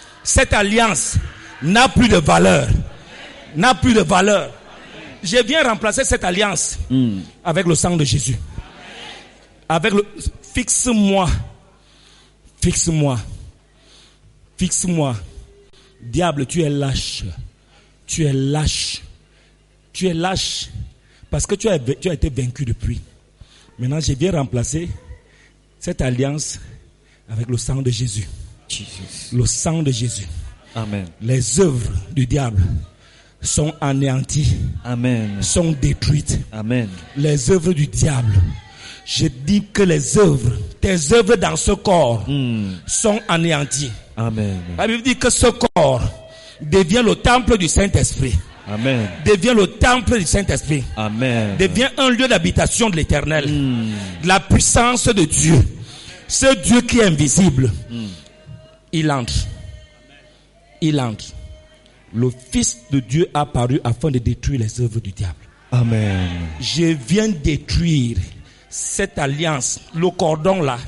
[SPEAKER 1] n'a plus de valeur. N'a plus de valeur. Je viens remplacer cette alliance avec le sang de Jésus. Avec le... Fixe-moi. Fixe-moi. Fixe-moi. Diable, tu es lâche. Tu es lâche. Tu es lâche. Parce que tu as été vaincu depuis. Maintenant, je viens remplacer cette alliance avec le sang de Jésus.
[SPEAKER 7] Jesus.
[SPEAKER 1] Le sang de Jésus.
[SPEAKER 7] Amen.
[SPEAKER 1] Les œuvres du diable sont anéanties.
[SPEAKER 7] Amen.
[SPEAKER 1] Sont détruites.
[SPEAKER 7] Amen.
[SPEAKER 1] Les œuvres du diable. Je dis que les œuvres, tes œuvres dans ce corps sont anéanties.
[SPEAKER 7] Amen.
[SPEAKER 1] La Bible dit que ce corps devient le temple du Saint-Esprit.
[SPEAKER 7] Amen.
[SPEAKER 1] Devient le temple du Saint-Esprit.
[SPEAKER 7] Amen.
[SPEAKER 1] Devient un lieu d'habitation de l'Éternel. La puissance de Dieu. Ce Dieu qui est invisible. Il entre. Il entre. Le Fils de Dieu a apparu afin de détruire les œuvres du diable.
[SPEAKER 7] Amen.
[SPEAKER 1] Je viens détruire cette alliance. Le cordon là.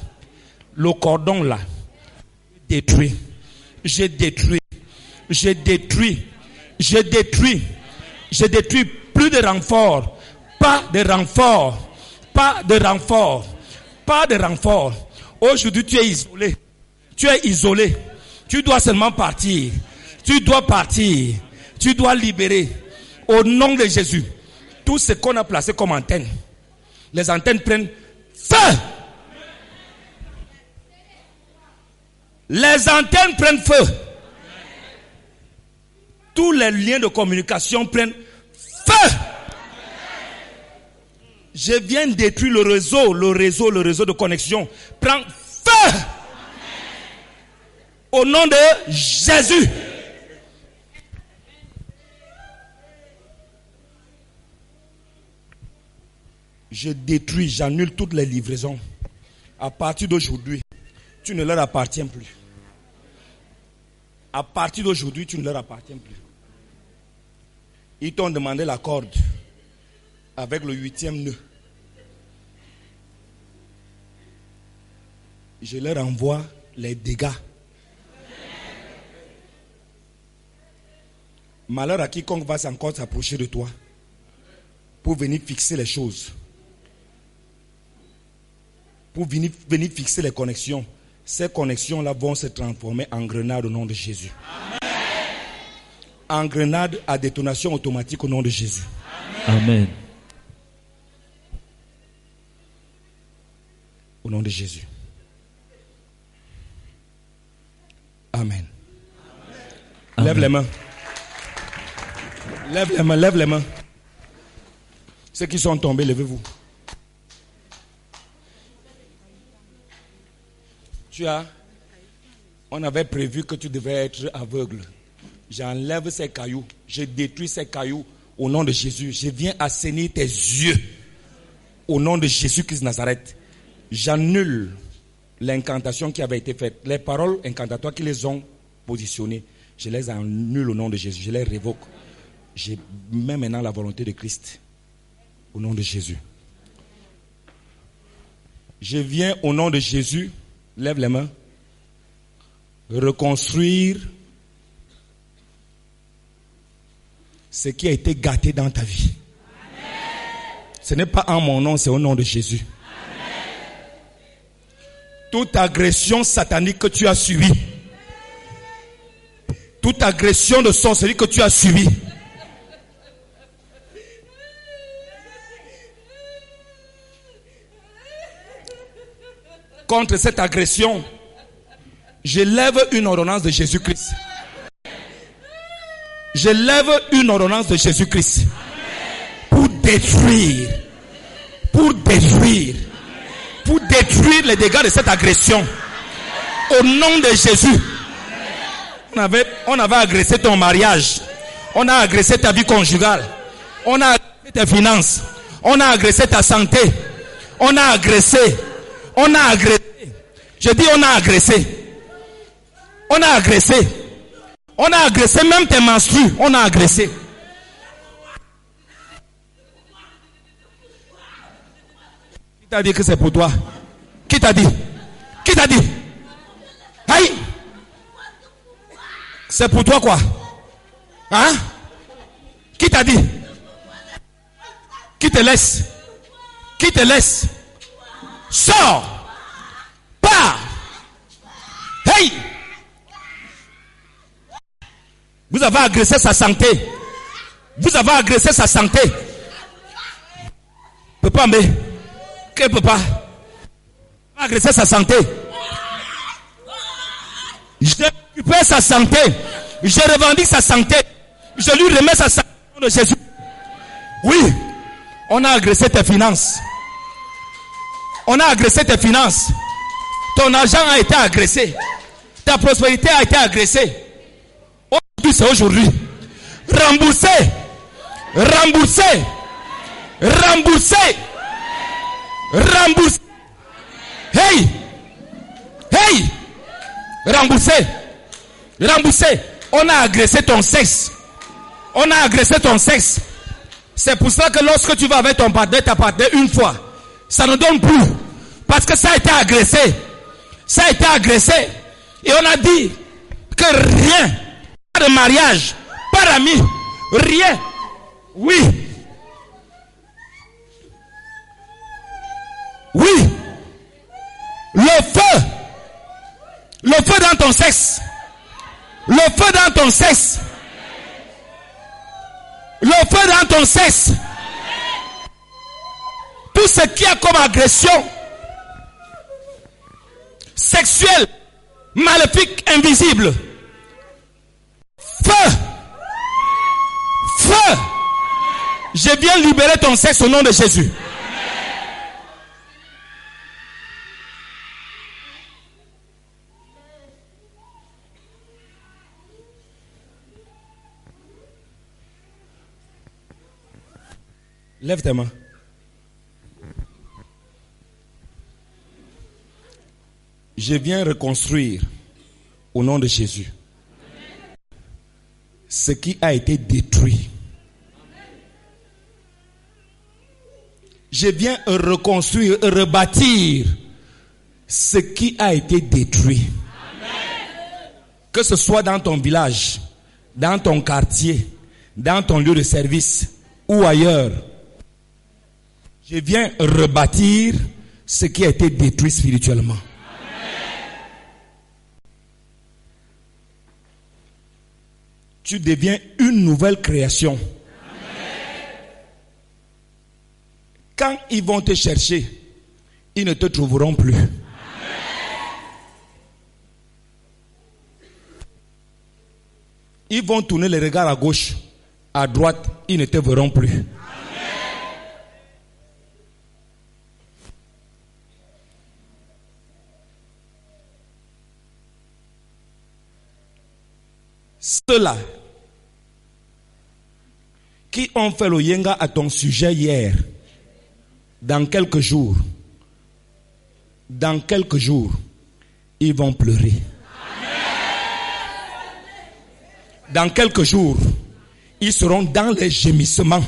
[SPEAKER 1] Détruit. Je détruis. Je détruis. Je détruis. Je détruis. Plus de renfort. Pas de renfort. Pas de renfort. Pas de renfort. Aujourd'hui, tu es isolé. Tu es isolé. Tu dois seulement partir. Tu dois partir. Tu dois libérer. Au nom de Jésus. Tout ce qu'on a placé comme antenne. Les antennes prennent feu. Les antennes prennent feu. Tous les liens de communication prennent feu. Je viens détruire le réseau de connexion. Prends feu. Au nom de Jésus. Je détruis, j'annule toutes les livraisons. À partir d'aujourd'hui, tu ne leur appartiens plus. À partir d'aujourd'hui, tu ne leur appartiens plus. Ils t'ont demandé la corde avec le 8e nœud. Je leur envoie les dégâts. Malheur à quiconque va encore s'approcher de toi pour venir fixer les choses. Pour venir fixer les connexions. Ces connexions-là vont se transformer en grenades au nom de Jésus. Amen. En grenades à détonation automatique au nom de Jésus.
[SPEAKER 7] Amen.
[SPEAKER 1] Au nom de Jésus. Amen. Amen. Lève les mains. Lève les mains, lève les mains. Ceux qui sont tombés, levez-vous. On avait prévu que tu devais être aveugle. J'enlève ces cailloux. Je détruis ces cailloux au nom de Jésus. Je viens assainir tes yeux au nom de Jésus-Christ de Nazareth. J'annule l'incantation qui avait été faite. Les paroles incantatoires qui les ont positionnées, je les annule au nom de Jésus. Je les révoque. Je mets maintenant la volonté de Christ au nom de Jésus. Je viens au nom de Jésus. Lève les mains. Reconstruire ce qui a été gâté dans ta vie. Amen. Ce n'est pas en mon nom, c'est au nom de Jésus. Amen. Toute agression satanique que tu as subie, toute agression de sorcellerie que tu as subie, contre cette agression, je lève une ordonnance de Jésus-Christ. Je lève une ordonnance de Jésus-Christ pour détruire
[SPEAKER 2] guérir les dégâts de cette agression. Au nom de Jésus. On avait agressé ton mariage. On a agressé ta vie conjugale. On a agressé tes finances. On a agressé ta santé. On a agressé. On a agressé. Je dis on a agressé. On a agressé. On a agressé même tes menstrues. On a agressé. Qui t'a dit que c'est pour toi? Qui t'a dit? Qui t'a dit? Aïe! C'est pour toi quoi? Hein? Qui t'a dit? Qui te laisse? Qui te laisse? Sors! Pars! Hey! Vous avez agressé sa santé. Vous avez agressé sa santé. Papa, mais que papa a agressé sa santé. Je récupère sa santé. Je revendique sa santé. Je lui remets sa santé au nom de Jésus. Oui, on a agressé tes finances. On a agressé tes finances. Ton argent a été agressé. Ta prospérité a été agressée. Aujourd'hui, c'est aujourd'hui. Remboursé. Remboursé. Remboursé. Remboursé. Hey. Hey. Remboursé. Remboursé. On a agressé ton sexe. On a agressé ton sexe. C'est pour ça que lorsque tu vas avec ton partenaire, ta partenaire une fois, ça ne donne plus. Parce que ça a été agressé. Ça a été agressé. Et on a dit que rien, pas de mariage, pas d'amis, rien. Oui. Oui. Le feu. Le feu dans ton sexe. Le feu dans ton sexe. Le feu dans ton sexe. Tout ce qui a comme agression sexuelle, maléfique, invisible. Feu. Feu. Je viens libérer ton sexe au nom de Jésus. Lève tes mains. Je viens reconstruire au nom de Jésus ce qui a été détruit. Je viens reconstruire, rebâtir ce qui a été détruit. Que ce soit dans ton village, dans ton quartier, dans ton lieu de service ou ailleurs. Je viens rebâtir ce qui a été détruit spirituellement. Tu deviens une nouvelle création. Quand ils vont te chercher, ils ne te trouveront plus. Ils vont tourner les regards à gauche, à droite, ils ne te verront plus. Ceux-là qui ont fait le yenga à ton sujet hier, dans quelques jours, ils vont pleurer. Dans quelques jours, ils seront dans les gémissements.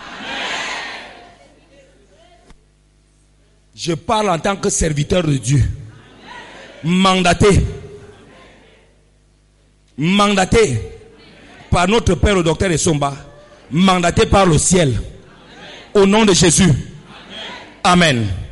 [SPEAKER 2] Je parle en tant que serviteur de Dieu, mandaté par notre Père le docteur Essomba, mandaté par le ciel, au nom de Jésus. Amen.